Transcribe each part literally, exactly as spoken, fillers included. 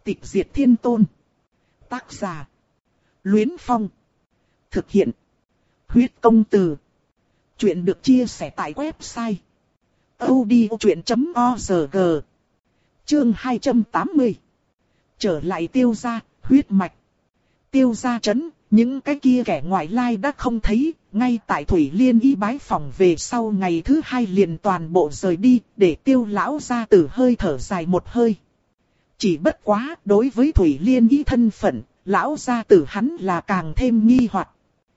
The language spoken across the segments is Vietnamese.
Tịch diệt thiên tôn. Tác giả. Luyến Phong. Thực hiện. Huyết công từ. Chuyện được chia sẻ tại website audiochuyện chấm org. Chương hai trăm tám mươi. Trở lại Tiêu gia, huyết mạch. Tiêu gia trấn, những cái kia kẻ ngoại lai đã không thấy, ngay tại Thủy Liên y bái phòng về sau ngày thứ hai liền toàn bộ rời đi, để Tiêu lão gia tử hơi thở dài một hơi. Chỉ bất quá, đối với Thủy Liên y thân phận, lão gia tử hắn là càng thêm nghi hoặc.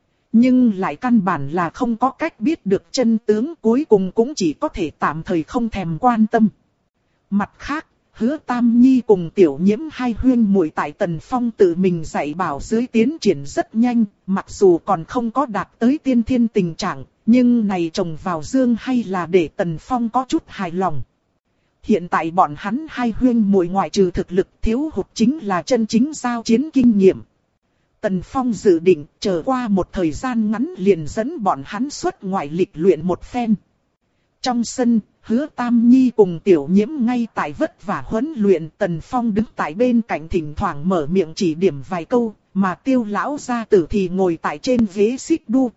Nhưng lại căn bản là không có cách biết được chân tướng, cuối cùng cũng chỉ có thể tạm thời không thèm quan tâm. Mặt khác, Hứa Tam Nhi cùng Tiểu Nhiễm hai huyên muội tại Tần Phong tự mình dạy bảo dưới tiến triển rất nhanh, mặc dù còn không có đạt tới tiên thiên tình trạng, nhưng này trồng vào dương hay là để Tần Phong có chút hài lòng. Hiện tại bọn hắn hai huyên muội ngoại trừ thực lực thiếu hụt chính là chân chính giao chiến kinh nghiệm. Tần Phong dự định chờ qua một thời gian ngắn liền dẫn bọn hắn xuất ngoại lịch luyện một phen. Trong sân, Hứa Tam Nhi cùng Tiểu Nhiễm ngay tại vất vả huấn luyện, Tần Phong đứng tại bên cạnh thỉnh thoảng mở miệng chỉ điểm vài câu, mà Tiêu lão gia tử thì ngồi tại trên ghế xích đu.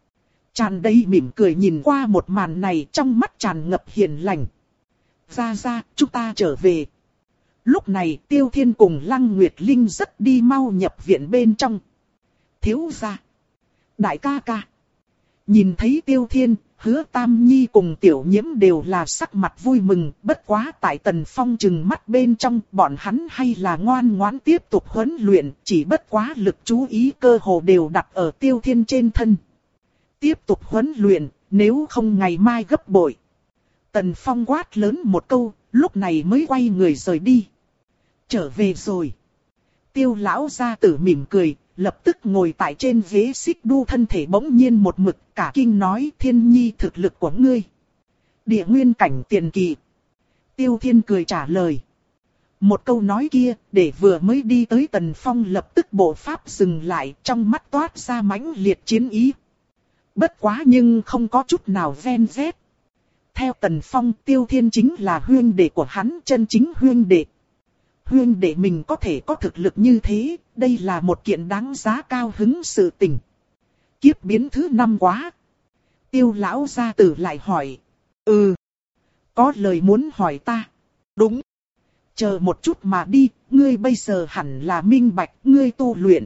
Tràn đầy mỉm cười nhìn qua một màn này, trong mắt tràn ngập hiền lành. Ra ra, chúng ta trở về. Lúc này Tiêu Thiên cùng Lăng Nguyệt Linh rất đi mau nhập viện bên trong. Thiếu gia, đại ca ca. Nhìn thấy Tiêu Thiên, Hứa Tam Nhi cùng Tiểu Nhiễm đều là sắc mặt vui mừng, bất quá tại Tần Phong chừng mắt bên trong, bọn hắn hay là ngoan ngoãn tiếp tục huấn luyện, chỉ bất quá lực chú ý cơ hồ đều đặt ở Tiêu Thiên trên thân. Tiếp tục huấn luyện, nếu không ngày mai gấp bội. Tần Phong quát lớn một câu, lúc này mới quay người rời đi. Trở về rồi. Tiêu lão gia tử mỉm cười, lập tức ngồi tại trên ghế xích đu, thân thể bỗng nhiên một mực, cả kinh nói: Thiên Nhi, thực lực của ngươi. Địa nguyên cảnh tiền kỳ. Tiêu Thiên cười trả lời. Một câu nói kia, để vừa mới đi tới Tần Phong lập tức bộ pháp dừng lại, trong mắt toát ra mãnh liệt chiến ý. Bất quá nhưng không có chút nào ven vét. Theo Tần Phong, Tiêu Thiên chính là huyên đệ của hắn, chân chính huyên đệ. Huyên đệ mình có thể có thực lực như thế, đây là một kiện đáng giá cao hứng sự tình. Kiếp biến thứ năm quá. Tiêu lão gia tử lại hỏi. Ừ. Có lời muốn hỏi ta. Đúng. Chờ một chút mà đi, ngươi bây giờ hẳn là minh bạch, ngươi tu luyện.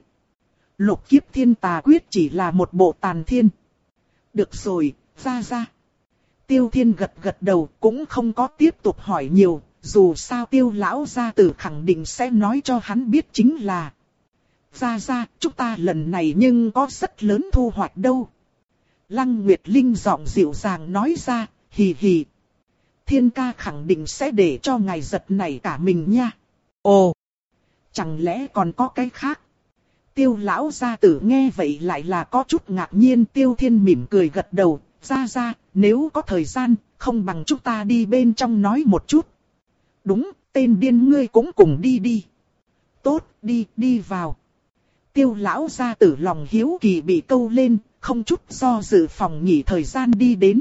Lục kiếp thiên tà quyết chỉ là một bộ tàn thiên. Được rồi, ra ra. Tiêu Thiên gật gật đầu, cũng không có tiếp tục hỏi nhiều, dù sao Tiêu lão gia tử khẳng định sẽ nói cho hắn biết chính là. Ra ra, chúng ta lần này nhưng có rất lớn thu hoạch đâu. Lăng Nguyệt Linh giọng dịu dàng nói ra, hì hì. Thiên ca khẳng định sẽ để cho ngài giật nảy cả mình nha. Ồ, chẳng lẽ còn có cái khác? Tiêu lão gia tử nghe vậy lại là có chút ngạc nhiên. Tiêu Thiên mỉm cười gật đầu. Ra ra, nếu có thời gian, không bằng chúng ta đi bên trong nói một chút. Đúng, tên điên ngươi cũng cùng đi đi. Tốt, đi, đi vào. Tiêu lão gia tử lòng hiếu kỳ bị câu lên, không chút do dự phòng nghỉ thời gian đi đến.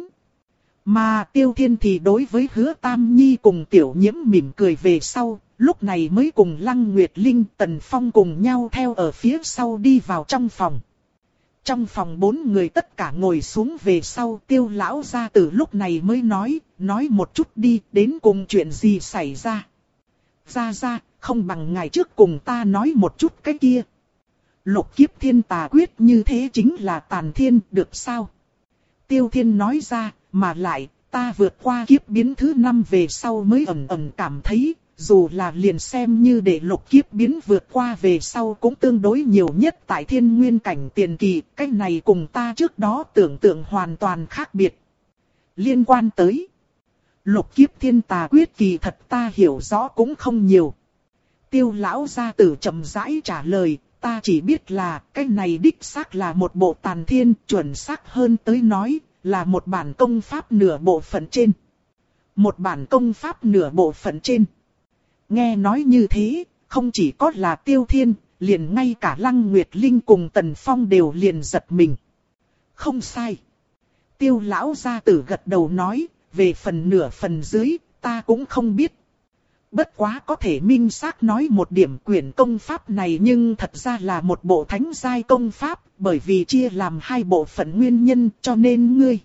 Mà Tiêu Thiên thì đối với Hứa Tam Nhi cùng Tiểu Nhiễm mỉm cười về sau, lúc này mới cùng Lăng Nguyệt Linh, Tần Phong cùng nhau theo ở phía sau đi vào trong phòng. Trong phòng bốn người tất cả ngồi xuống về sau, Tiêu lão gia tử lúc này mới nói, nói một chút đi, đến cùng chuyện gì xảy ra. Ra ra, không bằng ngày trước cùng ta nói một chút cái kia. Lục kiếp thiên tà quyết như thế chính là tàn thiên, được sao? Tiêu Thiên nói ra, mà lại, ta vượt qua kiếp biến thứ năm về sau mới ẩn ẩn cảm thấy, dù là liền xem như để lục kiếp biến vượt qua về sau cũng tương đối nhiều nhất tại thiên nguyên cảnh tiền kỳ, cái này cùng ta trước đó tưởng tượng hoàn toàn khác biệt. Liên quan tới lục kiếp thiên tà quyết kỳ thật ta hiểu rõ cũng không nhiều. Tiêu lão gia tử chậm rãi trả lời, ta chỉ biết là cái này đích xác là một bộ tàn thiên, chuẩn xác hơn tới nói là một bản công pháp nửa bộ phận trên. Một bản công pháp nửa bộ phận trên. Nghe nói như thế, không chỉ có là Tiêu Thiên, liền ngay cả Lăng Nguyệt Linh cùng Tần Phong đều liền giật mình. Không sai. Tiêu lão gia tử gật đầu nói, về phần nửa phần dưới, ta cũng không biết. Bất quá có thể minh xác nói một điểm, quyển công pháp này nhưng thật ra là một bộ thánh giai công pháp, bởi vì chia làm hai bộ phận nguyên nhân cho nên ngươi.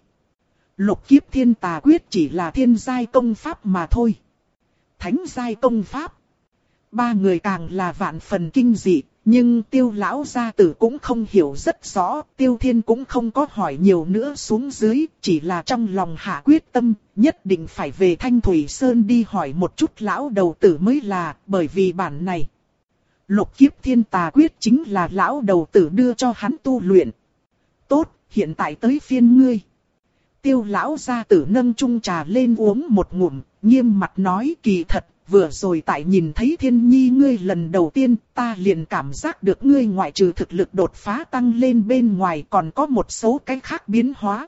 Lục kiếp thiên tà quyết chỉ là thiên giai công pháp mà thôi. Thánh giai công pháp. Ba người càng là vạn phần kinh dị, nhưng Tiêu lão gia tử cũng không hiểu rất rõ, Tiêu Thiên cũng không có hỏi nhiều nữa xuống dưới, chỉ là trong lòng hạ quyết tâm, nhất định phải về Thanh Thủy Sơn đi hỏi một chút lão đầu tử mới là, bởi vì bản này. Lục kiếp thiên tà quyết chính là lão đầu tử đưa cho hắn tu luyện. Tốt, hiện tại tới phiên ngươi. Tiêu lão gia tử nâng chung trà lên uống một ngụm, nghiêm mặt nói kỳ thật. Vừa rồi tại nhìn thấy Thiên Nhi ngươi lần đầu tiên, ta liền cảm giác được ngươi ngoại trừ thực lực đột phá tăng lên bên ngoài còn có một số cái khác biến hóa.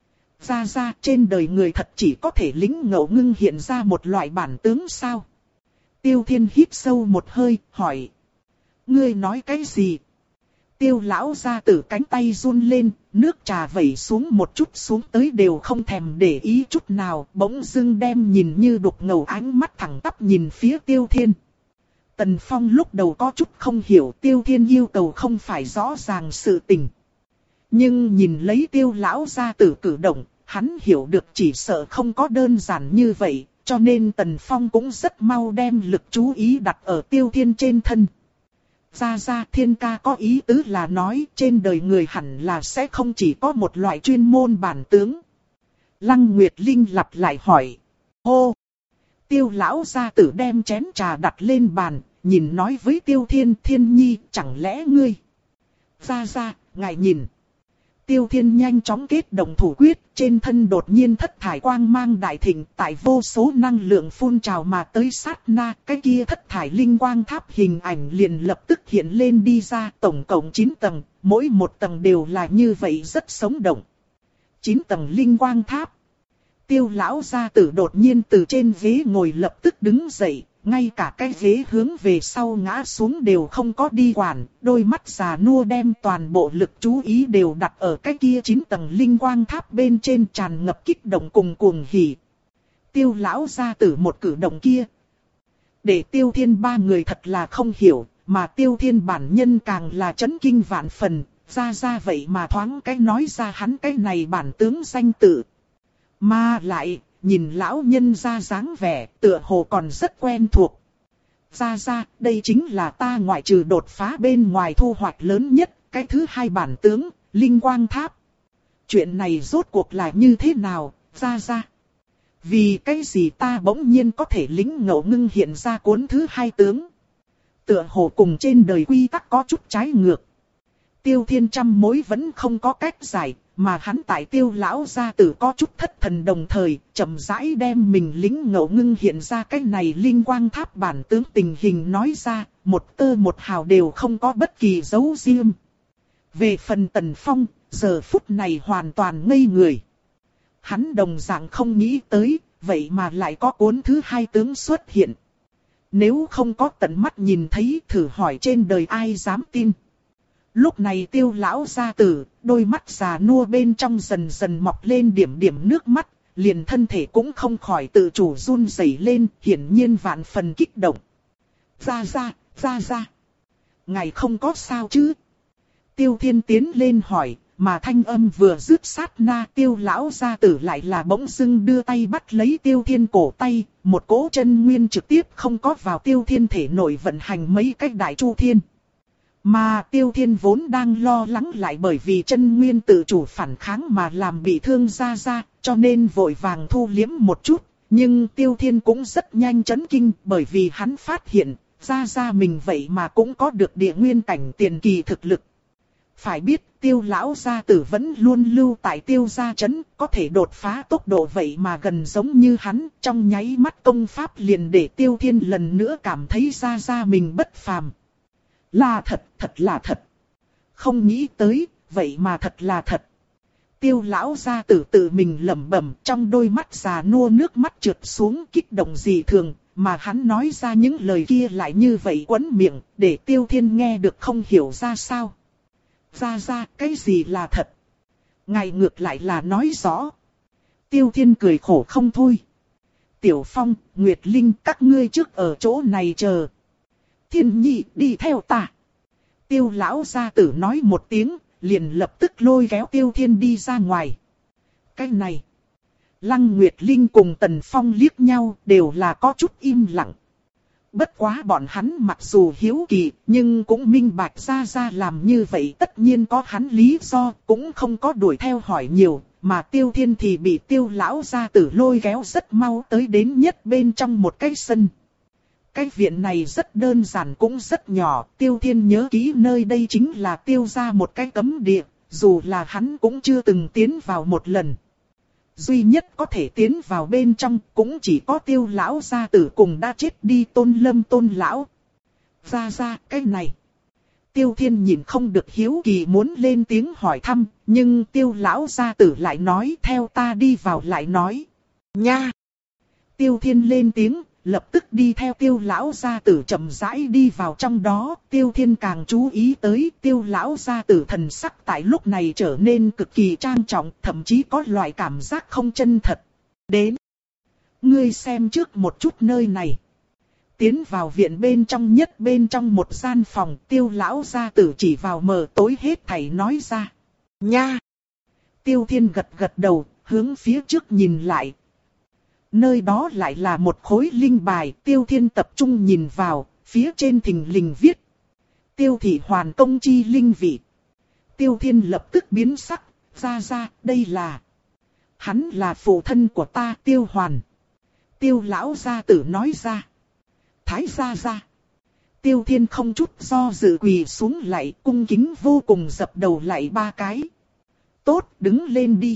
Ra ra, trên đời người thật chỉ có thể lĩnh ngộ ngưng hiện ra một loại bản tướng sao? Tiêu Thiên hít sâu một hơi, hỏi. Ngươi nói cái gì? Tiêu lão gia tử cánh tay run lên, nước trà vẩy xuống một chút xuống tới đều không thèm để ý chút nào, bỗng dưng đem nhìn như đục ngầu ánh mắt thẳng tắp nhìn phía Tiêu Thiên. Tần Phong lúc đầu có chút không hiểu Tiêu Thiên yêu cầu không phải rõ ràng sự tình. Nhưng nhìn lấy Tiêu lão gia tử cử động, hắn hiểu được chỉ sợ không có đơn giản như vậy, cho nên Tần Phong cũng rất mau đem lực chú ý đặt ở Tiêu Thiên trên thân. Ra ra Thiên ca có ý tứ là nói trên đời người hẳn là sẽ không chỉ có một loại chuyên môn bản tướng. Lăng Nguyệt Linh lặp lại hỏi. Hô! Tiêu lão gia tử đem chén trà đặt lên bàn, nhìn nói với Tiêu Thiên Thiên Nhi chẳng lẽ ngươi. Ra ra, ngài nhìn. Tiêu Thiên nhanh chóng kết động thủ quyết, trên thân đột nhiên thất thải quang mang đại thịnh, tại vô số năng lượng phun trào mà tới sát na, cái kia thất thải linh quang tháp hình ảnh liền lập tức hiện lên đi ra, tổng cộng chín tầng, mỗi một tầng đều là như vậy rất sống động. chín tầng linh quang tháp. Tiêu lão gia tử đột nhiên từ trên ghế ngồi lập tức đứng dậy, ngay cả cái ghế hướng về sau ngã xuống đều không có đi quản, đôi mắt già nua đem toàn bộ lực chú ý đều đặt ở cái kia chín tầng linh quang tháp bên trên, tràn ngập kích động cùng cuồng hỉ. Tiêu lão gia tử một cử động kia, để Tiêu Thiên ba người thật là không hiểu, mà Tiêu Thiên bản nhân càng là chấn kinh vạn phần, ra ra vậy mà thoáng cái nói ra hắn cái này bản tướng danh tự. Mà lại, nhìn lão nhân ra dáng vẻ, tựa hồ còn rất quen thuộc. Ra ra, đây chính là ta ngoại trừ đột phá bên ngoài thu hoạch lớn nhất, cái thứ hai bản tướng, Linh Quang Tháp. Chuyện này rốt cuộc là như thế nào, ra ra? Vì cái gì ta bỗng nhiên có thể lĩnh ngộ ngưng hiện ra cuốn thứ hai tướng? Tựa hồ cùng trên đời quy tắc có chút trái ngược. Tiêu Thiên trăm mối vẫn không có cách giải. Mà hắn tại Tiêu lão gia tử có chút thất thần đồng thời, chậm rãi đem mình lĩnh ngộ ngưng hiện ra cái này linh quang tháp bản tướng tình hình nói ra, một tơ một hào đều không có bất kỳ dấu riêng. Về phần Tần Phong, giờ phút này hoàn toàn ngây người. Hắn đồng dạng không nghĩ tới, vậy mà lại có cuốn thứ hai tướng xuất hiện. Nếu không có tận mắt nhìn thấy, thử hỏi trên đời ai dám tin. Lúc này Tiêu lão gia tử, đôi mắt già nua bên trong dần dần mọc lên điểm điểm nước mắt, liền thân thể cũng không khỏi tự chủ run rẩy lên, hiển nhiên vạn phần kích động. Ra ra, ra ra. Ngài không có sao chứ? Tiêu Thiên tiến lên hỏi, mà thanh âm vừa dứt sát na, Tiêu lão gia tử lại là bỗng dưng đưa tay bắt lấy Tiêu Thiên cổ tay, một cỗ chân nguyên trực tiếp không có vào Tiêu Thiên thể nội vận hành mấy cách đại chu thiên. Mà Tiêu Thiên vốn đang lo lắng lại bởi vì chân nguyên tự chủ phản kháng mà làm bị thương ra ra, cho nên vội vàng thu liếm một chút. Nhưng Tiêu Thiên cũng rất nhanh chấn kinh bởi vì hắn phát hiện, ra ra mình vậy mà cũng có được địa nguyên cảnh tiền kỳ thực lực. Phải biết Tiêu lão gia tử vẫn luôn lưu tại Tiêu gia trấn, có thể đột phá tốc độ vậy mà gần giống như hắn, trong nháy mắt công pháp liền để Tiêu Thiên lần nữa cảm thấy ra ra mình bất phàm. Là thật, thật là thật. Không nghĩ tới, vậy mà thật là thật. Tiêu lão gia tử tự mình lẩm bẩm, trong đôi mắt già nua nước mắt trượt xuống kích động dị thường, mà hắn nói ra những lời kia lại như vậy quấn miệng, để Tiêu Thiên nghe được không hiểu ra sao. Ra ra, cái gì là thật? Ngài ngược lại là nói rõ. Tiêu Thiên cười khổ không thôi. Tiểu Phong, Nguyệt Linh các ngươi trước ở chỗ này chờ. Thiên Nhi đi theo ta. Tiêu lão gia tử nói một tiếng, liền lập tức lôi kéo Tiêu Thiên đi ra ngoài. Cái này. Lăng Nguyệt Linh cùng Tần Phong liếc nhau đều là có chút im lặng. Bất quá bọn hắn mặc dù hiếu kỳ, nhưng cũng minh bạch ra ra làm như vậy tất nhiên có hắn lý do, cũng không có đuổi theo hỏi nhiều, mà Tiêu Thiên thì bị Tiêu lão gia tử lôi kéo rất mau tới đến nhất bên trong một cái sân. Cái viện này rất đơn giản cũng rất nhỏ, Tiêu Thiên nhớ kỹ nơi đây chính là Tiêu gia một cái cấm địa, dù là hắn cũng chưa từng tiến vào một lần. Duy nhất có thể tiến vào bên trong cũng chỉ có Tiêu lão gia tử cùng đã chết đi Tôn Lâm Tôn lão. Ra ra cái này. Tiêu Thiên nhìn không được hiếu kỳ muốn lên tiếng hỏi thăm, nhưng Tiêu lão gia tử lại nói theo ta đi vào lại nói. Nha! Tiêu Thiên lên tiếng, lập tức đi theo Tiêu lão gia tử chậm rãi đi vào trong đó. Tiêu Thiên càng chú ý tới Tiêu lão gia tử thần sắc tại lúc này trở nên cực kỳ trang trọng, thậm chí có loại cảm giác không chân thật. Đến! Ngươi xem trước một chút nơi này. Tiến vào viện bên trong nhất bên trong một gian phòng, Tiêu lão gia tử chỉ vào mờ tối hết thảy nói ra. Nha! Tiêu Thiên gật gật đầu, hướng phía trước nhìn lại. Nơi đó lại là một khối linh bài, Tiêu Thiên tập trung nhìn vào, phía trên thình lình viết. Tiêu thị hoàn công chi linh vị. Tiêu Thiên lập tức biến sắc, ra ra, đây là. Hắn là phụ thân của ta, Tiêu Hoàn. Tiêu lão gia tử nói ra. Thái gia gia. Tiêu Thiên không chút do dự quỳ xuống lại, cung kính vô cùng dập đầu lại ba cái. Tốt, đứng lên đi.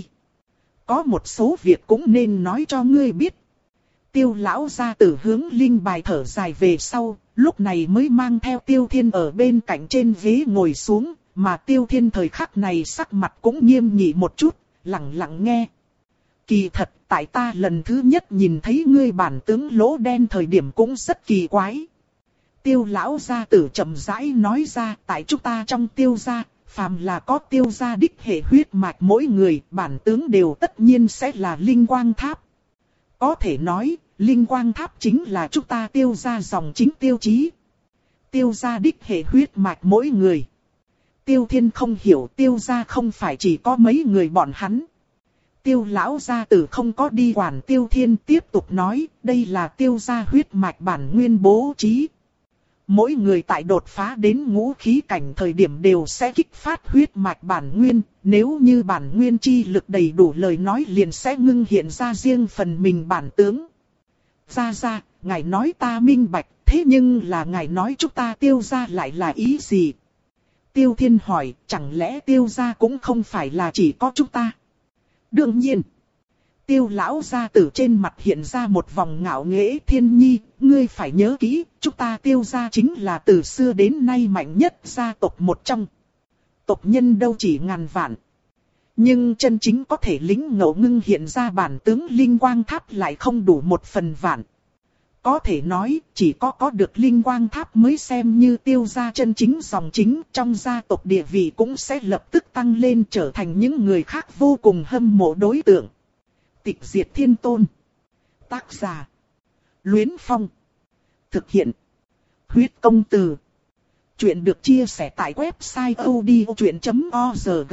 Có một số việc cũng nên nói cho ngươi biết. Tiêu lão gia tử hướng linh bài thở dài về sau, lúc này mới mang theo Tiêu Thiên ở bên cạnh trên ghế ngồi xuống, mà Tiêu Thiên thời khắc này sắc mặt cũng nghiêm nghị một chút, lặng lặng nghe. Kỳ thật, tại ta lần thứ nhất nhìn thấy ngươi bản tướng lỗ đen thời điểm cũng rất kỳ quái. Tiêu lão gia tử chậm rãi nói ra, tại chúng ta trong Tiêu gia, phàm là có Tiêu gia đích hệ huyết mạch mỗi người, bản tướng đều tất nhiên sẽ là linh quang tháp. Có thể nói, linh quang tháp chính là chúng ta Tiêu gia dòng chính tiêu chí. Tiêu gia đích hệ huyết mạch mỗi người. Tiêu Thiên không hiểu Tiêu gia không phải chỉ có mấy người bọn hắn. Tiêu lão gia tử không có đi quản Tiêu Thiên, tiếp tục nói, đây là Tiêu gia huyết mạch bản nguyên bố trí. Mỗi người tại đột phá đến ngũ khí cảnh thời điểm đều sẽ kích phát huyết mạch bản nguyên, nếu như bản nguyên chi lực đầy đủ lời nói liền sẽ ngưng hiện ra riêng phần mình bản tướng. Ra ra, ngài nói ta minh bạch, thế nhưng là ngài nói chúng ta Tiêu gia lại là ý gì? Tiêu Thiên hỏi, chẳng lẽ Tiêu gia cũng không phải là chỉ có chúng ta? Đương nhiên. Tiêu lão gia tử trên mặt hiện ra một vòng ngạo nghễ. Thiên Nhi, ngươi phải nhớ kỹ, chúng ta Tiêu gia chính là từ xưa đến nay mạnh nhất gia tộc một trong. Tộc nhân đâu chỉ ngàn vạn. Nhưng chân chính có thể lĩnh ngộ ngưng hiện ra bản tướng linh quang tháp lại không đủ một phần vạn. Có thể nói, chỉ có có được linh quang tháp mới xem như Tiêu gia chân chính dòng chính, trong gia tộc địa vị cũng sẽ lập tức tăng lên trở thành những người khác vô cùng hâm mộ đối tượng. Tịch diệt thiên tôn. Tác giả. Luyến Phong. Thực hiện. Huyết công từ. Chuyện được chia sẻ tại website odchuyện chấm org.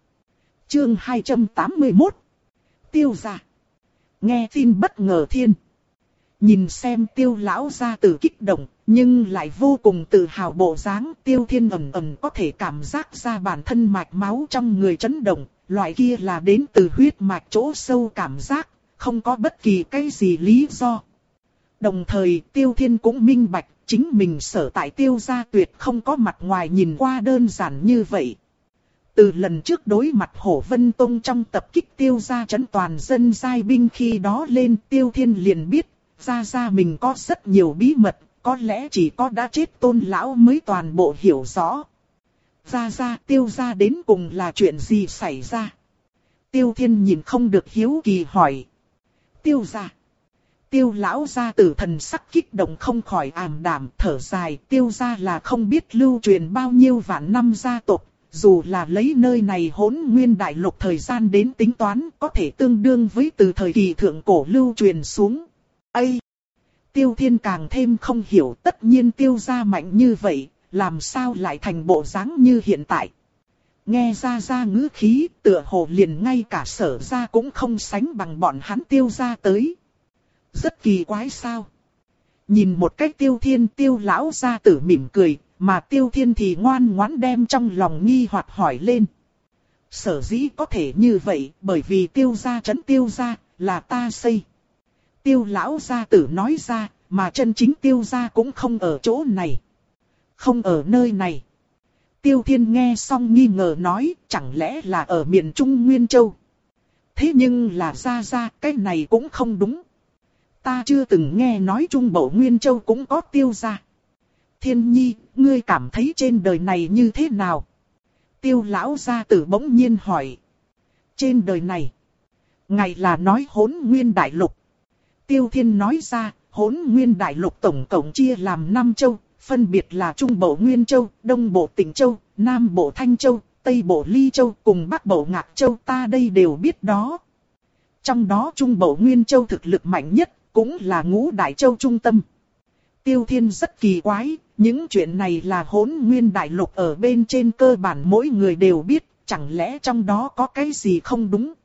Chương hai trăm tám mươi mốt. Tiêu gia. Nghe tin bất ngờ thiên. Nhìn xem Tiêu lão gia tử kích động, nhưng lại vô cùng tự hào bộ dáng. Tiêu Thiên ẩn ẩn có thể cảm giác ra bản thân mạch máu trong người chấn động. Loại kia là đến từ huyết mạch chỗ sâu cảm giác, không có bất kỳ cái gì lý do. Đồng thời Tiêu Thiên cũng minh bạch, chính mình sở tại Tiêu gia tuyệt không có mặt ngoài nhìn qua đơn giản như vậy. Từ lần trước đối mặt Hổ Vân Tông trong tập kích Tiêu gia trấn toàn dân giai binh khi đó lên, Tiêu Thiên liền biết, gia gia mình có rất nhiều bí mật, có lẽ chỉ có đã chết Tôn lão mới toàn bộ hiểu rõ. Gia gia, Tiêu gia đến cùng là chuyện gì xảy ra? Tiêu Thiên nhìn không được hiếu kỳ hỏi. Tiêu gia. Tiêu lão gia tử thần sắc kích động không khỏi ảm đạm thở dài. Tiêu gia là không biết lưu truyền bao nhiêu vạn năm gia tộc. Dù là lấy nơi này Hỗn Nguyên đại lục thời gian đến tính toán, có thể tương đương với từ thời kỳ thượng cổ lưu truyền xuống. Ây! Tiêu Thiên càng thêm không hiểu, tất nhiên Tiêu gia mạnh như vậy, làm sao lại thành bộ dáng như hiện tại. Nghe ra ra ngữ khí, tựa hồ liền ngay cả Sở gia cũng không sánh bằng bọn hắn Tiêu gia tới. Rất kỳ quái sao? Nhìn một cách Tiêu Thiên, Tiêu lão gia tử mỉm cười, mà Tiêu Thiên thì ngoan ngoãn đem trong lòng nghi hoặc hỏi lên. Sở dĩ có thể như vậy, bởi vì Tiêu gia trấn Tiêu gia là ta xây. Tiêu lão gia tử nói ra, mà chân chính Tiêu gia cũng không ở chỗ này. Không ở nơi này. Tiêu Thiên nghe xong nghi ngờ nói, chẳng lẽ là ở miền Trung Nguyên Châu. Thế nhưng là ra ra, cái này cũng không đúng. Ta chưa từng nghe nói Trung Bộ Nguyên Châu cũng có Tiêu gia. Thiên Nhi, ngươi cảm thấy trên đời này như thế nào? Tiêu lão gia tử bỗng nhiên hỏi. Trên đời này, ngài là nói Hỗn Nguyên Đại Lục. Tiêu Thiên nói ra, Hỗn Nguyên Đại Lục tổng cộng chia làm năm châu, phân biệt là Trung Bộ Nguyên Châu, Đông Bộ Tịnh Châu, Nam Bộ Thanh Châu, Tây Bộ Ly Châu cùng Bắc Bộ Ngạc Châu, ta đây đều biết đó. Trong đó Trung Bộ Nguyên Châu thực lực mạnh nhất, cũng là Ngũ Đại Châu trung tâm. Tiêu Thiên rất kỳ quái, những chuyện này là Hỗn Nguyên Đại Lục ở bên trên cơ bản mỗi người đều biết, chẳng lẽ trong đó có cái gì không đúng?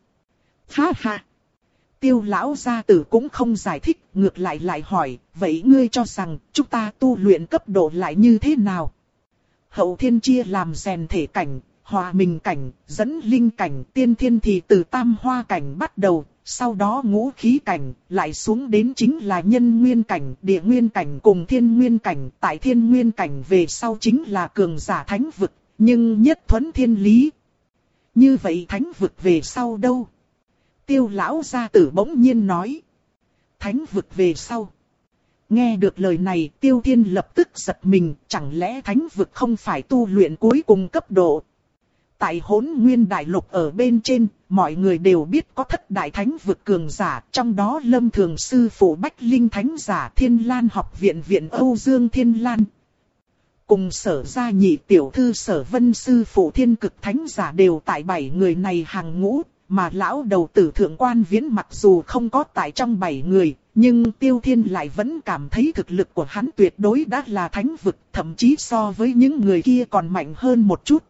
Ha ha! Tiêu lão gia tử cũng không giải thích, ngược lại lại hỏi, vậy ngươi cho rằng chúng ta tu luyện cấp độ lại như thế nào? Hậu thiên chia làm rèn thể cảnh, hòa minh cảnh, dẫn linh cảnh, tiên thiên thì từ tam hoa cảnh bắt đầu, sau đó ngũ khí cảnh, lại xuống đến chính là nhân nguyên cảnh, địa nguyên cảnh cùng thiên nguyên cảnh, tại thiên nguyên cảnh về sau chính là cường giả thánh vực, nhưng nhất thuẫn thiên lý. Như vậy thánh vực về sau đâu? Tiêu lão gia tử bỗng nhiên nói. Thánh vực về sau. Nghe được lời này, Tiêu Thiên lập tức giật mình, chẳng lẽ thánh vực không phải tu luyện cuối cùng cấp độ? Tại Hỗn Nguyên Đại Lục ở bên trên, mọi người đều biết có thất đại thánh vực cường giả, trong đó Lâm Thường sư phụ Bách Linh Thánh giả Thiên Lan học viện viện Âu Dương Thiên Lan. Cùng Sở gia nhị tiểu thư Sở Vân sư phụ Thiên Cực Thánh giả đều tại bảy người này hàng ngũ, mà lão đầu tử Thượng Quan Viễn mặc dù không có tại trong bảy người, nhưng Tiêu Thiên lại vẫn cảm thấy thực lực của hắn tuyệt đối đã là thánh vực, thậm chí so với những người kia còn mạnh hơn một chút.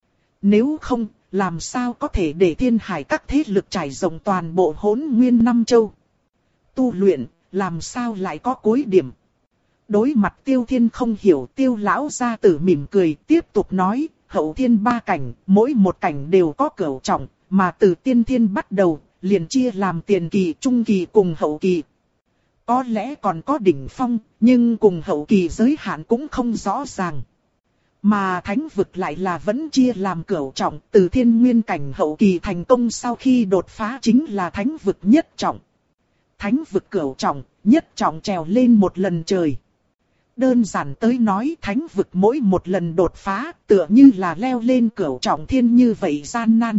Nếu không, làm sao có thể để thiên hải các thế lực trải rộng toàn bộ Hỗn Nguyên Năm Châu? Tu luyện, làm sao lại có cuối điểm? Đối mặt Tiêu Thiên không hiểu, Tiêu lão gia tử mỉm cười tiếp tục nói, hậu thiên ba cảnh, mỗi một cảnh đều có cửu trọng, mà từ tiên thiên bắt đầu, liền chia làm tiền kỳ, trung kỳ cùng hậu kỳ. Có lẽ còn có đỉnh phong, nhưng cùng hậu kỳ giới hạn cũng không rõ ràng. Mà thánh vực lại là vẫn chia làm cửu trọng, từ thiên nguyên cảnh hậu kỳ thành công sau khi đột phá chính là thánh vực nhất trọng. Thánh vực cửu trọng, nhất trọng trèo lên một lần trời. Đơn giản tới nói, thánh vực mỗi một lần đột phá tựa như là leo lên cửu trọng thiên như vậy gian nan.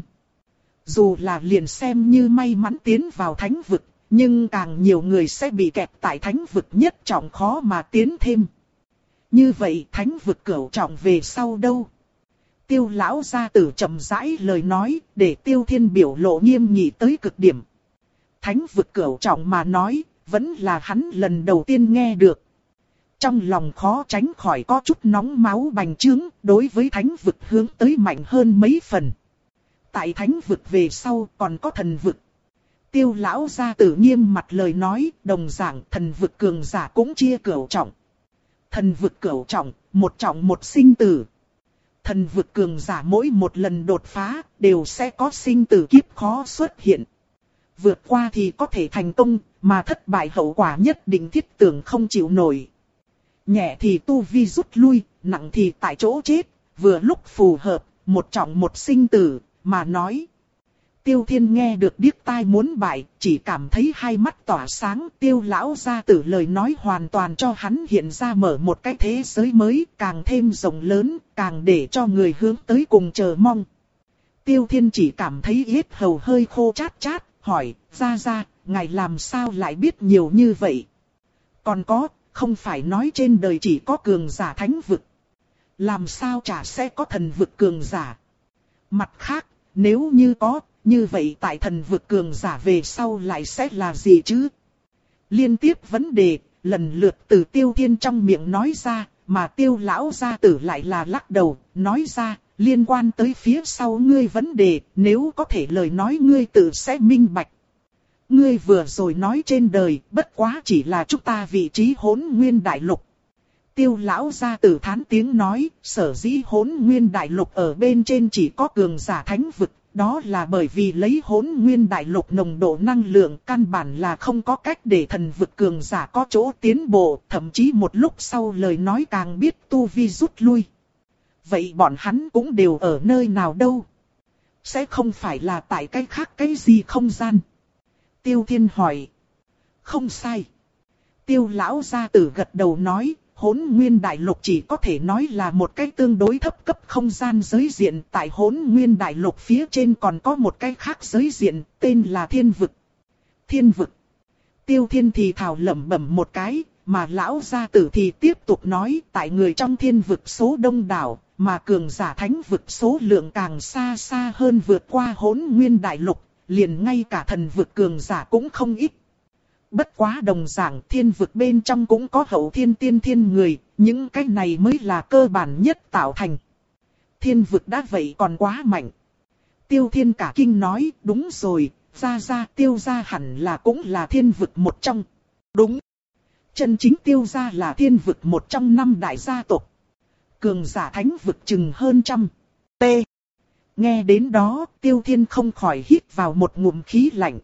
Dù là liền xem như may mắn tiến vào thánh vực, nhưng càng nhiều người sẽ bị kẹt tại thánh vực nhất trọng khó mà tiến thêm. Như vậy thánh vực cửu trọng về sau đâu? Tiêu lão gia tử chậm rãi lời nói, để Tiêu Thiên biểu lộ nghiêm nghị tới cực điểm. Thánh vực cửu trọng mà nói, vẫn là hắn lần đầu tiên nghe được. Trong lòng khó tránh khỏi có chút nóng máu bành trướng, đối với thánh vực hướng tới mạnh hơn mấy phần. Tại thánh vực về sau còn có thần vực. Tiêu lão gia tử nghiêm mặt lời nói, đồng dạng thần vực cường giả cũng chia cửu trọng. Thần vực cửu trọng, một trọng một sinh tử. Thần vực cường giả mỗi một lần đột phá, đều sẽ có sinh tử kiếp khó xuất hiện. Vượt qua thì có thể thành công, mà thất bại hậu quả nhất định thiết tưởng không chịu nổi. Nhẹ thì tu vi rút lui, nặng thì tại chỗ chết, vừa lúc phù hợp, một trọng một sinh tử, mà nói. Tiêu Thiên nghe được điếc tai muốn bại, chỉ cảm thấy hai mắt tỏa sáng. Tiêu lão gia tử lời nói hoàn toàn cho hắn hiện ra mở một cái thế giới mới, càng thêm rộng lớn, càng để cho người hướng tới cùng chờ mong. Tiêu Thiên chỉ cảm thấy yết hầu hơi khô chát chát, hỏi, gia gia, ngài làm sao lại biết nhiều như vậy? Còn có, không phải nói trên đời chỉ có cường giả thánh vực. Làm sao chả sẽ có thần vực cường giả? Mặt khác, nếu như có, như vậy tại thần vực cường giả về sau lại sẽ là gì chứ? Liên tiếp vấn đề, lần lượt từ Tiêu Thiên trong miệng nói ra, mà Tiêu lão gia tử lại là lắc đầu, nói ra, liên quan tới phía sau ngươi vấn đề, nếu có thể lời nói ngươi tự sẽ minh bạch. Ngươi vừa rồi nói trên đời, bất quá chỉ là chúng ta vị trí Hỗn Nguyên Đại Lục. Tiêu lão gia tử thán tiếng nói, sở dĩ Hỗn Nguyên Đại Lục ở bên trên chỉ có cường giả thánh vực, đó là bởi vì lấy Hỗn Nguyên Đại Lục nồng độ năng lượng căn bản là không có cách để thần vực cường giả có chỗ tiến bộ, thậm chí một lúc sau lời nói càng biết tu vi rút lui. Vậy bọn hắn cũng đều ở nơi nào đâu? Sẽ không phải là tại cái khác cái gì không gian? Tiêu Thiên hỏi. Không sai. Tiêu lão gia tử gật đầu nói, Hỗn Nguyên Đại Lục chỉ có thể nói là một cái tương đối thấp cấp không gian giới diện. Tại Hỗn Nguyên Đại Lục phía trên còn có một cái khác giới diện, tên là Thiên Vực. Thiên Vực. Tiêu Thiên thì thào lẩm bẩm một cái, mà lão gia tử thì tiếp tục nói, tại người trong Thiên Vực số đông đảo, mà cường giả thánh vực số lượng càng xa xa hơn vượt qua Hỗn Nguyên Đại Lục, liền ngay cả thần vực cường giả cũng không ít. Bất quá đồng dạng thiên vực bên trong cũng có hậu thiên tiên thiên người, những cái này mới là cơ bản nhất tạo thành. Thiên vực đã vậy còn quá mạnh. Tiêu Thiên cả kinh nói, đúng rồi, ra ra Tiêu gia hẳn là cũng là thiên vực một trong. Đúng. Chân chính Tiêu gia là thiên vực một trong năm đại gia tộc. Cường giả thánh vực chừng hơn trăm. T. Nghe đến đó, Tiêu Thiên không khỏi hít vào một ngụm khí lạnh.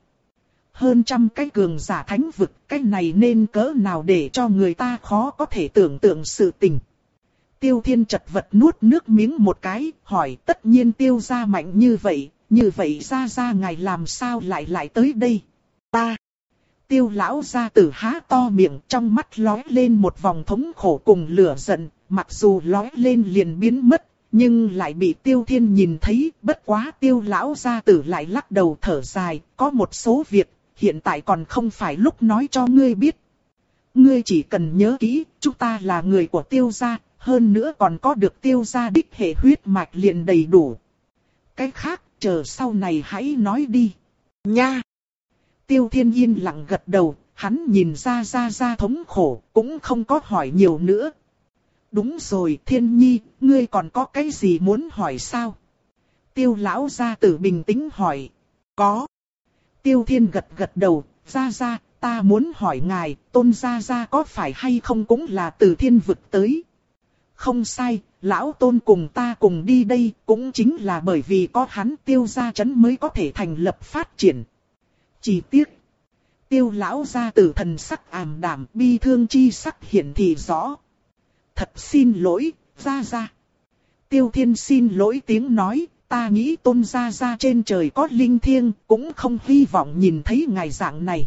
Hơn trăm cái cường giả thánh vực, cái này nên cỡ nào để cho người ta khó có thể tưởng tượng sự tình. Tiêu Thiên chật vật nuốt nước miếng một cái, hỏi tất nhiên Tiêu gia mạnh như vậy, như vậy ra ra ngài làm sao lại lại tới đây? Ta! Tiêu lão gia tử há to miệng, trong mắt lóe lên một vòng thống khổ cùng lửa giận, mặc dù lóe lên liền biến mất, nhưng lại bị Tiêu Thiên nhìn thấy. Bất quá Tiêu lão gia tử lại lắc đầu thở dài, có một số việc hiện tại còn không phải lúc nói cho ngươi biết. Ngươi chỉ cần nhớ kỹ, chúng ta là người của Tiêu gia, hơn nữa còn có được Tiêu gia đích hệ huyết mạch liền đầy đủ. Cái khác, chờ sau này hãy nói đi. Nha! Tiêu Thiên yên lặng gật đầu, hắn nhìn ra ra ra thống khổ, cũng không có hỏi nhiều nữa. Đúng rồi Thiên Nhi, ngươi còn có cái gì muốn hỏi sao? Tiêu lão gia tử bình tĩnh hỏi. Có. Tiêu Thiên gật gật đầu, ra ra, ta muốn hỏi ngài, Tôn gia gia có phải hay không cũng là từ thiên vực tới? Không sai, lão Tôn cùng ta cùng đi đây, cũng chính là bởi vì có hắn Tiêu gia trấn mới có thể thành lập phát triển. Chỉ tiếc, Tiêu lão gia tử thần sắc ảm đạm, bi thương chi sắc hiển thị rõ. Thật xin lỗi, gia gia. Tiêu Thiên xin lỗi tiếng nói, ta nghĩ Tôn gia gia trên trời có linh thiêng, cũng không hy vọng nhìn thấy ngài dạng này.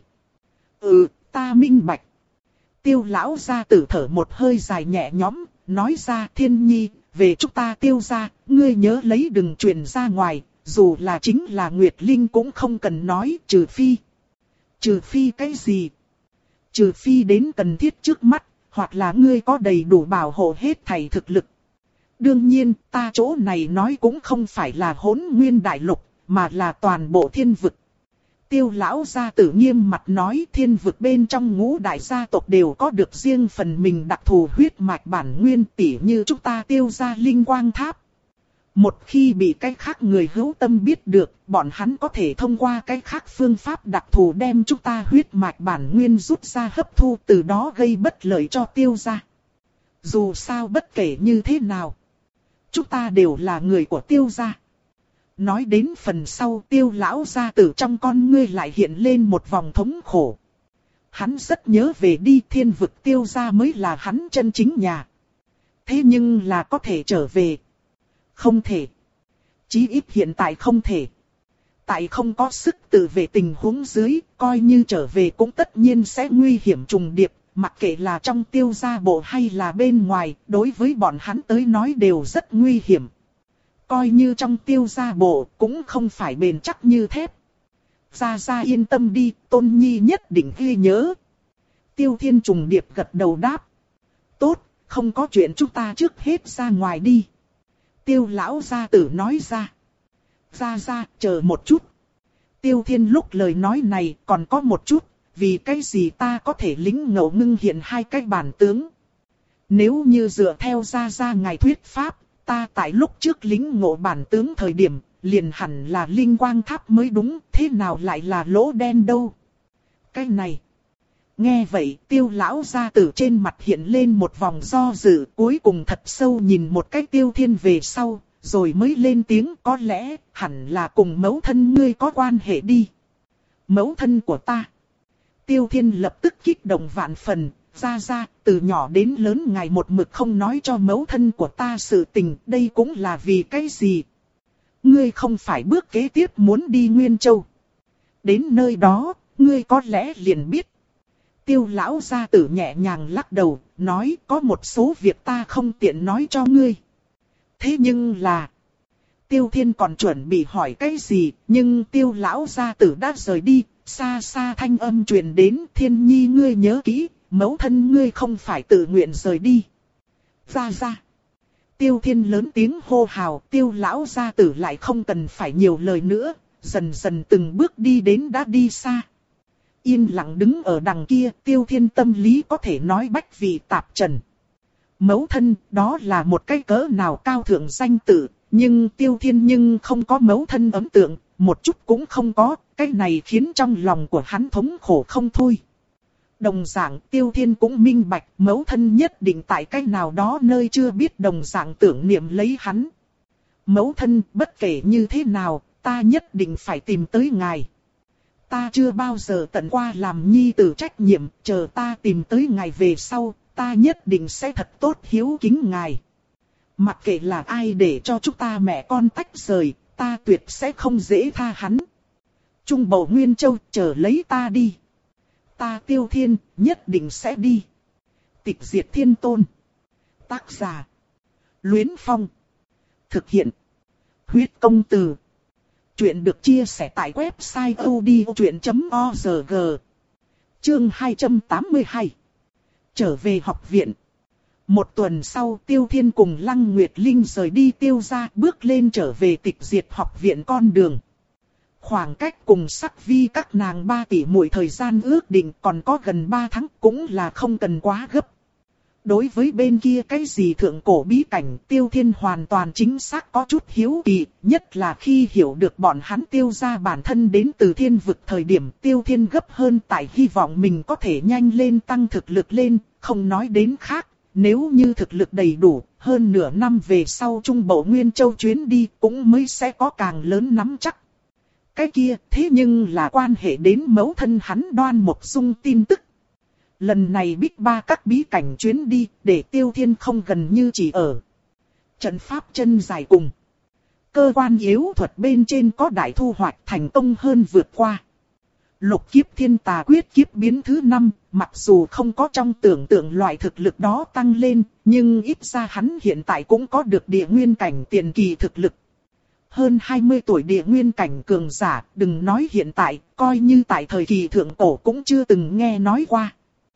Ừ, ta minh bạch. Tiêu lão gia tử thở một hơi dài nhẹ nhõm, nói ra Thiên Nhi, về chúng ta Tiêu gia, ngươi nhớ lấy đừng truyền ra ngoài, dù là chính là Nguyệt Linh cũng không cần nói, trừ phi. Trừ phi cái gì? Trừ phi đến cần thiết trước mắt, hoặc là ngươi có đầy đủ bảo hộ hết thảy thực lực. Đương nhiên, ta chỗ này nói cũng không phải là Hỗn Nguyên Đại Lục, mà là toàn bộ thiên vực. Tiêu lão gia tử nghiêm mặt nói thiên vực bên trong ngũ đại gia tộc đều có được riêng phần mình đặc thù huyết mạch bản nguyên, tỉ như chúng ta Tiêu gia linh quang tháp. Một khi bị cái khác người hữu tâm biết được, bọn hắn có thể thông qua cái khác phương pháp đặc thù đem chúng ta huyết mạch bản nguyên rút ra hấp thu, từ đó gây bất lợi cho Tiêu gia. Dù sao bất kể như thế nào, chúng ta đều là người của Tiêu gia. Nói đến phần sau, Tiêu lão gia tử trong con ngươi lại hiện lên một vòng thống khổ. Hắn rất nhớ về đi thiên vực Tiêu gia mới là hắn chân chính nhà. Thế nhưng là có thể trở về. Không thể. Chí ít hiện tại không thể. Tại không có sức tự vệ tình huống dưới, coi như trở về cũng tất nhiên sẽ nguy hiểm trùng điệp. Mặc kệ là trong Tiêu gia bộ hay là bên ngoài, đối với bọn hắn tới nói đều rất nguy hiểm. Coi như trong Tiêu gia bộ cũng không phải bền chắc như thép. Gia Gia yên tâm đi, Tôn Nhi nhất định ghi nhớ. Tiêu Thiên trùng điệp gật đầu đáp. Tốt, không có chuyện chúng ta trước hết ra ngoài đi. Tiêu lão gia tử nói ra. Gia Gia chờ một chút. Tiêu Thiên lúc lời nói này còn có một chút, vì cái gì ta có thể lính ngộ ngưng hiện hai cái bản tướng. Nếu như dựa theo Gia Gia ngài thuyết pháp, ta tại lúc trước lính ngộ bản tướng thời điểm, liền hẳn là linh quang tháp mới đúng, thế nào lại là lỗ đen đâu. Cái này. Nghe vậy, Tiêu lão gia tử trên mặt hiện lên một vòng do dự, cuối cùng thật sâu nhìn một cái Tiêu Thiên về sau, rồi mới lên tiếng, có lẽ hẳn là cùng mẫu thân ngươi có quan hệ đi. Mẫu thân của ta. Tiêu Thiên lập tức kích động vạn phần, Gia Gia, từ nhỏ đến lớn ngài một mực không nói cho mẫu thân của ta sự tình, đây cũng là vì cái gì? Ngươi không phải bước kế tiếp muốn đi Nguyên Châu. Đến nơi đó, ngươi có lẽ liền biết. Tiêu lão gia tử nhẹ nhàng lắc đầu, nói có một số việc ta không tiện nói cho ngươi. Thế nhưng là... Tiêu Thiên còn chuẩn bị hỏi cái gì, nhưng tiêu lão gia tử đã rời đi, xa xa thanh âm truyền đến, Thiên Nhi ngươi nhớ kỹ, mẫu thân ngươi không phải tự nguyện rời đi. Gia Gia. Tiêu Thiên lớn tiếng hô hào, tiêu lão gia tử lại không cần phải nhiều lời nữa, dần dần từng bước đi đến đã đi xa. Yên lặng đứng ở đằng kia, Tiêu Thiên tâm lý có thể nói bách vị tạp trần. Mẫu thân, đó là một cái cỡ nào cao thượng danh tự, nhưng Tiêu Thiên nhưng không có mẫu thân ấn tượng, một chút cũng không có, cái này khiến trong lòng của hắn thống khổ không thôi. Đồng dạng Tiêu Thiên cũng minh bạch mẫu thân nhất định tại cái nào đó nơi chưa biết đồng dạng tưởng niệm lấy hắn. Mẫu thân, bất kể như thế nào, ta nhất định phải tìm tới ngài. Ta chưa bao giờ tận qua làm nhi tử trách nhiệm, chờ ta tìm tới ngài về sau, ta nhất định sẽ thật tốt hiếu kính ngài. Mặc kệ là ai để cho chúng ta mẹ con tách rời, ta tuyệt sẽ không dễ tha hắn. Trung Bầu Nguyên Châu, chờ lấy ta đi. Ta Tiêu Thiên, nhất định sẽ đi. Tịch diệt thiên tôn. Tác giả. Luyến Phong. Thực hiện. Huyết công từ. Chuyện được chia sẻ tại website odchuyện chấm org. Chương hai trăm tám mươi hai. Trở về học viện. Một tuần sau Tiêu Thiên cùng Lăng Nguyệt Linh rời đi Tiêu gia bước lên trở về tịch diệt học viện con đường. Khoảng cách cùng Sắc Vi các nàng ba tỷ muội thời gian ước định còn có gần ba tháng cũng là không cần quá gấp. Đối với bên kia cái gì thượng cổ bí cảnh Tiêu Thiên hoàn toàn chính xác có chút hiếu kỳ, nhất là khi hiểu được bọn hắn Tiêu gia bản thân đến từ thiên vực thời điểm Tiêu Thiên gấp hơn tại hy vọng mình có thể nhanh lên tăng thực lực lên, không nói đến khác, nếu như thực lực đầy đủ, hơn nửa năm về sau Trung Bộ Nguyên Châu chuyến đi cũng mới sẽ có càng lớn nắm chắc. Cái kia thế nhưng là quan hệ đến mẫu thân hắn Đoan Mộc Dung tin tức. Lần này Bích Ba các bí cảnh chuyến đi để Tiêu Thiên không gần như chỉ ở trận pháp chân dài cùng. Cơ quan yếu thuật bên trên có đại thu hoạch thành công hơn vượt qua. Lục kiếp thiên tà quyết kiếp biến thứ năm, mặc dù không có trong tưởng tượng loại thực lực đó tăng lên, nhưng ít ra hắn hiện tại cũng có được địa nguyên cảnh tiền kỳ thực lực. Hơn hai mươi tuổi địa nguyên cảnh cường giả, đừng nói hiện tại, coi như tại thời kỳ thượng cổ cũng chưa từng nghe nói qua.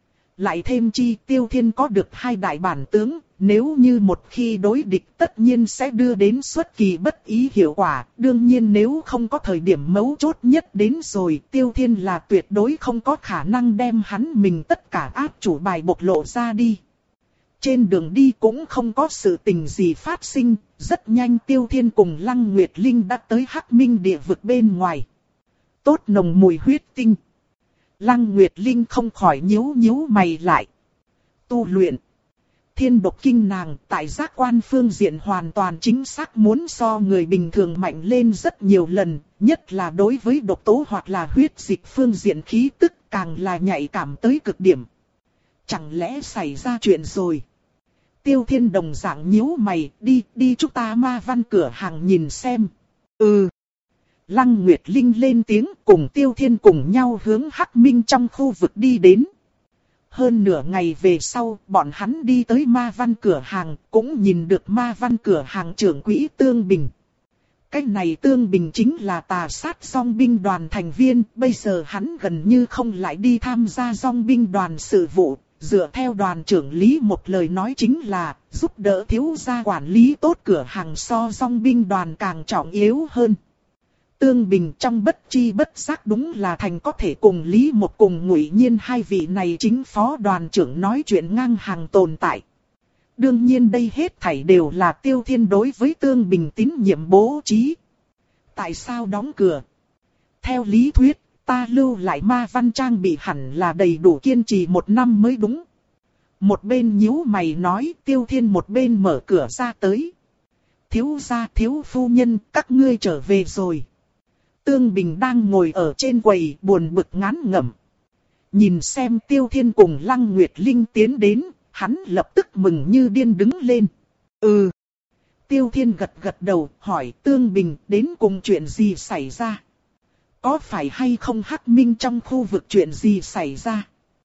Lại thêm chi Tiêu Thiên có được hai đại bản tướng, nếu như một khi đối địch tất nhiên sẽ đưa đến xuất kỳ bất ý hiệu quả. Đương nhiên nếu không có thời điểm mấu chốt nhất đến rồi, Tiêu Thiên là tuyệt đối không có khả năng đem hắn mình tất cả áp chủ bài bộc lộ ra đi. Trên đường đi cũng không có sự tình gì phát sinh, rất nhanh Tiêu Thiên cùng Lăng Nguyệt Linh đã tới Hắc Minh địa vực bên ngoài. Tốt nồng mùi huyết tinh. Lăng Nguyệt Linh không khỏi nhíu nhíu mày lại. Tu luyện. Thiên độc kinh nàng tại giác quan phương diện hoàn toàn chính xác muốn so người bình thường mạnh lên rất nhiều lần, nhất là đối với độc tố hoặc là huyết dịch phương diện khí tức càng là nhạy cảm tới cực điểm. Chẳng lẽ xảy ra chuyện rồi? Tiêu Thiên đồng dạng nhíu mày, đi, đi chúng ta ma văn cửa hàng nhìn xem. Ừ. Lăng Nguyệt Linh lên tiếng cùng Tiêu Thiên cùng nhau hướng Hắc Minh trong khu vực đi đến. Hơn nửa ngày về sau, bọn hắn đi tới ma văn cửa hàng, cũng nhìn được ma văn cửa hàng trưởng quỹ Tương Bình. Cái này Tương Bình chính là tà sát dòng binh đoàn thành viên, bây giờ hắn gần như không lại đi tham gia dòng binh đoàn sự vụ. Dựa theo đoàn trưởng lý một lời nói chính là, giúp đỡ thiếu gia quản lý tốt cửa hàng so dòng binh đoàn càng trọng yếu hơn. Tương Bình trong bất chi bất giác đúng là thành có thể cùng Lý Mộc cùng Ngụy Nhiên hai vị này chính phó đoàn trưởng nói chuyện ngang hàng tồn tại. Đương nhiên đây hết thảy đều là Tiêu Thiên đối với Tương Bình tín nhiệm bố trí. Tại sao đóng cửa? Theo lý thuyết, ta lưu lại ma văn trang bị hẳn là đầy đủ kiên trì một năm mới đúng. Một bên nhíu mày nói, Tiêu Thiên một bên mở cửa ra tới. Thiếu gia thiếu phu nhân, các ngươi trở về rồi. Tương Bình đang ngồi ở trên quầy buồn bực ngán ngẩm. Nhìn xem Tiêu Thiên cùng Lăng Nguyệt Linh tiến đến, hắn lập tức mừng như điên đứng lên. Ừ. Tiêu Thiên gật gật đầu, hỏi Tương Bình đến cùng chuyện gì xảy ra? Có phải hay không Hắc Minh trong khu vực chuyện gì xảy ra?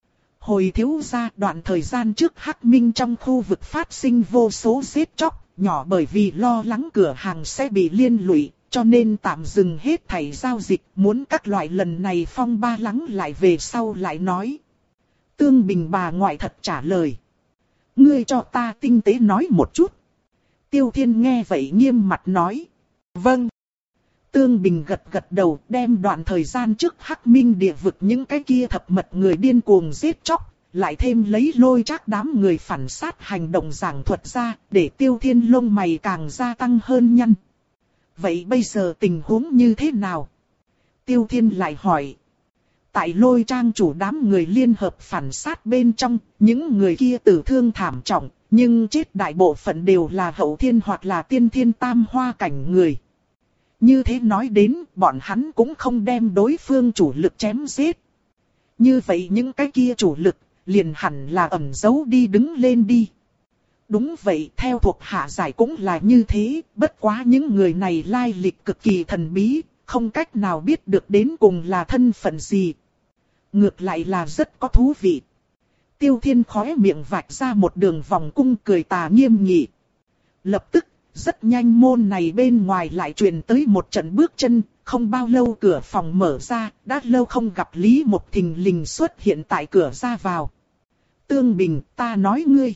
Hồi thiếu gia đoạn thời gian trước Hắc Minh trong khu vực phát sinh vô số giết chóc, nhỏ bởi vì lo lắng cửa hàng sẽ bị liên lụy, cho nên tạm dừng hết thảy giao dịch, muốn các loại lần này phong ba lắng lại về sau lại nói. Tương Bình bà ngoại thật trả lời. Ngươi cho ta tinh tế nói một chút. Tiêu Thiên nghe vậy nghiêm mặt nói. Vâng. Tương Bình gật gật đầu, đem đoạn thời gian trước Hắc Minh địa vực những cái kia thập mật người điên cuồng giết chóc, lại thêm lấy Lôi Trác đám người phản sát hành động giảng thuật ra, để Tiêu Thiên lông mày càng gia tăng hơn nhăn. Vậy bây giờ tình huống như thế nào? Tiêu Thiên lại hỏi. Tại Lôi Trang chủ đám người liên hợp phản sát bên trong, những người kia tử thương thảm trọng, nhưng chết đại bộ phận đều là hậu thiên hoặc là tiên thiên tam hoa cảnh người. Như thế nói đến, bọn hắn cũng không đem đối phương chủ lực chém giết. Như vậy những cái kia chủ lực, liền hẳn là ẩn giấu đi đứng lên đi. Đúng vậy, theo thuộc hạ giải cũng là như thế, bất quá những người này lai lịch cực kỳ thần bí, không cách nào biết được đến cùng là thân phận gì. Ngược lại là rất có thú vị. Tiêu Thiên khóe miệng vạch ra một đường vòng cung cười tà nghiêm nghị. Lập tức, rất nhanh môn này bên ngoài lại truyền tới một trận bước chân, không bao lâu cửa phòng mở ra, đã lâu không gặp Lý Mộc thình lình xuất hiện tại cửa ra vào. Tương Bình, ta nói ngươi.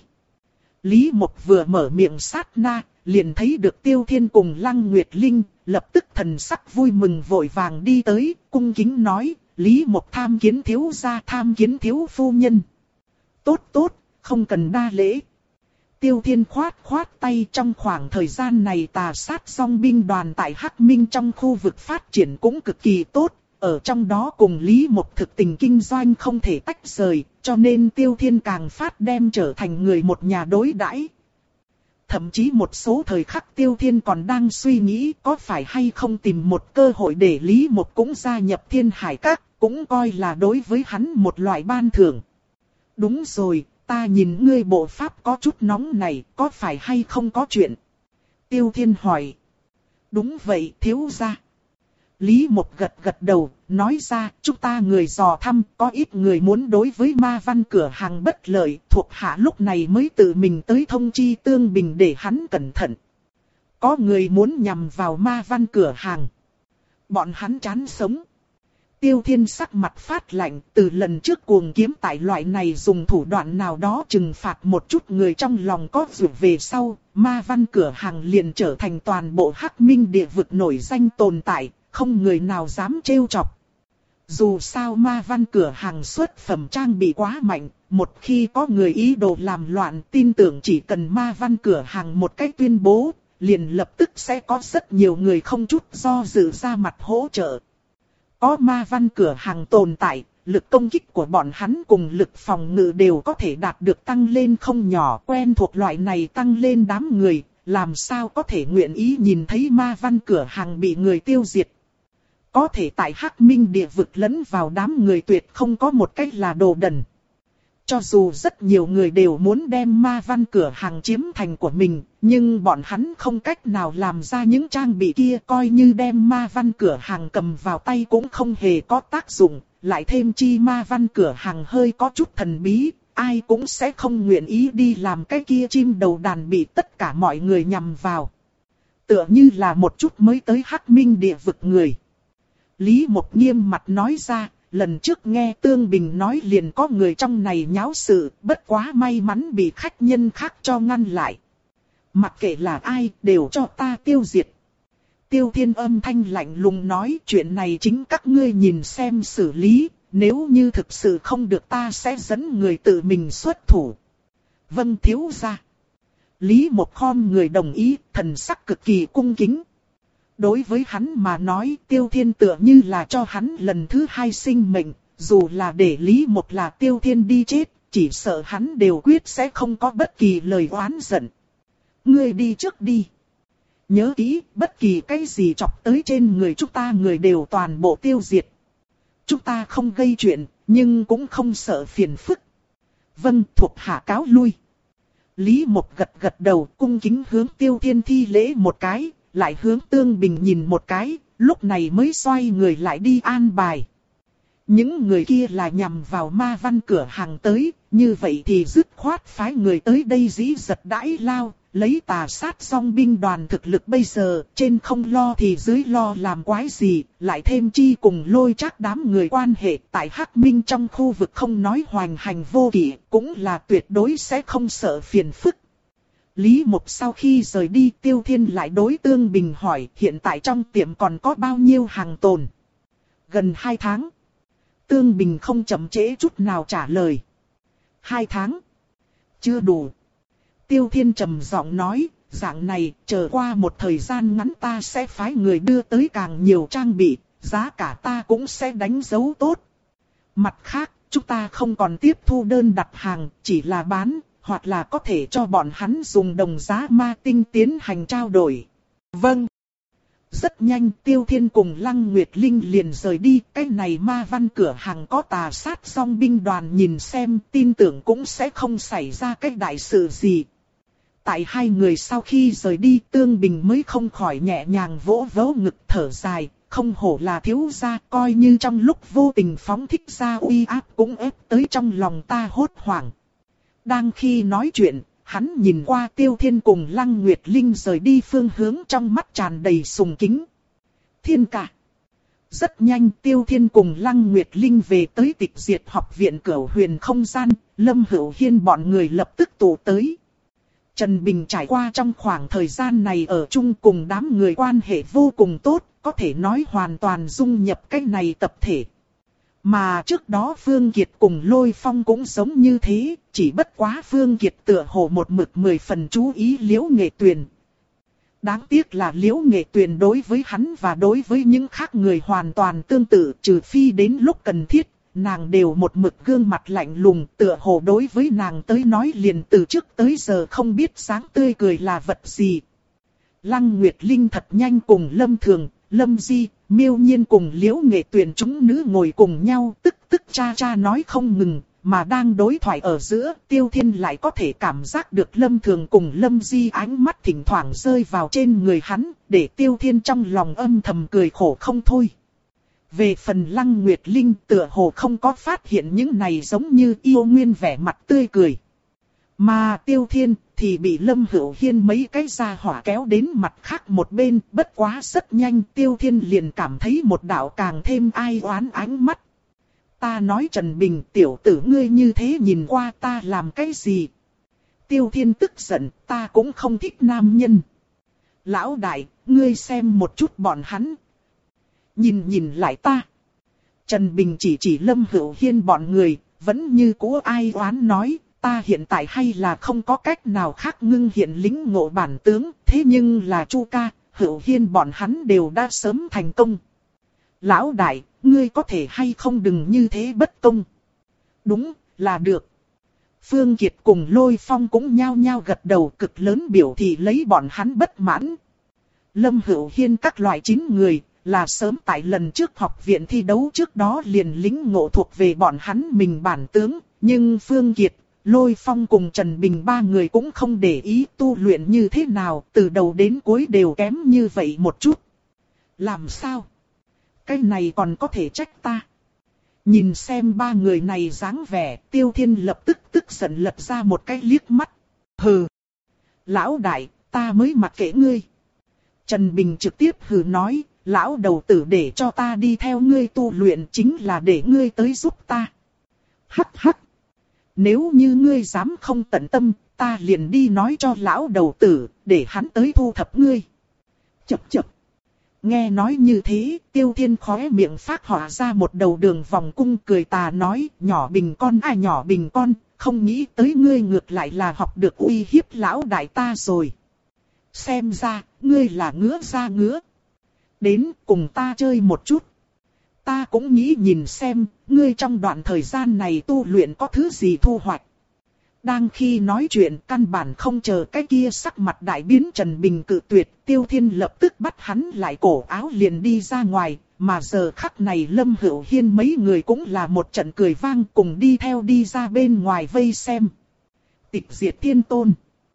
Lý Mộc vừa mở miệng sát na, liền thấy được Tiêu Thiên cùng Lăng Nguyệt Linh, lập tức thần sắc vui mừng vội vàng đi tới, cung kính nói, Lý Mộc tham kiến thiếu gia, tham kiến thiếu phu nhân. Tốt tốt, không cần đa lễ. Tiêu Thiên khoát khoát tay, trong khoảng thời gian này tà sát song binh đoàn tại Hắc Minh trong khu vực phát triển cũng cực kỳ tốt, ở trong đó cùng Lý Mộc thực tình kinh doanh không thể tách rời, cho nên Tiêu Thiên càng phát đem trở thành người một nhà đối đãi. Thậm chí một số thời khắc Tiêu Thiên còn đang suy nghĩ có phải hay không tìm một cơ hội để Lý Mộc cũng gia nhập Thiên Hải Các, cũng coi là đối với hắn một loại ban thưởng. Đúng rồi, ta nhìn ngươi bộ pháp có chút nóng này, có phải hay không có chuyện? Tiêu Thiên hỏi. Đúng vậy, thiếu gia. Lý Mộc gật gật đầu, nói ra, chúng ta người dò thăm, có ít người muốn đối với ma văn cửa hàng bất lợi, thuộc hạ lúc này mới tự mình tới thông chi Tương Bình để hắn cẩn thận. Có người muốn nhằm vào ma văn cửa hàng. Bọn hắn chán sống. Tiêu Thiên sắc mặt phát lạnh, từ lần trước cuồng kiếm tại loại này dùng thủ đoạn nào đó trừng phạt một chút người trong lòng có dũng về sau, ma văn cửa hàng liền trở thành toàn bộ Hắc Minh địa vực nổi danh tồn tại, không người nào dám trêu chọc. Dù sao ma văn cửa hàng xuất phẩm trang bị quá mạnh, một khi có người ý đồ làm loạn, tin tưởng chỉ cần ma văn cửa hàng một cách tuyên bố, liền lập tức sẽ có rất nhiều người không chút do dự ra mặt hỗ trợ. Có ma văn cửa hàng tồn tại, lực công kích của bọn hắn cùng lực phòng ngự đều có thể đạt được tăng lên không nhỏ, quen thuộc loại này tăng lên đám người, làm sao có thể nguyện ý nhìn thấy ma văn cửa hàng bị người tiêu diệt. Có thể tại Hắc Minh địa vực lẫn vào đám người tuyệt không có một cách là đồ đần. Cho dù rất nhiều người đều muốn đem ma văn cửa hàng chiếm thành của mình, nhưng bọn hắn không cách nào làm ra những trang bị kia, coi như đem ma văn cửa hàng cầm vào tay cũng không hề có tác dụng, lại thêm chi ma văn cửa hàng hơi có chút thần bí, ai cũng sẽ không nguyện ý đi làm cái kia chim đầu đàn bị tất cả mọi người nhằm vào. Tựa như là một chút mới tới Hắc Minh địa vực người. Lý Mộc nghiêm mặt nói ra, lần trước nghe Tương Bình nói liền có người trong này nháo sự, bất quá may mắn bị khách nhân khác cho ngăn lại. Mặc kệ là ai, đều cho ta tiêu diệt. Tiêu Thiên âm thanh lạnh lùng nói, chuyện này chính các ngươi nhìn xem xử lý, nếu như thực sự không được ta sẽ dẫn người tự mình xuất thủ. Vâng thiếu gia. Lý Một khom người đồng ý, thần sắc cực kỳ cung kính. Đối với hắn mà nói, Tiêu Thiên tựa như là cho hắn lần thứ hai sinh mệnh, dù là để Lý Một là Tiêu Thiên đi chết, chỉ sợ hắn đều quyết sẽ không có bất kỳ lời oán giận. Ngươi đi trước đi. Nhớ kỹ, bất kỳ cái gì chọc tới trên người chúng ta người đều toàn bộ tiêu diệt. Chúng ta không gây chuyện, nhưng cũng không sợ phiền phức. Vâng, thuộc hạ cáo lui. Lý Một gật gật đầu, cung kính hướng Tiêu Thiên thi lễ một cái, lại hướng Tương Bình nhìn một cái, lúc này mới xoay người lại đi an bài. Những người kia là nhằm vào ma văn cửa hàng tới, như vậy thì dứt khoát phái người tới đây dĩ giật đãi lao, lấy tà sát song binh đoàn thực lực bây giờ, trên không lo thì dưới lo làm quái gì, lại thêm chi cùng lôi chắc đám người quan hệ tại Hắc Minh trong khu vực không nói hoành hành vô kỷ, cũng là tuyệt đối sẽ không sợ phiền phức. Lý Mục sau khi rời đi, Tiêu Thiên lại đối Tương Bình hỏi, hiện tại trong tiệm còn có bao nhiêu hàng tồn? Gần hai tháng. Tương Bình không chậm trễ chút nào trả lời. Hai tháng. Chưa đủ. Tiêu Thiên trầm giọng nói, dạng này, chờ qua một thời gian ngắn ta sẽ phái người đưa tới càng nhiều trang bị, giá cả ta cũng sẽ đánh dấu tốt. Mặt khác, chúng ta không còn tiếp thu đơn đặt hàng, chỉ là bán, hoặc là có thể cho bọn hắn dùng đồng giá ma tinh tiến hành trao đổi. Vâng. Rất nhanh Tiêu Thiên cùng Lăng Nguyệt Linh liền rời đi, cái này ma văn cửa hàng có tà sát song binh đoàn nhìn xem, tin tưởng cũng sẽ không xảy ra cái đại sự gì. Tại hai người sau khi rời đi, Tương Bình mới không khỏi nhẹ nhàng vỗ vỗ ngực thở dài, không hổ là thiếu gia, coi như trong lúc vô tình phóng thích ra uy áp cũng ép tới trong lòng ta hốt hoảng. Đang khi nói chuyện, hắn nhìn qua Tiêu Thiên cùng Lăng Nguyệt Linh rời đi phương hướng, trong mắt tràn đầy sùng kính. Thiên ca. Rất nhanh Tiêu Thiên cùng Lăng Nguyệt Linh về tới Tịch Diệt học viện Cửu Huyền không gian, Lâm Hữu Hiên bọn người lập tức tụ tới. Trần Bình trải qua trong khoảng thời gian này ở chung cùng đám người quan hệ vô cùng tốt, có thể nói hoàn toàn dung nhập cái này tập thể. Mà trước đó Phương Kiệt cùng Lôi Phong cũng giống như thế, chỉ bất quá Phương Kiệt tựa hồ một mực mười phần chú ý Liễu Nghệ Tuyền. Đáng tiếc là Liễu Nghệ Tuyền đối với hắn và đối với những khác người hoàn toàn tương tự, trừ phi đến lúc cần thiết, nàng đều một mực gương mặt lạnh lùng, tựa hồ đối với nàng tới nói liền từ trước tới giờ không biết sáng tươi cười là vật gì. Lăng Nguyệt Linh thật nhanh cùng Lâm Thường, Lâm Di, Miêu Nhiên cùng Liễu Nghệ Tuyền chúng nữ ngồi cùng nhau, tức tức cha cha nói không ngừng, mà đang đối thoại ở giữa, Tiêu Thiên lại có thể cảm giác được Lâm Thường cùng Lâm Di ánh mắt thỉnh thoảng rơi vào trên người hắn, để Tiêu Thiên trong lòng âm thầm cười khổ không thôi. Về phần Lăng Nguyệt Linh tựa hồ không có phát hiện những này giống như yêu nguyên vẻ mặt tươi cười. Mà Tiêu Thiên thì bị Lâm Hữu Hiên mấy cái gia hỏa kéo đến mặt khác một bên, bất quá rất nhanh Tiêu Thiên liền cảm thấy một đạo càng thêm ai oán ánh mắt. Ta nói Trần Bình, tiểu tử ngươi như thế nhìn qua ta làm cái gì? Tiêu Thiên tức giận, ta cũng không thích nam nhân. Lão đại, ngươi xem một chút bọn hắn. Nhìn nhìn lại ta. Trần Bình chỉ chỉ Lâm Hữu Hiên bọn người, vẫn như cũ ai oán nói, ta hiện tại hay là không có cách nào khác ngưng hiện lĩnh ngộ bản tướng, thế nhưng là Chu ca, Hữu Hiên bọn hắn đều đã sớm thành công. Lão đại, ngươi có thể hay không đừng như thế bất công. Đúng, là được. Phương Kiệt cùng Lôi Phong cũng nhao nhao gật đầu, cực lớn biểu thị lấy bọn hắn bất mãn. Lâm Hữu Hiên các loại chín người, là sớm tại lần trước học viện thi đấu trước đó liền lĩnh ngộ thuộc về bọn hắn mình bản tướng, nhưng Phương Kiệt, Lôi Phong cùng Trần Bình ba người cũng không để ý tu luyện như thế nào, từ đầu đến cuối đều kém như vậy một chút. Làm sao? Cái này còn có thể trách ta? Nhìn xem ba người này dáng vẻ, Tiêu Thiên lập tức tức giận lật ra một cái liếc mắt. Hừ! Lão đại, ta mới mặc kệ ngươi. Trần Bình trực tiếp hừ nói, lão đầu tử để cho ta đi theo ngươi tu luyện chính là để ngươi tới giúp ta. Hắc hắc! Nếu như ngươi dám không tận tâm, ta liền đi nói cho lão đầu tử, để hắn tới thu thập ngươi. Chập chập! Nghe nói như thế, Tiêu Thiên khóe miệng phát họa ra một đầu đường vòng cung cười tà nói, nhỏ Bình con à nhỏ Bình con, không nghĩ tới ngươi ngược lại là học được uy hiếp lão đại ta rồi. Xem ra, ngươi là ngứa ra ngứa. Đến cùng ta chơi một chút. Ta cũng nghĩ nhìn xem, ngươi trong đoạn thời gian này tu luyện có thứ gì thu hoạch. Đang khi nói chuyện căn bản không chờ cái kia sắc mặt đại biến Trần Bình cự tuyệt, Tiêu Thiên lập tức bắt hắn lại cổ áo liền đi ra ngoài, mà giờ khắc này Lâm Hữu Hiên mấy người cũng là một trận cười vang cùng đi theo đi ra bên ngoài vây xem. Tịch diệt thiên tôn.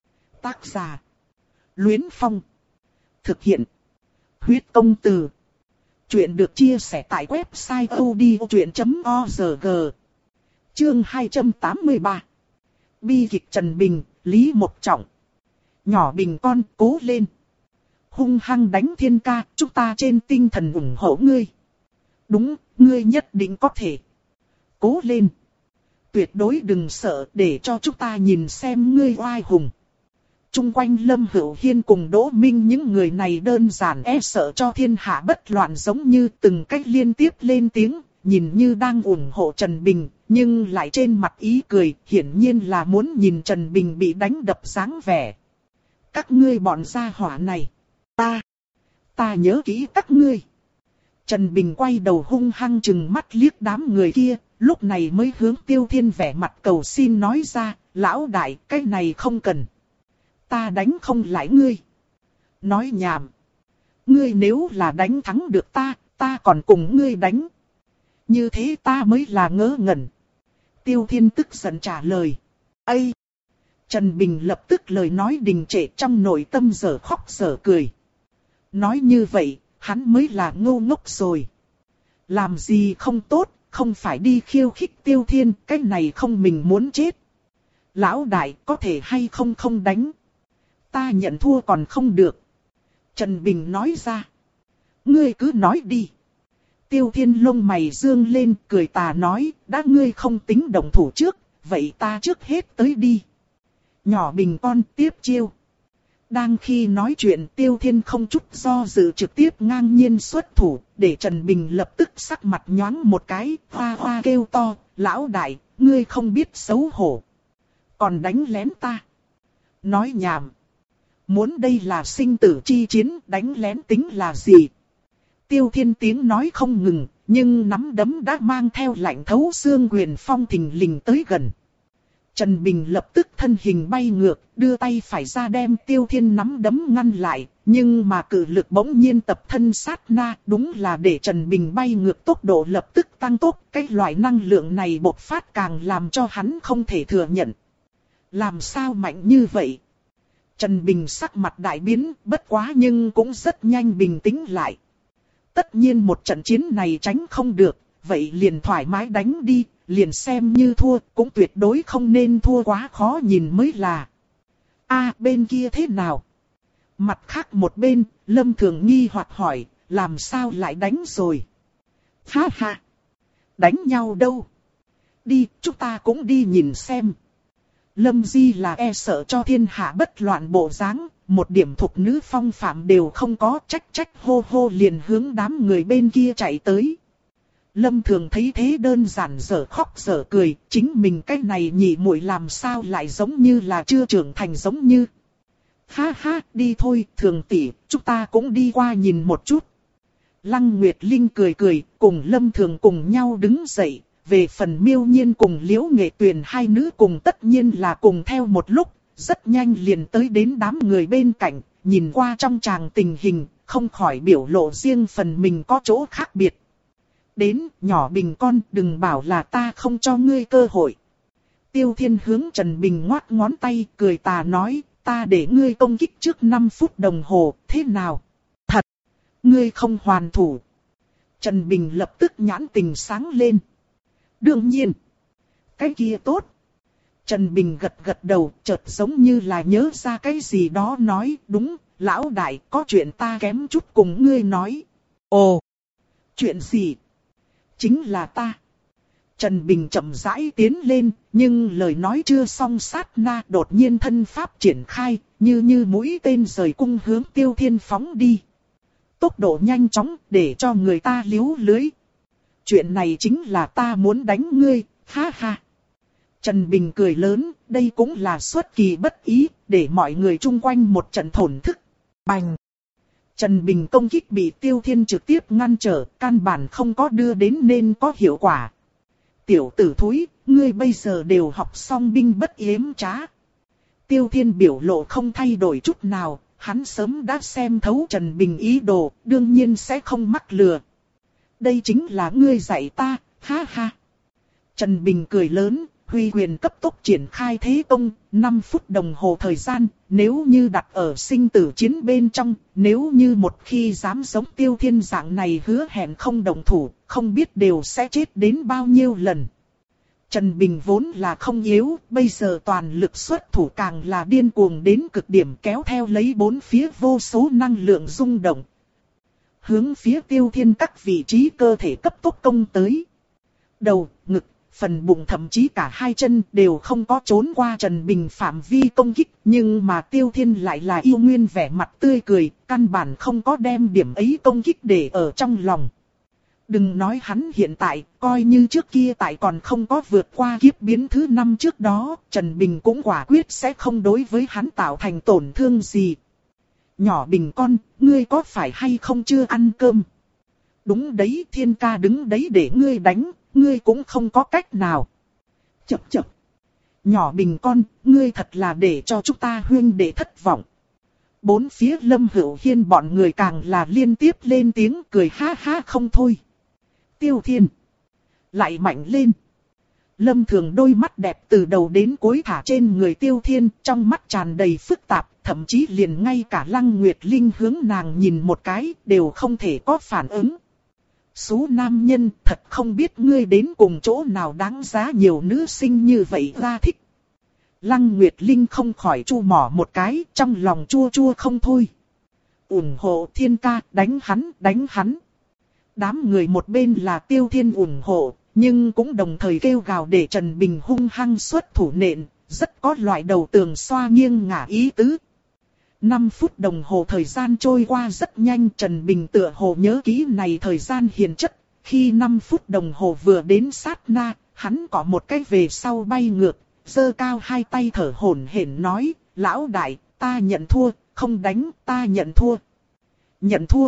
Tác giả. Luyến Phong. Thực hiện. Huyết công từ. Chuyện được chia sẻ tại website odchuyện chấm org. Chương hai trăm tám mươi ba. Bi kịch Trần Bình, Lý Một Trọng. Nhỏ Bình con, cố lên. Hung hăng đánh Thiên ca, chúng ta trên tinh thần ủng hộ ngươi. Đúng, ngươi nhất định có thể. Cố lên. Tuyệt đối đừng sợ, để cho chúng ta nhìn xem ngươi oai hùng. Trung quanh Lâm Hữu Hiên cùng Đỗ Minh những người này đơn giản e sợ cho thiên hạ bất loạn, giống như từng cách liên tiếp lên tiếng, nhìn như đang ủng hộ Trần Bình, nhưng lại trên mặt ý cười, hiển nhiên là muốn nhìn Trần Bình bị đánh đập dáng vẻ. Các ngươi bọn gia hỏa này, ta, ta nhớ kỹ các ngươi. Trần Bình quay đầu hung hăng chừng mắt liếc đám người kia, lúc này mới hướng Tiêu Thiên vẻ mặt cầu xin nói ra, lão đại, cái này không cần. Ta đánh không lại ngươi. Nói nhảm. Ngươi nếu là đánh thắng được ta, ta còn cùng ngươi đánh. Như thế ta mới là ngớ ngẩn. Tiêu Thiên tức giận trả lời. Ây! Trần Bình lập tức lời nói đình trệ, trong nội tâm dở khóc dở cười. Nói như vậy, hắn mới là ngu ngốc rồi. Làm gì không tốt, không phải đi khiêu khích Tiêu Thiên, cái này không mình muốn chết. Lão đại có thể hay không không đánh. Ta nhận thua còn không được. Trần Bình nói ra. Ngươi cứ nói đi. Tiêu Thiên lông mày dương lên cười tà nói, đã ngươi không tính động thủ trước, vậy ta trước hết tới đi. Nhỏ Bình con tiếp chiêu. Đang khi nói chuyện Tiêu Thiên không chút do dự trực tiếp ngang nhiên xuất thủ, để Trần Bình lập tức sắc mặt nhoáng một cái, hoa hoa kêu to, lão đại, ngươi không biết xấu hổ. Còn đánh lén ta. Nói nhảm. Muốn đây là sinh tử chi chiến, đánh lén tính là gì? Tiêu Thiên tiếng nói không ngừng, nhưng nắm đấm đã mang theo lạnh thấu xương quyền phong thình lình tới gần. Trần Bình lập tức thân hình bay ngược, đưa tay phải ra đem Tiêu Thiên nắm đấm ngăn lại, nhưng mà cự lực bỗng nhiên tập thân sát na, đúng là để Trần Bình bay ngược tốc độ lập tức tăng tốc, cái loại năng lượng này bộc phát càng làm cho hắn không thể thừa nhận. Làm sao mạnh như vậy? Trần Bình sắc mặt đại biến, bất quá nhưng cũng rất nhanh bình tĩnh lại. Tất nhiên một trận chiến này tránh không được, vậy liền thoải mái đánh đi, liền xem như thua, cũng tuyệt đối không nên thua quá khó nhìn mới là. A bên kia thế nào? Mặt khác một bên, Lâm Thường nghi hoặc hỏi, làm sao lại đánh rồi? Ha ha! Đánh nhau đâu? Đi, chúng ta cũng đi nhìn xem. Lâm Di là e sợ cho thiên hạ bất loạn bộ dáng, một điểm thục nữ phong phạm đều không có, trách trách hô hô liền hướng đám người bên kia chạy tới. Lâm Thường thấy thế đơn giản dở khóc dở cười, chính mình cái này nhị muội làm sao lại giống như là chưa trưởng thành giống như. Ha ha, đi thôi, Thường tỷ, chúng ta cũng đi qua nhìn một chút. Lăng Nguyệt Linh cười cười, cùng Lâm Thường cùng nhau đứng dậy. Về phần Miêu Nhiên cùng Liễu Nghệ Tuyền hai nữ cùng tất nhiên là cùng theo một lúc, rất nhanh liền tới đến đám người bên cạnh, nhìn qua trong tràng tình hình, không khỏi biểu lộ riêng phần mình có chỗ khác biệt. Đến, nhỏ Bình con, đừng bảo là ta không cho ngươi cơ hội. Tiêu Thiên hướng Trần Bình ngoắt ngón tay, cười tà nói, ta để ngươi công kích trước năm phút đồng hồ, thế nào? Thật! Ngươi không hoàn thủ. Trần Bình lập tức nhãn tình sáng lên. Đương nhiên. Cái kia tốt. Trần Bình gật gật đầu, chợt giống như là nhớ ra cái gì đó nói, đúng, lão đại, có chuyện ta kém chút cùng ngươi nói. Ồ, chuyện gì? Chính là ta. Trần Bình chậm rãi tiến lên, nhưng lời nói chưa xong sát na đột nhiên thân pháp triển khai, như như mũi tên rời cung hướng Tiêu Thiên phóng đi. tốc độ nhanh chóng để cho người ta liếu lưới. Chuyện này chính là ta muốn đánh ngươi, ha ha. Trần Bình cười lớn, đây cũng là xuất kỳ bất ý, để mọi người chung quanh một trận thổn thức. Bành! Trần Bình công kích bị Tiêu Thiên trực tiếp ngăn trở, căn bản không có đưa đến nên có hiệu quả. Tiểu tử thúi, ngươi bây giờ đều học xong binh bất yếm trá. Tiêu Thiên biểu lộ không thay đổi chút nào, hắn sớm đã xem thấu Trần Bình ý đồ, đương nhiên sẽ không mắc lừa. Đây chính là ngươi dạy ta, ha ha. Trần Bình cười lớn, huy quyền cấp tốc triển khai thế công, năm phút đồng hồ thời gian, nếu như đặt ở sinh tử chiến bên trong, nếu như một khi dám giống Tiêu Thiên dạng này hứa hẹn không đồng thủ, không biết đều sẽ chết đến bao nhiêu lần. Trần Bình vốn là không yếu, bây giờ toàn lực xuất thủ càng là điên cuồng đến cực điểm, kéo theo lấy bốn phía vô số năng lượng rung động. Hướng phía Tiêu Thiên các vị trí cơ thể cấp tốc công tới. Đầu, ngực, phần bụng thậm chí cả hai chân đều không có trốn qua Trần Bình phạm vi công kích, nhưng mà Tiêu Thiên lại là yêu nguyên vẻ mặt tươi cười, căn bản không có đem điểm ấy công kích để ở trong lòng. Đừng nói hắn hiện tại, coi như trước kia tại còn không có vượt qua kiếp biến thứ năm trước đó, Trần Bình cũng quả quyết sẽ không đối với hắn tạo thành tổn thương gì. Nhỏ Bình con, ngươi có phải hay không chưa ăn cơm? Đúng đấy, Thiên ca đứng đấy để ngươi đánh, ngươi cũng không có cách nào. Chập chập. Nhỏ Bình con, ngươi thật là để cho chúng ta huynh đệ thất vọng. Bốn phía Lâm Hữu Hiên bọn người càng là liên tiếp lên tiếng cười ha ha không thôi. Tiêu Thiên. Lại mạnh lên. Lâm Thường đôi mắt đẹp từ đầu đến cuối thả trên người Tiêu Thiên, trong mắt tràn đầy phức tạp, thậm chí liền ngay cả Lăng Nguyệt Linh hướng nàng nhìn một cái, đều không thể có phản ứng. Số nam nhân thật không biết ngươi đến cùng chỗ nào đáng giá nhiều nữ sinh như vậy ra thích. Lăng Nguyệt Linh không khỏi chu mỏ một cái, trong lòng chua chua không thôi. Ủng hộ Thiên ca, đánh hắn, đánh hắn. Đám người một bên là Tiêu Thiên ủng hộ, nhưng cũng đồng thời kêu gào để Trần Bình hung hăng xuất thủ nện, rất có loại đầu tường xoa nghiêng ngả ý tứ. Năm phút đồng hồ thời gian trôi qua rất nhanh, Trần Bình tựa hồ nhớ kỹ này thời gian hiền chất. Khi năm phút đồng hồ vừa đến sát na, hắn có một cái về sau bay ngược, giơ cao hai tay thở hổn hển nói, lão đại, ta nhận thua, không đánh, ta nhận thua. Nhận thua.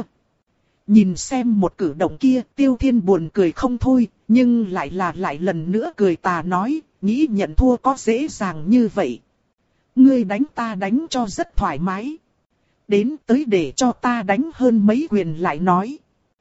Nhìn xem một cử động kia, Tiêu Thiên buồn cười không thôi, nhưng lại là lại lần nữa cười tà nói, nghĩ nhận thua có dễ dàng như vậy. Ngươi đánh ta đánh cho rất thoải mái. Đến tới để cho ta đánh hơn mấy quyền lại nói.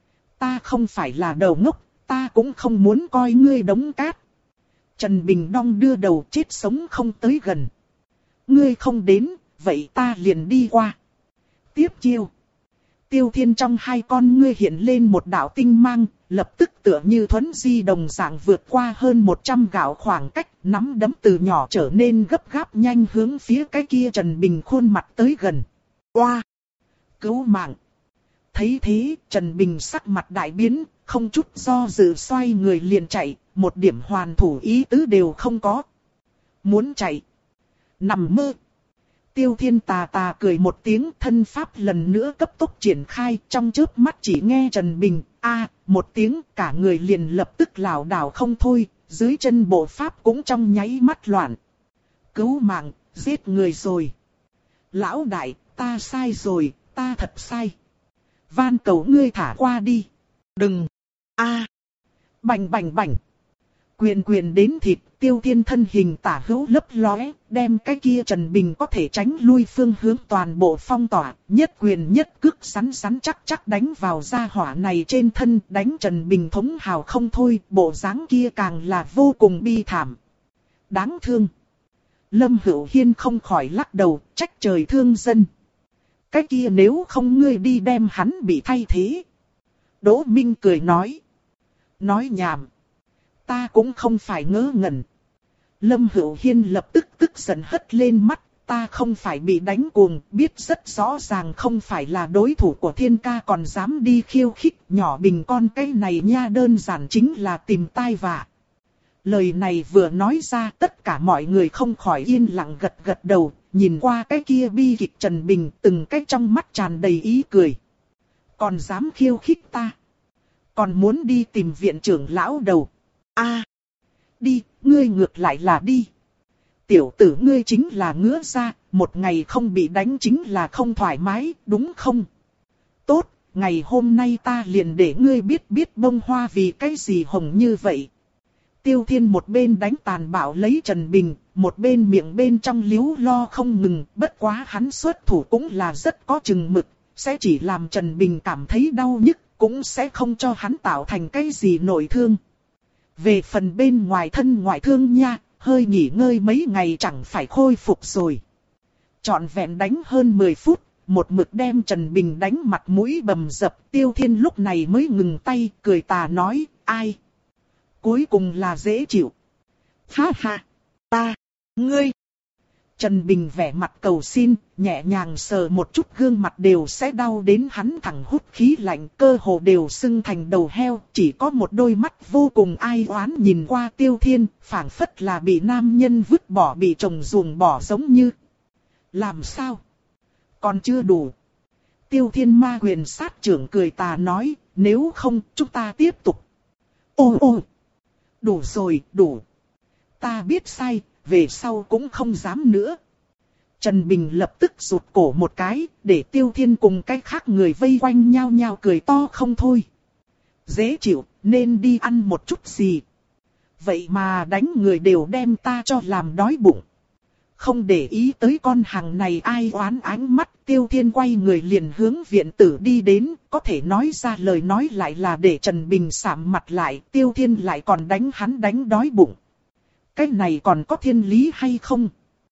Ta không phải là đầu ngốc, ta cũng không muốn coi ngươi đống cát. Trần Bình đong đưa đầu chết sống không tới gần. Ngươi không đến, vậy ta liền đi qua. Tiếp chiêu. Tiêu Thiên trong hai con ngươi hiện lên một đạo tinh mang, lập tức tựa như thuấn di đồng dạng vượt qua hơn một trăm gạo khoảng cách, nắm đấm từ nhỏ trở nên gấp gáp nhanh hướng phía cái kia Trần Bình khuôn mặt tới gần. Oa! Cứu mạng! Thấy thế, Trần Bình sắc mặt đại biến, không chút do dự xoay người liền chạy, một điểm hoàn thủ ý tứ đều không có. Muốn chạy? Nằm mơ! Tiêu Thiên tà tà cười một tiếng, thân pháp lần nữa cấp tốc triển khai, trong chớp mắt chỉ nghe Trần Bình a một tiếng, cả người liền lập tức lảo đảo không thôi, dưới chân bộ pháp cũng trong nháy mắt loạn. Cứu mạng, giết người rồi. Lão đại, ta sai rồi, ta thật sai. Van cầu ngươi thả qua đi. Đừng. A. Bành bành bành. Quyền quyền đến thịt, Tiêu Thiên thân hình tả hữu lấp lóe, đem cái kia Trần Bình có thể tránh lui phương hướng toàn bộ phong tỏa, nhất quyền nhất cước sắn sắn chắc chắc đánh vào gia hỏa này trên thân, đánh Trần Bình thống hào không thôi, bộ dáng kia càng là vô cùng bi thảm. Đáng thương. Lâm Hữu Hiên không khỏi lắc đầu, trách trời thương dân. Cái kia nếu không ngươi đi đem hắn bị thay thế. Đỗ Minh cười nói. Nói nhảm. Ta cũng không phải ngớ ngẩn. Lâm Hữu Hiên lập tức tức giận hất lên mắt. Ta không phải bị đánh cuồng, biết rất rõ ràng không phải là đối thủ của Thiên ca còn dám đi khiêu khích. Nhỏ Bình con cái này nha, đơn giản chính là tìm tai vạ. Lời này vừa nói ra, tất cả mọi người không khỏi yên lặng gật gật đầu, nhìn qua cái kia bi kịch Trần Bình, từng cái trong mắt tràn đầy ý cười. Còn dám khiêu khích ta. Còn muốn đi tìm viện trưởng lão đầu. A, đi, ngươi ngược lại là đi. Tiểu tử ngươi chính là ngứa ra, một ngày không bị đánh chính là không thoải mái, đúng không? Tốt, ngày hôm nay ta liền để ngươi biết biết bông hoa vì cái gì hồng như vậy. Tiêu Thiên một bên đánh tàn bạo lấy Trần Bình, một bên miệng bên trong líu lo không ngừng, bất quá hắn xuất thủ cũng là rất có chừng mực, sẽ chỉ làm Trần Bình cảm thấy đau nhức, cũng sẽ không cho hắn tạo thành cái gì nội thương. Về phần bên ngoài thân ngoại thương nha, hơi nghỉ ngơi mấy ngày chẳng phải khôi phục rồi. Trọn vẹn đánh hơn mười phút, một mực đem Trần Bình đánh mặt mũi bầm dập. Tiêu Thiên lúc này mới ngừng tay, cười tà nói, ai? Cuối cùng là dễ chịu. Ha ha, ta, ngươi. Trần Bình vẻ mặt cầu xin, nhẹ nhàng sờ một chút gương mặt đều sẽ đau đến hắn thẳng hút khí lạnh, cơ hồ đều sưng thành đầu heo, chỉ có một đôi mắt vô cùng ai oán nhìn qua Tiêu Thiên, phảng phất là bị nam nhân vứt bỏ bị chồng ruồng bỏ giống như. Làm sao? Còn chưa đủ. Tiêu Thiên ma quyền sát trưởng cười tà nói, nếu không chúng ta tiếp tục. Ô ô, đủ rồi, đủ. Ta biết sai. Về sau cũng không dám nữa. Trần Bình lập tức rụt cổ một cái, để Tiêu Thiên cùng cái khác người vây quanh nhau nhau cười to không thôi. Dễ chịu, nên đi ăn một chút gì. Vậy mà đánh người đều đem ta cho làm đói bụng. Không để ý tới con hàng này ai oán ánh mắt, Tiêu Thiên quay người liền hướng viện tử đi đến, có thể nói ra lời nói lại là để Trần Bình sạm mặt lại, Tiêu Thiên lại còn đánh hắn đánh đói bụng. Cái này còn có thiên lý hay không?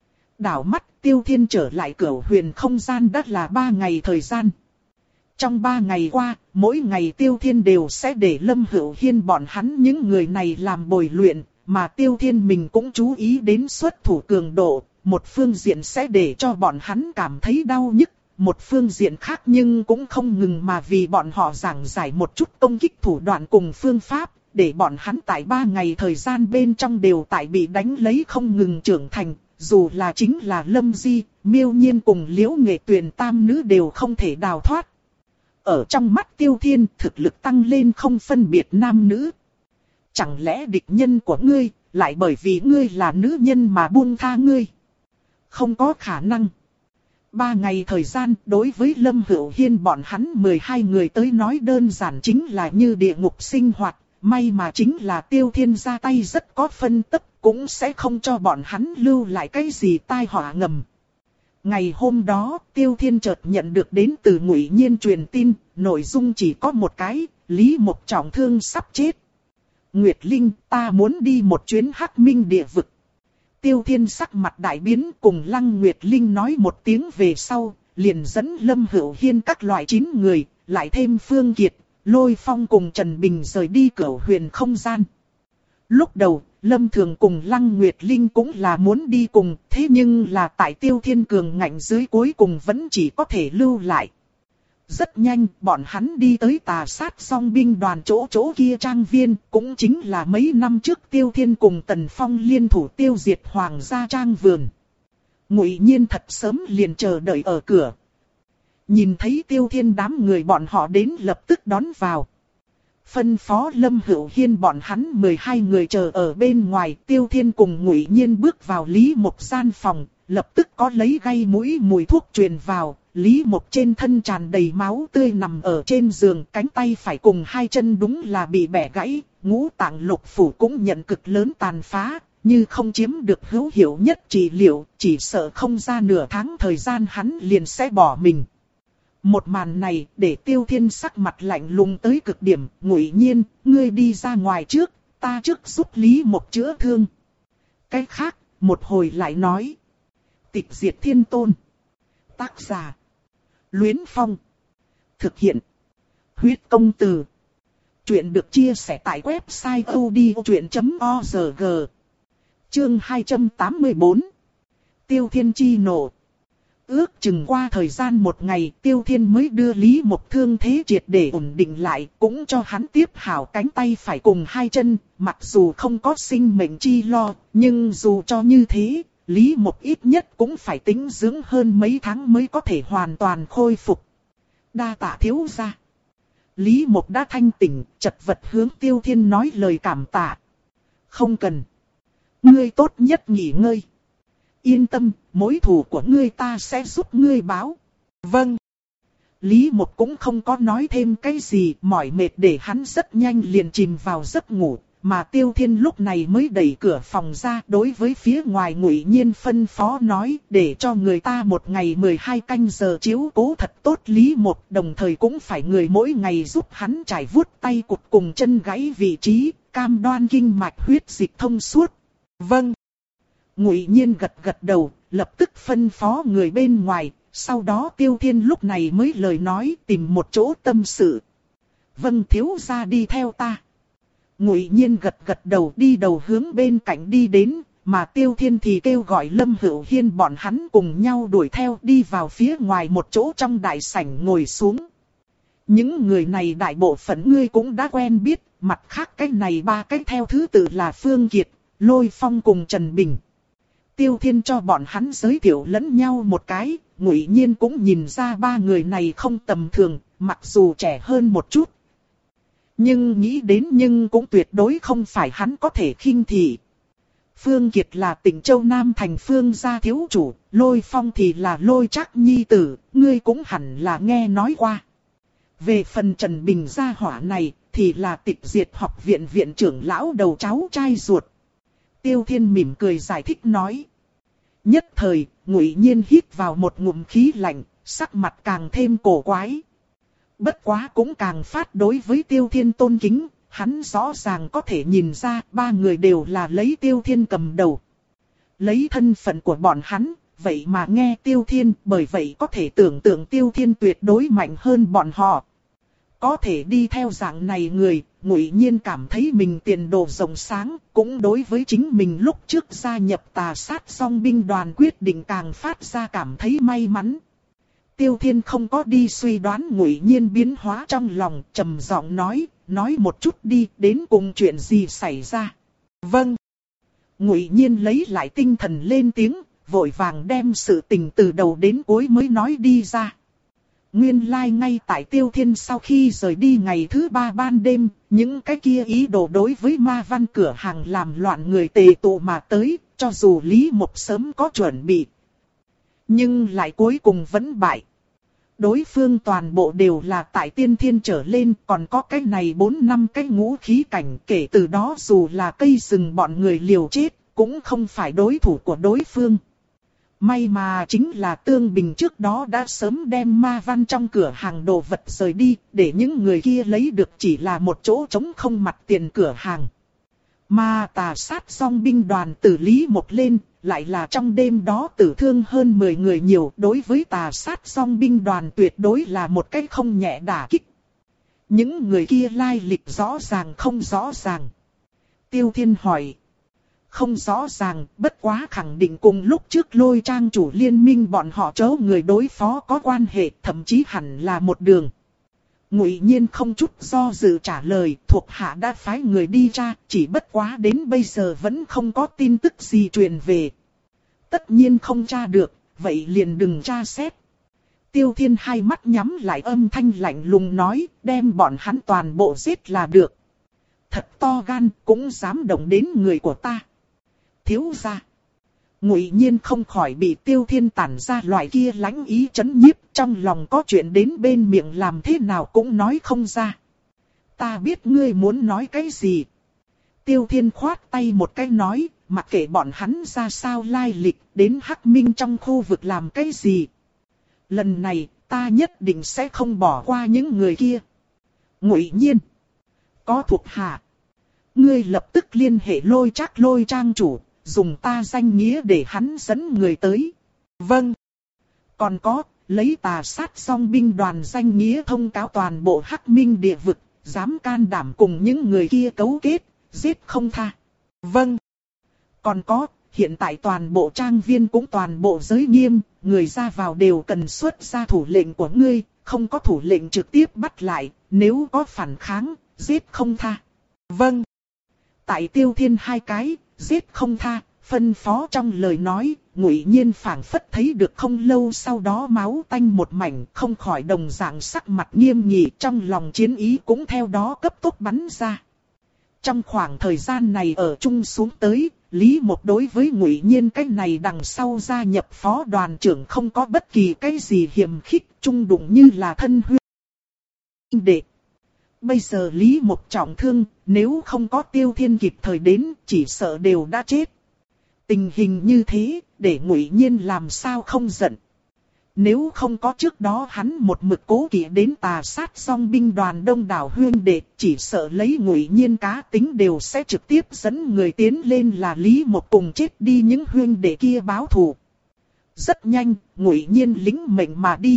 Đảo mắt Tiêu Thiên trở lại Cửu Huyền không gian đã là ba ngày thời gian. Trong ba ngày qua, mỗi ngày Tiêu Thiên đều sẽ để Lâm Hữu Hiên bọn hắn những người này làm bồi luyện, mà Tiêu Thiên mình cũng chú ý đến xuất thủ cường độ, một phương diện sẽ để cho bọn hắn cảm thấy đau nhức, một phương diện khác nhưng cũng không ngừng mà vì bọn họ giảng giải một chút công kích thủ đoạn cùng phương pháp. Để bọn hắn tại ba ngày thời gian bên trong đều tại bị đánh lấy không ngừng trưởng thành, dù là chính là Lâm Di, Miêu Nhiên cùng Liễu Nghệ Tuyền tam nữ đều không thể đào thoát. Ở trong mắt Tiêu Thiên, thực lực tăng lên không phân biệt nam nữ. Chẳng lẽ địch nhân của ngươi, lại bởi vì ngươi là nữ nhân mà buông tha ngươi? Không có khả năng. Ba ngày thời gian đối với Lâm Hữu Hiên bọn hắn mười hai người tới nói đơn giản chính là như địa ngục sinh hoạt. May mà chính là Tiêu Thiên ra tay rất có phân tích, cũng sẽ không cho bọn hắn lưu lại cái gì tai họa ngầm. Ngày hôm đó, Tiêu Thiên chợt nhận được đến từ Ngụy Nhiên truyền tin, nội dung chỉ có một cái, Lý Mộc trọng thương sắp chết. Nguyệt Linh, ta muốn đi một chuyến Hắc Minh địa vực. Tiêu Thiên sắc mặt đại biến cùng Lăng Nguyệt Linh nói một tiếng về sau, liền dẫn Lâm Hữu Hiên các loại chín người, lại thêm Phương Kiệt. Lôi Phong cùng Trần Bình rời đi Cửu Huyền không gian. Lúc đầu, Lâm Thường cùng Lăng Nguyệt Linh cũng là muốn đi cùng, thế nhưng là tại Tiêu Thiên cường ngạnh dưới cuối cùng vẫn chỉ có thể lưu lại. Rất nhanh, bọn hắn đi tới Tà Sát Song binh đoàn chỗ chỗ kia trang viên, cũng chính là mấy năm trước Tiêu Thiên cùng Tần Phong liên thủ tiêu diệt Hoàng gia trang vườn. Ngụy Nhiên thật sớm liền chờ đợi ở cửa. Nhìn thấy Tiêu Thiên đám người bọn họ đến lập tức đón vào. Phân phó Lâm Hữu Hiên bọn hắn mười hai người chờ ở bên ngoài. Tiêu Thiên cùng Ngụy Nhiên bước vào Lý Mộc gian phòng, lập tức có lấy gây mũi mùi thuốc truyền vào. Lý Mộc trên thân tràn đầy máu tươi nằm ở trên giường, cánh tay phải cùng hai chân đúng là bị bẻ gãy, ngũ tạng lục phủ cũng nhận cực lớn tàn phá. Như không chiếm được hữu hiệu nhất trị liệu, chỉ sợ không ra nửa tháng thời gian hắn liền sẽ bỏ mình. Một màn này để Tiêu Thiên sắc mặt lạnh lùng tới cực điểm, Ngụy Nhiên, ngươi đi ra ngoài trước, ta trước giúp Lý Mộc chữa thương. Cái khác, một hồi lại nói. Tịch diệt thiên tôn. Tác giả. Luyến Phong. Thực hiện. Huyết công từ. Chuyện được chia sẻ tại website odchuyện chấm org. Chương hai trăm tám mươi bốn. Tiêu Thiên chi nộ. Ước chừng qua thời gian một ngày, Tiêu Thiên mới đưa Lý Mộc thương thế triệt để ổn định lại, cũng cho hắn tiếp hảo cánh tay phải cùng hai chân, mặc dù không có sinh mệnh chi lo, nhưng dù cho như thế, Lý Mộc ít nhất cũng phải tĩnh dưỡng hơn mấy tháng mới có thể hoàn toàn khôi phục. Đa tạ thiếu gia. Lý Mộc đã thanh tỉnh, chật vật hướng Tiêu Thiên nói lời cảm tạ. Không cần. Ngươi tốt nhất nghỉ ngơi. Yên tâm, mối thù của ngươi ta sẽ giúp ngươi báo. Vâng. Lý Mộc cũng không có nói thêm cái gì, mỏi mệt để hắn rất nhanh liền chìm vào giấc ngủ. Mà Tiêu Thiên lúc này mới đẩy cửa phòng ra, đối với phía ngoài Ngụy Nhiên phân phó nói, để cho người ta một ngày mười hai canh giờ chiếu cố thật tốt Lý Mộc, đồng thời cũng phải người mỗi ngày giúp hắn trải vuốt tay cụt cùng chân gãy vị trí, cam đoan kinh mạch huyết dịch thông suốt. Vâng. Ngụy Nhiên gật gật đầu, lập tức phân phó người bên ngoài, sau đó Tiêu Thiên lúc này mới lời nói tìm một chỗ tâm sự. Vâng, thiếu gia đi theo ta. Ngụy Nhiên gật gật đầu đi đầu hướng bên cạnh đi đến, mà Tiêu Thiên thì kêu gọi Lâm Hữu Hiên bọn hắn cùng nhau đuổi theo đi vào phía ngoài một chỗ trong đại sảnh ngồi xuống. Những người này đại bộ phận ngươi cũng đã quen biết, mặt khác cái này ba cái theo thứ tự là Phương Kiệt, Lôi Phong cùng Trần Bình. Tiêu Thiên cho bọn hắn giới thiệu lẫn nhau một cái, Ngụy Nhiên cũng nhìn ra ba người này không tầm thường, mặc dù trẻ hơn một chút. Nhưng nghĩ đến nhưng cũng tuyệt đối không phải hắn có thể khinh thị. Phương Kiệt là tỉnh Châu Nam thành Phương gia thiếu chủ, Lôi Phong thì là Lôi Trác nhi tử, ngươi cũng hẳn là nghe nói qua. Về phần Trần Bình gia hỏa này, thì là Tịch Diệt học viện viện trưởng lão đầu cháu trai ruột. Tiêu Thiên mỉm cười giải thích nói. Nhất thời, Ngụy Nhiên hít vào một ngụm khí lạnh, sắc mặt càng thêm cổ quái. Bất quá cũng càng phát đối với Tiêu Thiên tôn kính, hắn rõ ràng có thể nhìn ra ba người đều là lấy Tiêu Thiên cầm đầu. Lấy thân phận của bọn hắn, vậy mà nghe Tiêu Thiên, bởi vậy có thể tưởng tượng Tiêu Thiên tuyệt đối mạnh hơn bọn họ. Có thể đi theo dạng này người, Ngụy Nhiên cảm thấy mình tiền đồ rộng sáng, cũng đối với chính mình lúc trước gia nhập Tà Sát Song binh đoàn quyết định càng phát ra cảm thấy may mắn. Tiêu Thiên không có đi suy đoán Ngụy Nhiên biến hóa trong lòng, trầm giọng nói, nói một chút đi, đến cùng chuyện gì xảy ra. Vâng. Ngụy Nhiên lấy lại tinh thần lên tiếng, vội vàng đem sự tình từ đầu đến cuối mới nói đi ra. Nguyên lai like ngay tại Tiêu Thiên sau khi rời đi ngày thứ ba ban đêm, những cái kia ý đồ đối với ma văn cửa hàng làm loạn người tề tụ mà tới, cho dù Lý Mộc sớm có chuẩn bị. Nhưng lại cuối cùng vẫn bại. Đối phương toàn bộ đều là tại tiên thiên trở lên, còn có cái này bốn năm cái ngũ khí cảnh, kể từ đó dù là cây rừng bọn người liều chết, cũng không phải đối thủ của đối phương. May mà chính là Tương Bình trước đó đã sớm đem ma văn trong cửa hàng đồ vật rời đi, để những người kia lấy được chỉ là một chỗ trống không mặt tiền cửa hàng. Mà Tà Sát Song binh đoàn từ Lý Mộc lên, lại là trong đêm đó tử thương hơn mười người nhiều, đối với Tà Sát Song binh đoàn tuyệt đối là một cái không nhẹ đả kích. Những người kia lai lịch rõ ràng không rõ ràng. Tiêu Thiên hỏi. Không rõ ràng, bất quá khẳng định cùng lúc trước Lôi Trang chủ liên minh bọn họ chấu người đối phó có quan hệ, thậm chí hẳn là một đường. Ngụy Nhiên không chút do dự trả lời, thuộc hạ đã phái người đi tra, chỉ bất quá đến bây giờ vẫn không có tin tức gì truyền về. Tất nhiên không tra được, vậy liền đừng tra xét. Tiêu Thiên hai mắt nhắm lại, âm thanh lạnh lùng nói, đem bọn hắn toàn bộ giết là được. Thật to gan, cũng dám động đến người của ta. Thiếu gia. Ngụy Nhiên không khỏi bị Tiêu Thiên tản ra loại kia lãnh ý chấn nhiếp, trong lòng có chuyện đến bên miệng làm thế nào cũng nói không ra. Ta biết ngươi muốn nói cái gì. Tiêu Thiên khoát tay một cái nói, mặc kệ bọn hắn ra sao lai lịch, đến Hắc Minh trong khu vực làm cái gì. Lần này, ta nhất định sẽ không bỏ qua những người kia. Ngụy Nhiên. Có thuộc hạ. Ngươi lập tức liên hệ Lôi Trác Lôi Trang chủ, dùng ta danh nghĩa để hắn dẫn người tới. Vâng. Còn có, lấy Tà Sát Song binh đoàn danh nghĩa thông cáo toàn bộ Hắc Minh địa vực, dám can đảm cùng những người kia cấu kết, giết không tha. Vâng. Còn có, hiện tại toàn bộ trang viên cũng toàn bộ giới nghiêm, người ra vào đều cần xuất ra thủ lệnh của ngươi, không có thủ lệnh trực tiếp bắt lại, nếu có phản kháng, giết không tha. Vâng. Tại Tiêu Thiên hai cái, giết không tha, Phân phó trong lời nói, Ngụy Nhiên phảng phất thấy được không lâu sau đó máu tanh một mảnh, không khỏi đồng dạng sắc mặt nghiêm nghị, trong lòng chiến ý cũng theo đó cấp tốc bắn ra. Trong khoảng thời gian này ở chung xuống tới, Lý Mộc đối với Ngụy Nhiên cái này đằng sau gia nhập phó đoàn trưởng không có bất kỳ cái gì hiềm khích, chung đụng như là thân huynh đệ. Bây giờ Lý Mộc trọng thương, nếu không có Tiêu Thiên kịp thời đến, chỉ sợ đều đã chết. Tình hình như thế, để Ngụy Nhiên làm sao không giận. Nếu không có trước đó hắn một mực cố kỵ đến tà sát song binh đoàn đông đảo huyên đệ, chỉ sợ lấy Ngụy Nhiên cá tính đều sẽ trực tiếp dẫn người tiến lên là Lý Mộc cùng chết đi những huyên đệ kia báo thù. Rất nhanh, Ngụy Nhiên lính mệnh mà đi.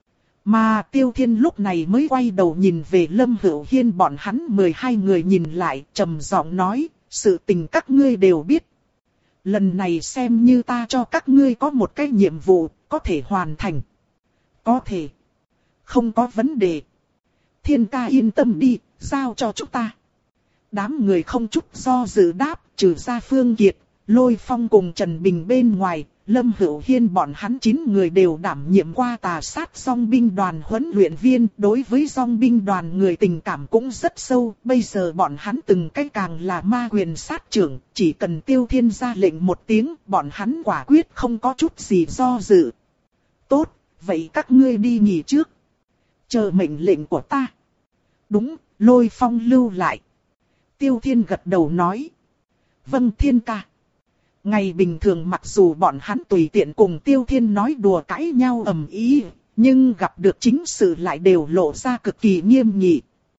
Mà Tiêu Thiên lúc này mới quay đầu nhìn về Lâm Hữu Hiên bọn hắn mười hai người nhìn lại, trầm giọng nói, sự tình các ngươi đều biết. Lần này xem như ta cho các ngươi có một cái nhiệm vụ, có thể hoàn thành. Có thể. Không có vấn đề. Thiên ca yên tâm đi, giao cho chúng ta. Đám người không chút do dự đáp, trừ ra Phương Kiệt, Lôi Phong cùng Trần Bình bên ngoài, Lâm Hữu Hiên bọn hắn chín người đều đảm nhiệm qua tà sát dòng binh đoàn huấn luyện viên. Đối với dòng binh đoàn người tình cảm cũng rất sâu. Bây giờ bọn hắn từng cái càng là ma quyền sát trưởng. Chỉ cần Tiêu Thiên ra lệnh một tiếng, bọn hắn quả quyết không có chút gì do dự. Tốt, vậy các ngươi đi nghỉ trước. Chờ mệnh lệnh của ta. Đúng, Lôi Phong lưu lại. Tiêu Thiên gật đầu nói. Vâng Thiên ca. Ngày bình thường mặc dù bọn hắn tùy tiện cùng Tiêu Thiên nói đùa cãi nhau ầm ĩ, nhưng gặp được chính sự lại đều lộ ra cực kỳ nghiêm nghị.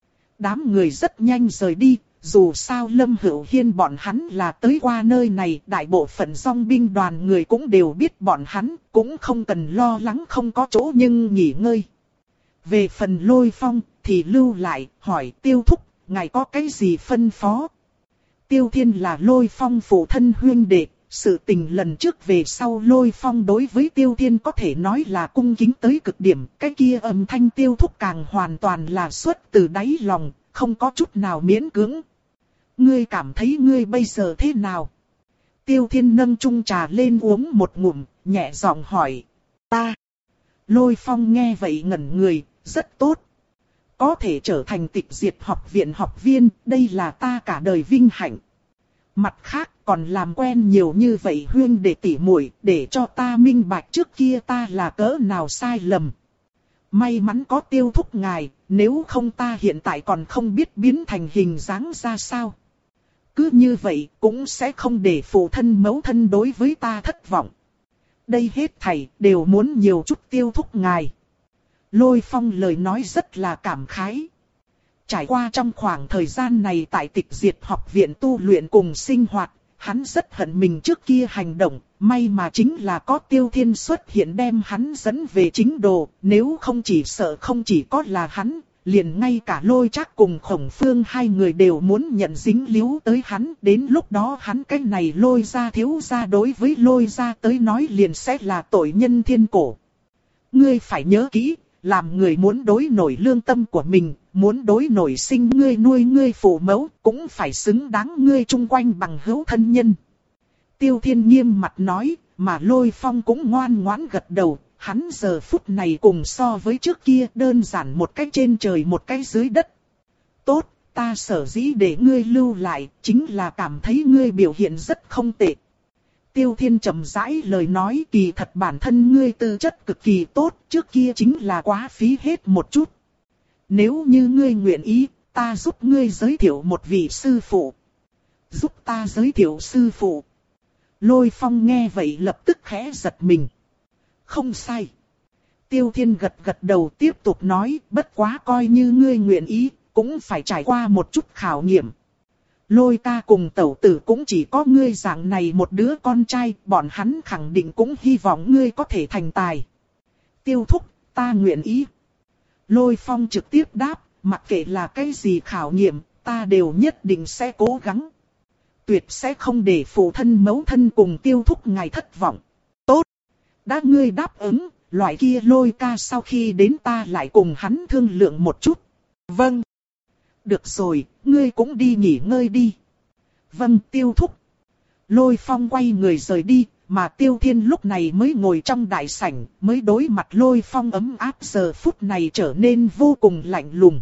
Đám người rất nhanh rời đi, dù sao Lâm Hữu Hiên bọn hắn là tới qua nơi này, đại bộ phận dòng binh đoàn người cũng đều biết bọn hắn, cũng không cần lo lắng không có chỗ nhưng nghỉ ngơi. Về phần Lôi Phong thì lưu lại, hỏi Tiêu Thúc, ngài có cái gì phân phó? Tiêu Thiên là Lôi Phong phụ thân huyên đệ. Sự tình lần trước về sau Lôi Phong đối với Tiêu Thiên có thể nói là cung kính tới cực điểm. Cái kia âm thanh Tiêu Thúc càng hoàn toàn là xuất từ đáy lòng, không có chút nào miễn cưỡng. Ngươi cảm thấy ngươi bây giờ thế nào? Tiêu Thiên nâng chung trà lên uống một ngụm, nhẹ giọng hỏi. Ta. Lôi Phong nghe vậy ngẩn người, rất tốt. Có thể trở thành tịch diệt học viện học viên, đây là ta cả đời vinh hạnh. Mặt khác còn làm quen nhiều như vậy huyên đệ tỉ muội, để cho ta minh bạch trước kia ta là cỡ nào sai lầm. May mắn có Tiêu Thúc ngài, nếu không ta hiện tại còn không biết biến thành hình dáng ra sao. Cứ như vậy cũng sẽ không để phụ thân mẫu thân đối với ta thất vọng. Đây hết thảy đều muốn nhiều chút Tiêu Thúc ngài. Lôi Phong lời nói rất là cảm khái. Trải qua trong khoảng thời gian này tại tịch diệt học viện tu luyện cùng sinh hoạt, hắn rất hận mình trước kia hành động, may mà chính là có Tiêu Thiên xuất hiện đem hắn dẫn về chính đồ, nếu không chỉ sợ không chỉ có là hắn, liền ngay cả Lôi Trác cùng Khổng Phương hai người đều muốn nhận dính líu tới hắn, đến lúc đó hắn cái này Lôi gia thiếu gia đối với Lôi gia tới nói liền sẽ là tội nhân thiên cổ. Ngươi phải nhớ kỹ, làm người muốn đối nổi lương tâm của mình, muốn đối nổi sinh ngươi nuôi ngươi phụ mẫu, cũng phải xứng đáng ngươi chung quanh bằng hữu thân nhân. Tiêu Thiên nghiêm mặt nói, mà Lôi Phong cũng ngoan ngoãn gật đầu, hắn giờ phút này cùng so với trước kia đơn giản một cái trên trời một cái dưới đất. Tốt, ta sở dĩ để ngươi lưu lại, chính là cảm thấy ngươi biểu hiện rất không tệ. Tiêu Thiên trầm rãi lời nói, kỳ thật bản thân ngươi tư chất cực kỳ tốt, trước kia chính là quá phí hết một chút. Nếu như ngươi nguyện ý, ta giúp ngươi giới thiệu một vị sư phụ. Giúp ta giới thiệu sư phụ. Lôi Phong nghe vậy lập tức khẽ giật mình. Không sai. Tiêu Thiên gật gật đầu tiếp tục nói, bất quá coi như ngươi nguyện ý, cũng phải trải qua một chút khảo nghiệm. Lôi ca cùng tẩu tử cũng chỉ có ngươi dạng này một đứa con trai, bọn hắn khẳng định cũng hy vọng ngươi có thể thành tài. Tiêu Thúc, ta nguyện ý. Lôi Phong trực tiếp đáp, mặc kệ là cái gì khảo nghiệm, ta đều nhất định sẽ cố gắng. Tuyệt sẽ không để phụ thân mẫu thân cùng Tiêu Thúc ngài thất vọng. Tốt, đã ngươi đáp ứng, loại kia Lôi ca sau khi đến ta lại cùng hắn thương lượng một chút. Vâng. Được rồi, ngươi cũng đi nghỉ ngơi đi. Vâng Tiêu Thúc. Lôi Phong quay người rời đi, mà Tiêu Thiên lúc này mới ngồi trong đại sảnh, mới đối mặt Lôi Phong ấm áp giờ phút này trở nên vô cùng lạnh lùng.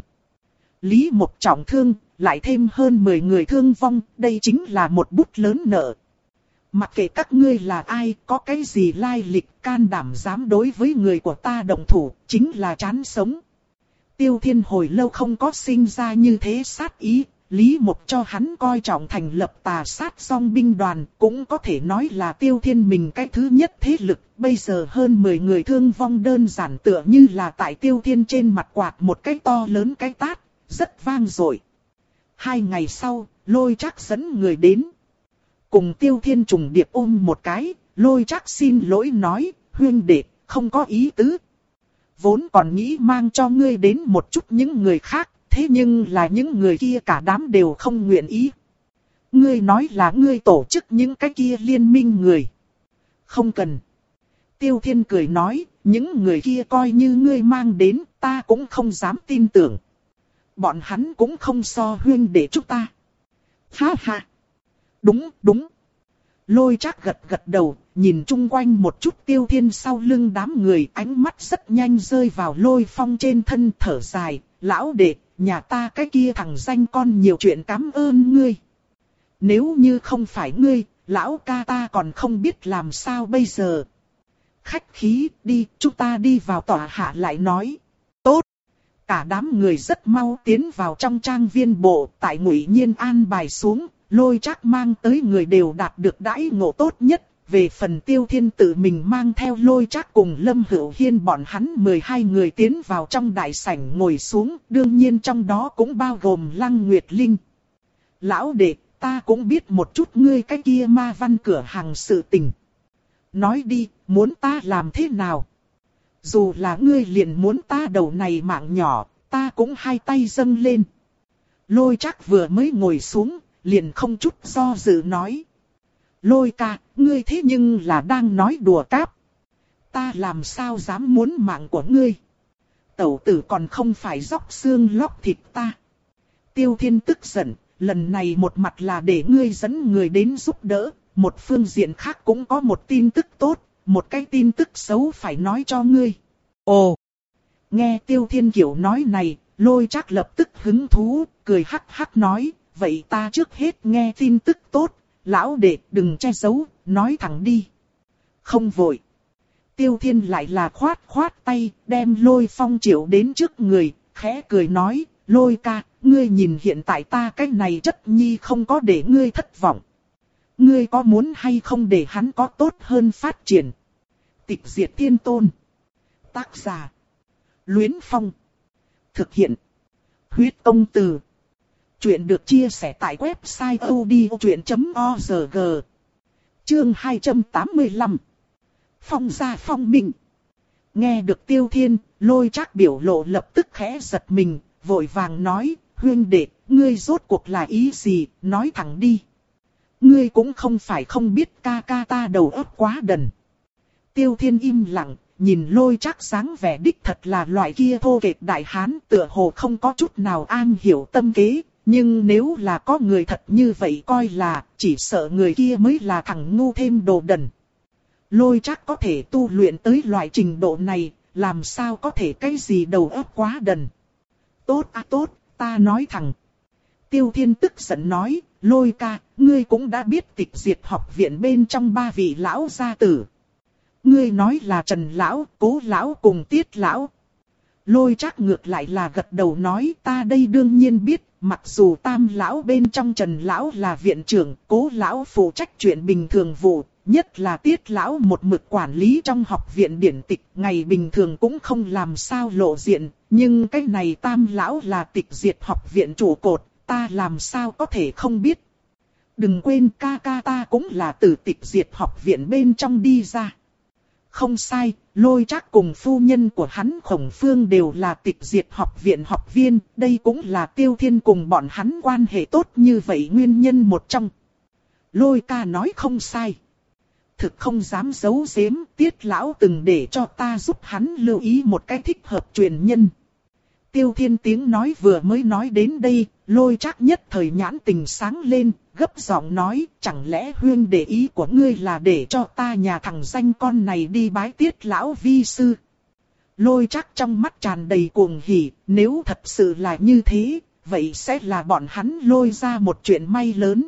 Lý Mộc trọng thương, lại thêm hơn mười người thương vong, đây chính là một bút lớn nợ. Mặc kệ các ngươi là ai, có cái gì lai lịch, can đảm dám đối với người của ta động thủ, chính là chán sống. Tiêu Thiên hồi lâu không có sinh ra như thế sát ý, Lý Mộc cho hắn coi trọng thành lập tà sát song binh đoàn, cũng có thể nói là Tiêu Thiên mình cái thứ nhất thế lực, bây giờ hơn mười người thương vong đơn giản tựa như là tại Tiêu Thiên trên mặt quạt một cái to lớn cái tát, rất vang dội. Hai ngày sau, Lôi Trác dẫn người đến. Cùng Tiêu Thiên trùng điệp ôm một cái, Lôi Trác xin lỗi nói, huynh đệ, không có ý tứ. Vốn còn nghĩ mang cho ngươi đến một chút những người khác, thế nhưng là những người kia cả đám đều không nguyện ý. Ngươi nói là ngươi tổ chức những cái kia liên minh người. Không cần. Tiêu Thiên cười nói, những người kia coi như ngươi mang đến, ta cũng không dám tin tưởng. Bọn hắn cũng không so huynh đệ chúng ta. Ha ha. Đúng, đúng. Lôi Trác gật gật đầu, nhìn chung quanh một chút Tiêu Thiên sau lưng đám người, ánh mắt rất nhanh rơi vào Lôi Phong trên thân, thở dài, lão đệ, nhà ta cái kia thằng danh con nhiều chuyện cảm ơn ngươi. Nếu như không phải ngươi, lão ca ta còn không biết làm sao bây giờ. Khách khí, đi, chúng ta đi vào tòa hạ lại nói. Tốt. Cả đám người rất mau tiến vào trong trang viên bộ, tại Ngụy Nhiên an bài xuống, Lôi Trác mang tới người đều đạt được đãi ngộ tốt nhất. Về phần Tiêu Thiên tự mình mang theo Lôi Trác cùng Lâm Hữu Hiên bọn hắn mười hai người tiến vào trong đại sảnh ngồi xuống, đương nhiên trong đó cũng bao gồm Lăng Nguyệt Linh. Lão đệ, ta cũng biết một chút ngươi cái kia ma văn cửa hàng sự tình. Nói đi, muốn ta làm thế nào? Dù là ngươi liền muốn ta đầu này mạng nhỏ, ta cũng hai tay dâng lên. Lôi Trác vừa mới ngồi xuống, liền không chút do dự nói. Lôi ca, ngươi thế nhưng là đang nói đùa cáp. Ta làm sao dám muốn mạng của ngươi? Tẩu tử còn không phải róc xương lóc thịt ta. Tiêu Thiên tức giận, lần này một mặt là để ngươi dẫn người đến giúp đỡ, một phương diện khác cũng có một tin tức tốt, một cái tin tức xấu phải nói cho ngươi. Ồ! Nghe Tiêu Thiên kiểu nói này, Lôi Trác lập tức hứng thú, cười hắc hắc nói, vậy ta trước hết nghe tin tức tốt. Lão đệ đừng che giấu, nói thẳng đi. Không vội. Tiêu Thiên lại là khoát khoát tay, đem Lôi Phong triệu đến trước người, khẽ cười nói, Lôi ca, ngươi nhìn hiện tại ta cái này chất nhi không có để ngươi thất vọng. Ngươi có muốn hay không để hắn có tốt hơn phát triển? Tịch Diệt Thiên Tôn. Tác giả. Luyến Phong. Thực hiện. Huyết Công Từ. Chuyện được chia sẻ tại website odchuyện chấm org. Chương hai trăm tám mươi lăm. Phong gia phong minh. Nghe được Tiêu Thiên, Lôi Trác biểu lộ lập tức khẽ giật mình, vội vàng nói, huynh đệ, ngươi rốt cuộc là ý gì, nói thẳng đi. Ngươi cũng không phải không biết ca ca ta đầu óc quá đần. Tiêu Thiên im lặng, nhìn Lôi Trác sáng vẻ đích thật là loại kia thô kệch đại hán, tựa hồ không có chút nào an hiểu tâm kế. Nhưng nếu là có người thật như vậy coi là, chỉ sợ người kia mới là thằng ngu thêm đồ đần. Lôi Trác có thể tu luyện tới loại trình độ này, làm sao có thể cái gì đầu óc quá đần. Tốt à tốt, ta nói thẳng. Tiêu Thiên tức giận nói, Lôi ca, ngươi cũng đã biết Tịch Diệt học viện bên trong ba vị lão gia tử. Ngươi nói là Trần lão, Cố lão cùng Tiết lão. Lôi Trác ngược lại là gật đầu nói, ta đây đương nhiên biết. Mặc dù Tam lão bên trong Trần lão là viện trưởng, Cố lão phụ trách chuyện bình thường vụ, nhất là Tiết lão một mực quản lý trong học viện điển tịch, ngày bình thường cũng không làm sao lộ diện, nhưng cái này Tam lão là Tịch Diệt học viện trụ cột, ta làm sao có thể không biết. Đừng quên ca ca ta cũng là từ Tịch Diệt học viện bên trong đi ra. Không sai, Lôi Trác cùng phu nhân của hắn Khổng Phương đều là Tịch Diệt học viện học viên, đây cũng là Tiêu Thiên cùng bọn hắn quan hệ tốt như vậy nguyên nhân một trong. Lôi ca nói không sai. Thực không dám giấu giếm, Tiết lão từng để cho ta giúp hắn lưu ý một cái thích hợp truyền nhân. Tiêu Thiên tiếng nói vừa mới nói đến đây, Lôi Trác nhất thời nhãn tình sáng lên, gấp giọng nói, chẳng lẽ huynh để ý của ngươi là để cho ta nhà thằng danh con này đi bái Tiết lão vi sư? Lôi Trác trong mắt tràn đầy cuồng hỉ, nếu thật sự là như thế, vậy sẽ là bọn hắn lôi ra một chuyện may lớn.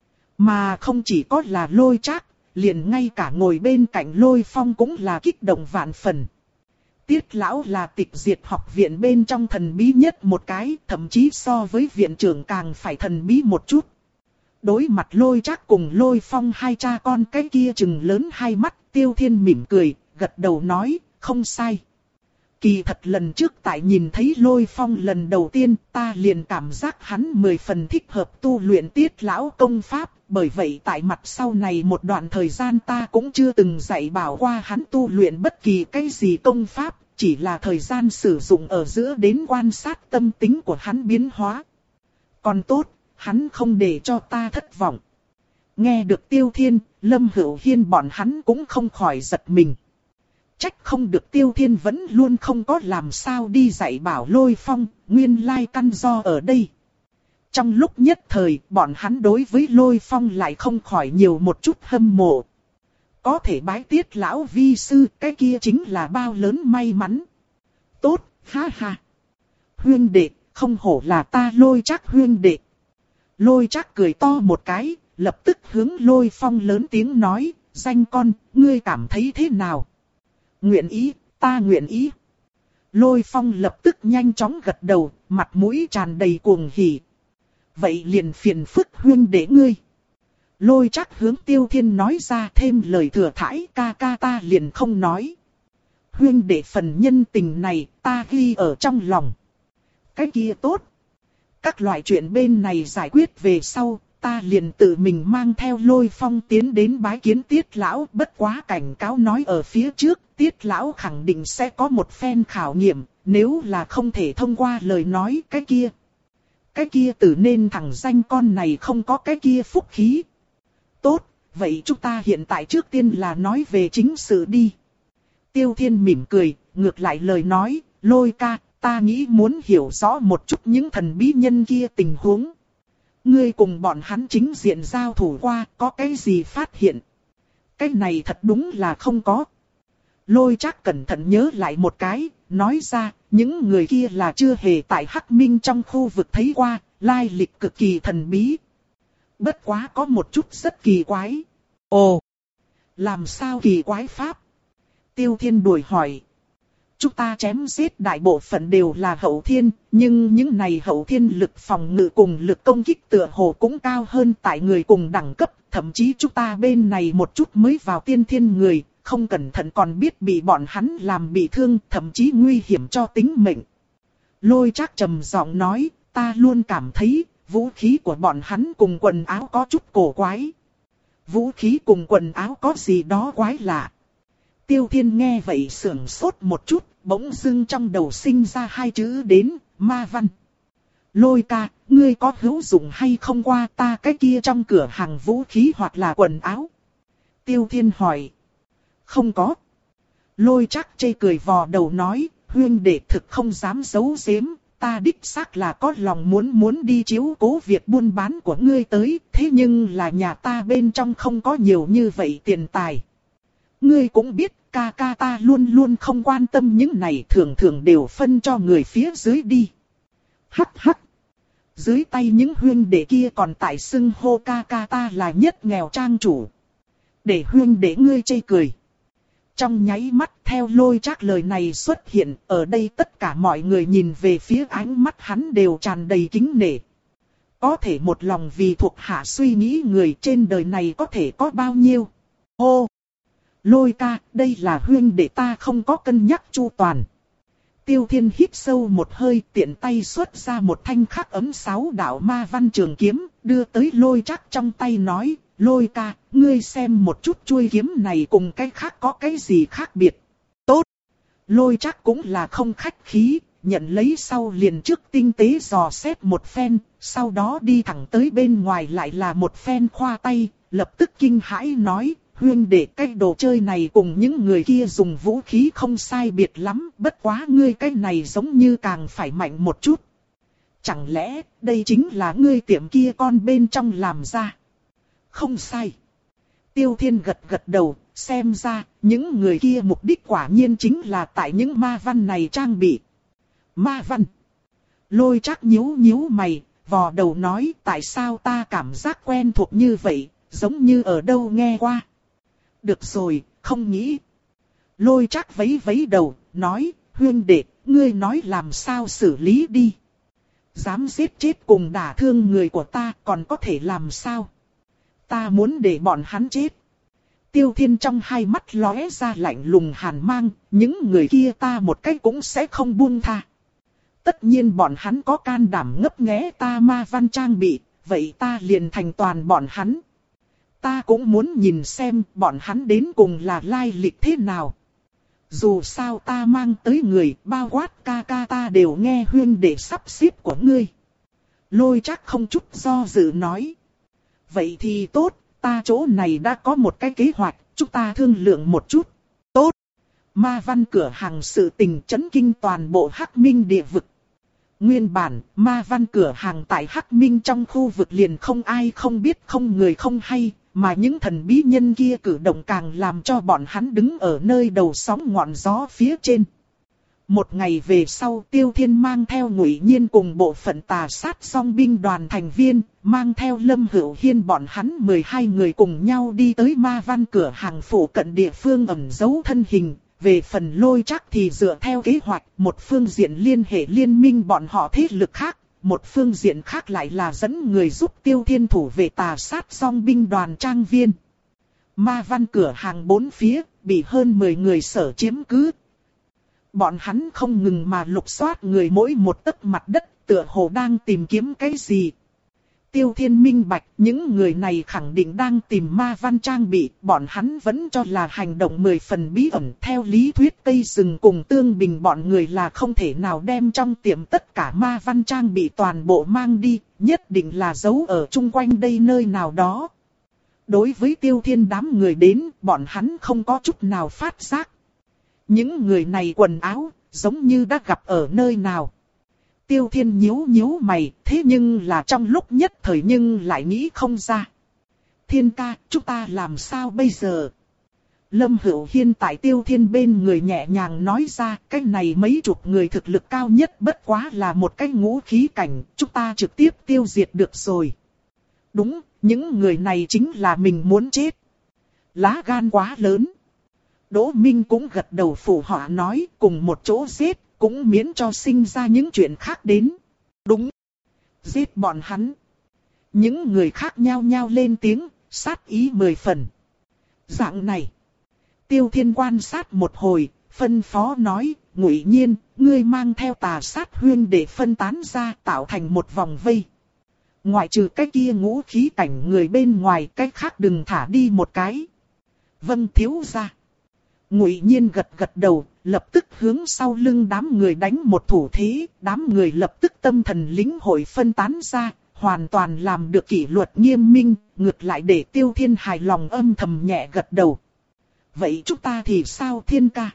Mà không chỉ có là Lôi Trác, liền ngay cả ngồi bên cạnh Lôi Phong cũng là kích động vạn phần. Tiết lão là tịch diệt học viện bên trong thần bí nhất một cái, thậm chí so với viện trưởng càng phải thần bí một chút. Đối mặt Lôi Trác cùng Lôi Phong hai cha con cái kia trừng lớn hai mắt, Tiêu Thiên mỉm cười, gật đầu nói, không sai. Kỳ thật lần trước tại nhìn thấy Lôi Phong lần đầu tiên, ta liền cảm giác hắn mười phần thích hợp tu luyện Tiết lão công pháp, bởi vậy tại mặt sau này một đoạn thời gian ta cũng chưa từng dạy bảo qua hắn tu luyện bất kỳ cái gì công pháp, chỉ là thời gian sử dụng ở giữa đến quan sát tâm tính của hắn biến hóa. Còn tốt, hắn không để cho ta thất vọng. Nghe được Tiêu Thiên, Lâm Hữu Hiên bọn hắn cũng không khỏi giật mình. Trách không được Tiêu Thiên vẫn luôn không có làm sao đi dạy bảo Lôi Phong, nguyên lai căn do ở đây. Trong lúc nhất thời, bọn hắn đối với Lôi Phong lại không khỏi nhiều một chút hâm mộ. Có thể bái Tiết lão vi sư, cái kia chính là bao lớn may mắn. Tốt, ha ha. Huyên đệ, không hổ là ta Lôi Trác huyên đệ. Lôi Trác cười to một cái, lập tức hướng Lôi Phong lớn tiếng nói, danh con, ngươi cảm thấy thế nào? Nguyện ý, ta nguyện ý. Lôi Phong lập tức nhanh chóng gật đầu, mặt mũi tràn đầy cuồng hỉ. Vậy liền phiền phức huyên đệ ngươi. Lôi Trác hướng Tiêu Thiên nói ra thêm lời thừa thãi, ca ca ta liền không nói. Huyên đệ phần nhân tình này ta ghi ở trong lòng. Cái kia tốt. Các loại chuyện bên này giải quyết về sau, ta liền tự mình mang theo Lôi Phong tiến đến bái kiến Tiết lão, bất quá cảnh cáo nói ở phía trước, Tiết lão khẳng định sẽ có một phen khảo nghiệm, nếu là không thể thông qua lời nói cái kia. Cái kia tử nên thằng danh con này không có cái kia phúc khí. Tốt, vậy chúng ta hiện tại trước tiên là nói về chính sự đi. Tiêu Thiên mỉm cười, ngược lại lời nói, Lôi ca, ta nghĩ muốn hiểu rõ một chút những thần bí nhân kia tình huống. Ngươi cùng bọn hắn chính diện giao thủ qua, có cái gì phát hiện? Cái này thật đúng là không có. Lôi Trác cẩn thận nhớ lại một cái, nói ra, những người kia là chưa hề tại Hắc Minh trong khu vực thấy qua, lai lịch cực kỳ thần bí. Bất quá có một chút rất kỳ quái. Ồ, làm sao kỳ quái pháp? Tiêu Thiên đuổi hỏi. Chúng ta chém giết đại bộ phận đều là hậu thiên, nhưng những này hậu thiên lực phòng ngự cùng lực công kích tựa hồ cũng cao hơn tại người cùng đẳng cấp. Thậm chí chúng ta bên này một chút mới vào tiên thiên người, không cẩn thận còn biết bị bọn hắn làm bị thương, thậm chí nguy hiểm cho tính mệnh. Lôi Trác trầm giọng nói, ta luôn cảm thấy vũ khí của bọn hắn cùng quần áo có chút cổ quái. Vũ khí cùng quần áo có gì đó quái lạ. Tiêu Thiên nghe vậy sưởng sốt một chút, bỗng dưng trong đầu sinh ra hai chữ đến, ma văn. Lôi ca, ngươi có hữu dụng hay không qua ta cái kia trong cửa hàng vũ khí hoặc là quần áo? Tiêu Thiên hỏi. Không có. Lôi Trác chê cười vò đầu nói, huyên đệ thực không dám giấu giếm, ta đích xác là có lòng muốn muốn đi chiếu cố việc buôn bán của ngươi tới, thế nhưng là nhà ta bên trong không có nhiều như vậy tiền tài. Ngươi cũng biết, ca ca ta luôn luôn không quan tâm những này, thường thường đều phân cho người phía dưới đi. Hắc hắc. Dưới tay những huyên đệ kia còn tại xưng hô ca ca ta là nhất nghèo trang chủ. Để huyên đệ ngươi chê cười. Trong nháy mắt theo Lôi Trác lời này xuất hiện, ở đây tất cả mọi người nhìn về phía ánh mắt hắn đều tràn đầy kính nể. Có thể một lòng vì thuộc hạ suy nghĩ người trên đời này có thể có bao nhiêu. Hô! Lôi ca, đây là huyên đệ ta không có cân nhắc chu toàn. Tiêu Thiên hít sâu một hơi, tiện tay xuất ra một thanh khắc ấm sáu đạo ma văn trường kiếm, đưa tới Lôi Trác trong tay nói, Lôi ca, ngươi xem một chút chuôi kiếm này cùng cái khác có cái gì khác biệt. Tốt! Lôi Trác cũng là không khách khí, nhận lấy sau liền trước tinh tế dò xét một phen, sau đó đi thẳng tới bên ngoài lại là một phen khoa tay, lập tức kinh hãi nói, huyên đệ cái đồ chơi này cùng những người kia dùng vũ khí không sai biệt lắm, bất quá ngươi cái này giống như càng phải mạnh một chút. Chẳng lẽ đây chính là ngươi tiệm kia con bên trong làm ra? Không sai. Tiêu Thiên gật gật đầu, xem ra những người kia mục đích quả nhiên chính là tại những ma văn này trang bị. Ma văn? Lôi Trác nhíu nhíu mày, vò đầu nói tại sao ta cảm giác quen thuộc như vậy, giống như ở đâu nghe qua. Được rồi, không nghĩ. Lôi Trác vấy vấy đầu, nói, huynh đệ, ngươi nói làm sao xử lý đi. Dám giết chết cùng đả thương người của ta còn có thể làm sao? Ta muốn để bọn hắn chết. Tiêu Thiên trong hai mắt lóe ra lạnh lùng hàn mang, những người kia ta một cách cũng sẽ không buông tha. Tất nhiên bọn hắn có can đảm ngấp nghé ta ma văn trang bị, vậy ta liền thành toàn bọn hắn. Ta cũng muốn nhìn xem bọn hắn đến cùng là lai lịch thế nào. Dù sao ta mang tới người, bao quát ca ca ta đều nghe huyên để sắp xếp của ngươi. Lôi Trác không chút do dự nói. Vậy thì tốt, ta chỗ này đã có một cái kế hoạch, chúng ta thương lượng một chút. Tốt. Ma văn cửa hàng sự tình chấn kinh toàn bộ Hắc Minh địa vực. Nguyên bản, ma văn cửa hàng tại Hắc Minh trong khu vực liền không ai không biết không người không hay, mà những thần bí nhân kia cử động càng làm cho bọn hắn đứng ở nơi đầu sóng ngọn gió phía trên. Một ngày về sau, Tiêu Thiên mang theo Ngụy Nhiên cùng bộ phận tà sát song binh đoàn thành viên, mang theo Lâm Hữu Hiên bọn hắn mười hai người cùng nhau đi tới ma văn cửa hàng phụ cận địa phương ẩn giấu thân hình. Về phần Lôi Trác thì dựa theo kế hoạch, một phương diện liên hệ liên minh bọn họ thế lực khác, một phương diện khác lại là dẫn người giúp Tiêu Thiên thủ vệ tà sát song binh đoàn trang viên. Ma văn cửa hàng bốn phía, bị hơn mười người sở chiếm cứ. Bọn hắn không ngừng mà lục soát người mỗi một tấc mặt đất, tựa hồ đang tìm kiếm cái gì. Tiêu Thiên minh bạch, những người này khẳng định đang tìm ma văn trang bị, bọn hắn vẫn cho là hành động mười phần bí ẩn. Theo lý thuyết Tây Sừng cùng Tương Bình bọn người là không thể nào đem trong tiệm tất cả ma văn trang bị toàn bộ mang đi, nhất định là giấu ở chung quanh đây nơi nào đó. Đối với Tiêu Thiên đám người đến, bọn hắn không có chút nào phát giác. Những người này quần áo, giống như đã gặp ở nơi nào. Tiêu Thiên nhíu nhíu mày, thế nhưng là trong lúc nhất thời nhưng lại nghĩ không ra. Thiên ca, chúng ta làm sao bây giờ? Lâm Hữu Hiên tại Tiêu Thiên bên người nhẹ nhàng nói ra, cái này mấy chục người thực lực cao nhất bất quá là một cái ngũ khí cảnh, chúng ta trực tiếp tiêu diệt được rồi. Đúng, những người này chính là mình muốn chết. Lá gan quá lớn. Đỗ Minh cũng gật đầu phụ họa nói, cùng một chỗ giết, cũng miễn cho sinh ra những chuyện khác đến. Đúng. Giết bọn hắn. Những người khác nhao nhao lên tiếng, sát ý mười phần. Dạng này. Tiêu Thiên quan sát một hồi, phân phó nói, Ngụy Nhiên, ngươi mang theo tà sát huyên để phân tán ra tạo thành một vòng vây. Ngoại trừ cái kia ngũ khí cảnh người bên ngoài, cái khác đừng thả đi một cái. Vâng thiếu gia. Ngụy Nhiên gật gật đầu, lập tức hướng sau lưng đám người đánh một thủ thế, đám người lập tức tâm thần lĩnh hội phân tán ra, hoàn toàn làm được kỷ luật nghiêm minh, ngược lại để Tiêu Thiên hài lòng âm thầm nhẹ gật đầu. Vậy chúng ta thì sao Thiên ca?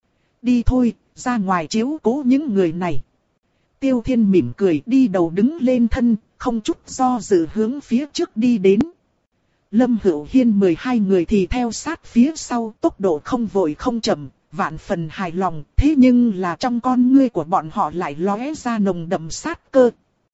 Đi thôi, ra ngoài chiếu cố những người này. Tiêu Thiên mỉm cười đi đầu đứng lên thân, không chút do dự hướng phía trước đi đến. Lâm Hữu Hiên mười hai người thì theo sát phía sau, tốc độ không vội không chậm, vạn phần hài lòng, thế nhưng là trong con ngươi của bọn họ lại lóe ra nồng đậm sát cơ.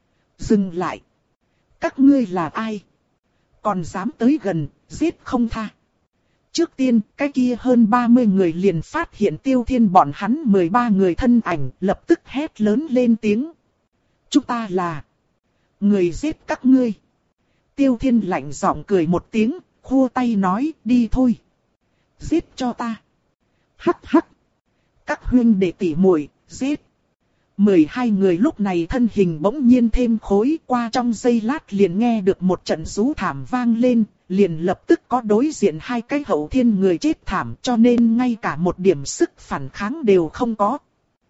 Dừng lại. Các ngươi là ai? Còn dám tới gần, giết không tha. Trước tiên, cái kia hơn ba mươi người liền phát hiện Tiêu Thiên bọn hắn mười ba người thân ảnh, lập tức hét lớn lên tiếng. Chúng ta là người giết các ngươi. Tiêu Thiên lạnh giọng cười một tiếng, khua tay nói, đi thôi. Giết cho ta. Hắc hắc. Các huynh đệ tỷ muội, giết. mười hai người lúc này thân hình bỗng nhiên thêm khối, qua trong giây lát liền nghe được một trận rú thảm vang lên, liền lập tức có đối diện hai cái hậu thiên người chết thảm, cho nên ngay cả một điểm sức phản kháng đều không có.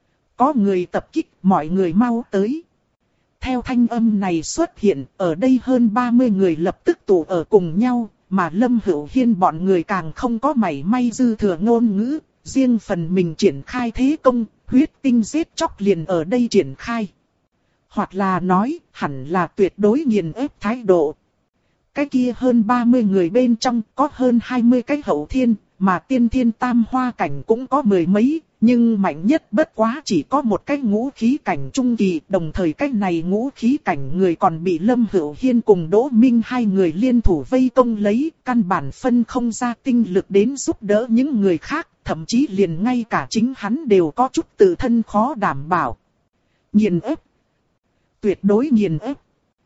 Có người tập kích, mọi người mau tới. Theo thanh âm này xuất hiện, ở đây hơn ba mươi người lập tức tụ ở cùng nhau, mà Lâm Hữu Hiên bọn người càng không có mảy may dư thừa ngôn ngữ, riêng phần mình triển khai thế công, huyết tinh giết chóc liền ở đây triển khai. Hoặc là nói, hẳn là tuyệt đối nghiền ép thái độ. Cái kia hơn ba mươi người bên trong có hơn hai mươi cái hậu thiên, mà tiên thiên tam hoa cảnh cũng có mười mấy, nhưng mạnh nhất bất quá chỉ có một cái ngũ khí cảnh trung kỳ, đồng thời cái này ngũ khí cảnh người còn bị Lâm Hữu Hiên cùng Đỗ Minh hai người liên thủ vây công lấy, căn bản phân không ra tinh lực đến giúp đỡ những người khác, thậm chí liền ngay cả chính hắn đều có chút tự thân khó đảm bảo. Nghiền ép. Tuyệt đối nghiền ép.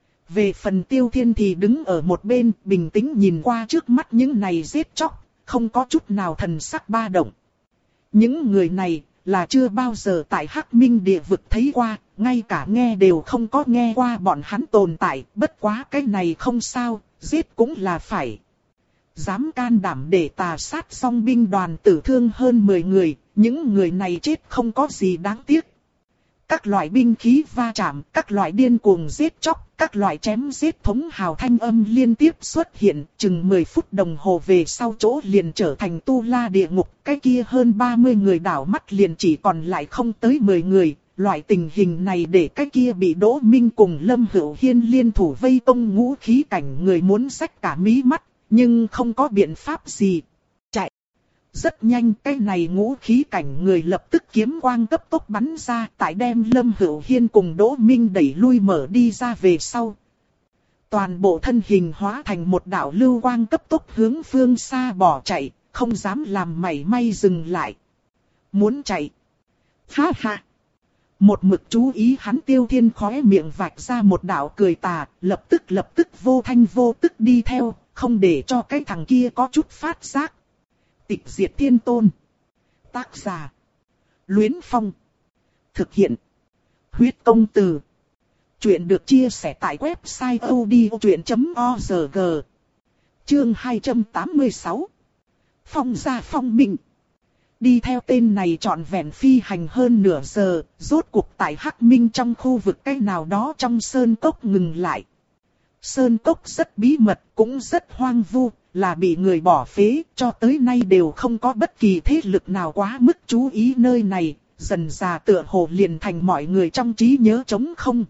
Về phần Tiêu Thiên thì đứng ở một bên, bình tĩnh nhìn qua trước mắt những này giết chóc, không có chút nào thần sắc ba động. Những người này là chưa bao giờ tại Hắc Minh địa vực thấy qua, ngay cả nghe đều không có nghe qua bọn hắn tồn tại, bất quá cái này không sao, giết cũng là phải. Dám can đảm để tà sát song binh đoàn tử thương hơn mười người, những người này chết không có gì đáng tiếc. Các loại binh khí va chạm, các loại điên cuồng giết chóc, các loại chém giết thống hào thanh âm liên tiếp xuất hiện, chừng mười phút đồng hồ về sau chỗ liền trở thành tu la địa ngục, cái kia hơn ba mươi người đảo mắt liền chỉ còn lại không tới mười người, loại tình hình này để cái kia bị Đỗ Minh cùng Lâm Hữu Hiên liên thủ vây công ngũ khí cảnh người muốn xách cả mí mắt, nhưng không có biện pháp gì. Chạy! Rất nhanh cái này ngũ khí cảnh người lập tức kiếm quang cấp tốc bắn ra, tại đem Lâm Hữu Hiên cùng Đỗ Minh đẩy lui mở đi ra về sau. Toàn bộ thân hình hóa thành một đạo lưu quang cấp tốc hướng phương xa bỏ chạy, không dám làm mảy may dừng lại. Muốn chạy. Ha ha. Một mực chú ý hắn Tiêu Thiên khóe miệng vạch ra một đạo cười tà, lập tức lập tức vô thanh vô tức đi theo, không để cho cái thằng kia có chút phát giác. Tịch diệt thiên tôn. Tác giả. Luyến Phong. Thực hiện. Huyết công từ. Chuyện được chia sẻ tại website odchuyện chấm org. Chương hai trăm tám mươi sáu. Phong gia phong minh. Đi theo tên này trọn vẹn phi hành hơn nửa giờ, rốt cuộc tại Hắc Minh trong khu vực cái nào đó trong sơn cốc ngừng lại. Sơn cốc rất bí mật, cũng rất hoang vu, là bị người bỏ phế, cho tới nay đều không có bất kỳ thế lực nào quá mức chú ý nơi này, dần dà tựa hồ liền thành mọi người trong trí nhớ trống không.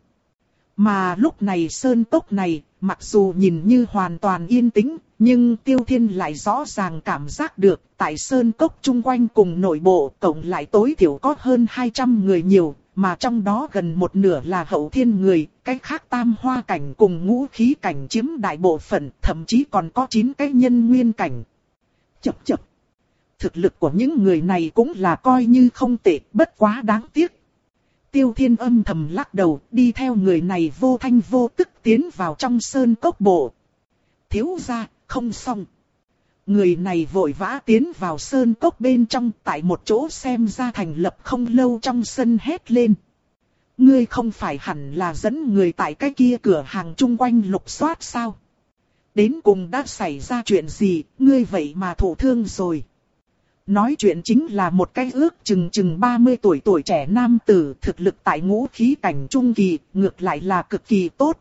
Mà lúc này sơn cốc này, mặc dù nhìn như hoàn toàn yên tĩnh, nhưng Tiêu Thiên lại rõ ràng cảm giác được, tại sơn cốc chung quanh cùng nội bộ cộng lại tối thiểu có hơn hai trăm người nhiều, mà trong đó gần một nửa là hậu thiên người, cái khác tam hoa cảnh cùng ngũ khí cảnh chiếm đại bộ phận, thậm chí còn có chín cái nhân nguyên cảnh. Chập chập. Thực lực của những người này cũng là coi như không tệ, bất quá đáng tiếc. Tiêu Thiên âm thầm lắc đầu, đi theo người này vô thanh vô tức tiến vào trong sơn cốc bộ. Thiếu gia, không xong. Người này vội vã tiến vào sơn cốc bên trong, tại một chỗ xem ra thành lập không lâu trong sân hét lên. Ngươi không phải hẳn là dẫn người tại cái kia cửa hàng chung quanh lục soát sao? Đến cùng đã xảy ra chuyện gì, ngươi vậy mà thụ thương rồi. Nói chuyện chính là một cái ước chừng chừng ba mươi tuổi tuổi trẻ nam tử, thực lực tại ngũ khí cảnh trung kỳ, ngược lại là cực kỳ tốt.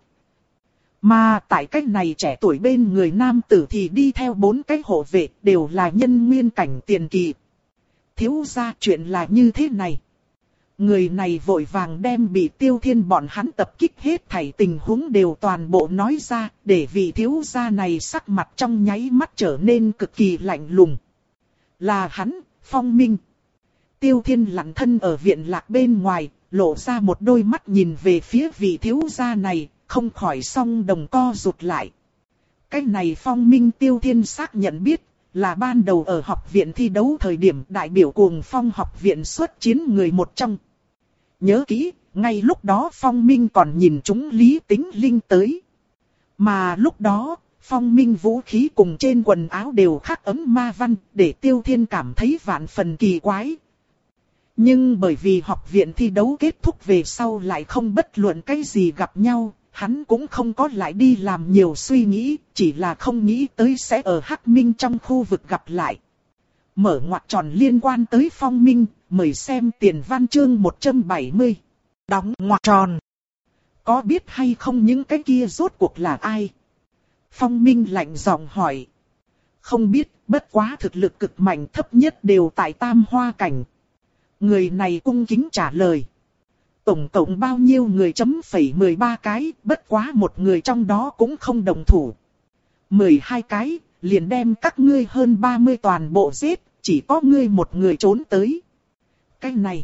Mà tại cách này trẻ tuổi bên người nam tử thì đi theo bốn cái hộ vệ, đều là nhân nguyên cảnh tiền kỳ. Thiếu gia, chuyện là như thế này. Người này vội vàng đem bị Tiêu Thiên bọn hắn tập kích hết thảy tình huống đều toàn bộ nói ra, để vị thiếu gia này sắc mặt trong nháy mắt trở nên cực kỳ lạnh lùng. Là hắn, Phong Minh. Tiêu Thiên lặng thân ở viện lạc bên ngoài, lộ ra một đôi mắt nhìn về phía vị thiếu gia này, không khỏi song đồng co rụt lại. Cái này Phong Minh Tiêu Thiên xác nhận biết, là ban đầu ở học viện thi đấu thời điểm đại biểu Cuồng Phong học viện xuất chiến người một trong. Nhớ kỹ, ngay lúc đó Phong Minh còn nhìn chúng Lý Tính Linh tới. Mà lúc đó, Phong Minh vũ khí cùng trên quần áo đều khắc ấm ma văn, để Tiêu Thiên cảm thấy vạn phần kỳ quái. Nhưng bởi vì học viện thi đấu kết thúc về sau lại không bất luận cái gì gặp nhau, hắn cũng không có lại đi làm nhiều suy nghĩ, chỉ là không nghĩ tới sẽ ở Hắc Minh trong khu vực gặp lại. Mở ngoặc tròn liên quan tới Phong Minh, mời xem tiền văn chương một trăm bảy mươi. Đóng ngoặc tròn. Có biết hay không những cái kia rốt cuộc là ai? Phong Minh lạnh giọng hỏi. Không biết, bất quá thực lực cực mạnh thấp nhất đều tại tam hoa cảnh. Người này cung kính trả lời. Tổng cộng bao nhiêu người chấm phẩy mười ba cái, bất quá một người trong đó cũng không đồng thủ. mười hai cái, liền đem các ngươi hơn ba mươi toàn bộ giết, chỉ có ngươi một người trốn tới. Cái này,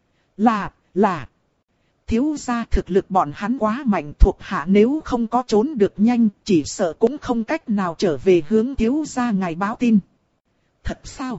là, là, thiếu gia thực lực bọn hắn quá mạnh, thuộc hạ nếu không có trốn được nhanh, chỉ sợ cũng không cách nào trở về hướng thiếu gia ngài báo tin. Thật sao?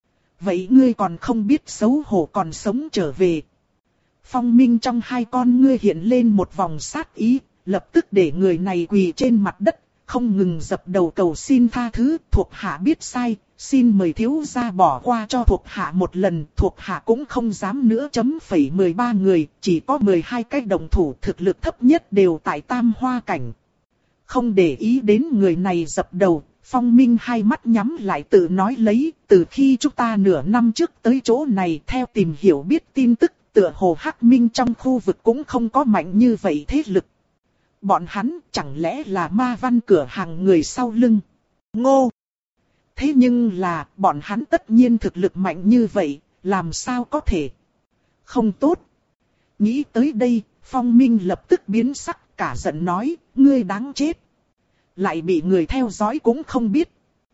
Vậy ngươi còn không biết xấu hổ còn sống trở về. Phong Minh trong hai con ngươi hiện lên một vòng sát ý, lập tức để người này quỳ trên mặt đất, không ngừng dập đầu cầu xin tha thứ. Thuộc hạ biết sai, xin mời thiếu gia bỏ qua cho thuộc hạ một lần. Thuộc hạ cũng không dám nữa chấm phẩy mười ba người, chỉ có mười hai cái đồng thủ, thực lực thấp nhất đều tại tam hoa cảnh. Không để ý đến người này dập đầu, Phong Minh hai mắt nhắm lại tự nói lấy, từ khi chúng ta nửa năm trước tới chỗ này theo tìm hiểu biết tin tức, tựa hồ Hắc Minh trong khu vực cũng không có mạnh như vậy thế lực. Bọn hắn chẳng lẽ là ma văn cửa hàng người sau lưng? Ngô! Thế nhưng là bọn hắn tất nhiên thực lực mạnh như vậy, làm sao có thể? Không tốt! Nghĩ tới đây, Phong Minh lập tức biến sắc, cả giận nói, ngươi đáng chết! Lại bị người theo dõi cũng không biết.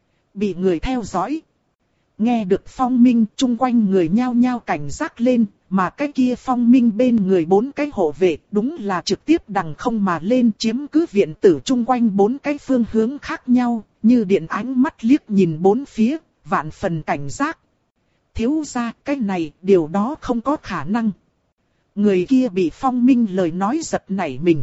Bị người theo dõi. Nghe được Phong Minh, chung quanh người nhao nhao cảnh giác lên, mà cái kia Phong Minh bên người bốn cái hộ vệ đúng là trực tiếp đằng không mà lên chiếm cứ viện tử chung quanh bốn cái phương hướng khác nhau, như điện ánh mắt liếc nhìn bốn phía, vạn phần cảnh giác. Thiếu gia cái này, điều đó không có khả năng. Người kia bị Phong Minh lời nói giật nảy mình.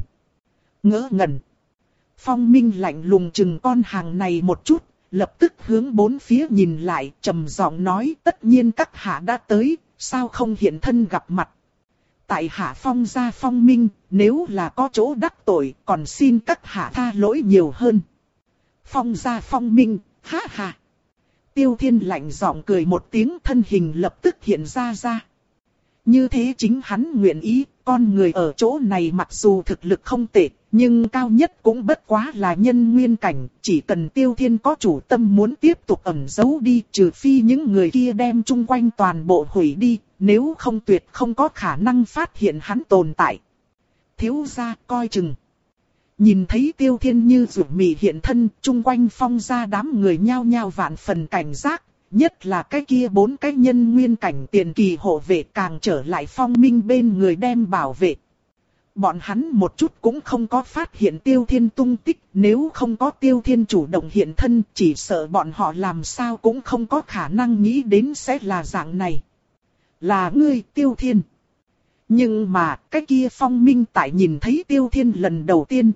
Ngỡ ngẩn. Phong Minh lạnh lùng chừng con hàng này một chút, lập tức hướng bốn phía nhìn lại, trầm giọng nói, tất nhiên các hạ đã tới, sao không hiện thân gặp mặt. Tại hạ Phong gia Phong Minh, nếu là có chỗ đắc tội, còn xin các hạ tha lỗi nhiều hơn. Phong gia Phong Minh, ha ha. Tiêu Thiên lạnh giọng cười một tiếng, thân hình lập tức hiện ra ra. Như thế chính hắn nguyện ý, con người ở chỗ này mặc dù thực lực không tệ, nhưng cao nhất cũng bất quá là nhân nguyên cảnh, chỉ cần Tiêu Thiên có chủ tâm muốn tiếp tục ẩn giấu đi, trừ phi những người kia đem chung quanh toàn bộ hủy đi, nếu không tuyệt không có khả năng phát hiện hắn tồn tại. Thiếu gia coi chừng. Nhìn thấy Tiêu Thiên như rủ mì hiện thân, chung quanh Phong gia đám người nhao nhao vạn phần cảnh giác. Nhất là cái kia bốn cái nhân nguyên cảnh tiền kỳ hộ vệ càng trở lại Phong Minh bên người đem bảo vệ. Bọn hắn một chút cũng không có phát hiện Tiêu Thiên tung tích, nếu không có Tiêu Thiên chủ động hiện thân, chỉ sợ bọn họ làm sao cũng không có khả năng nghĩ đến sẽ là dạng này. Là ngươi Tiêu Thiên. Nhưng mà cái kia Phong Minh tại nhìn thấy Tiêu Thiên lần đầu tiên,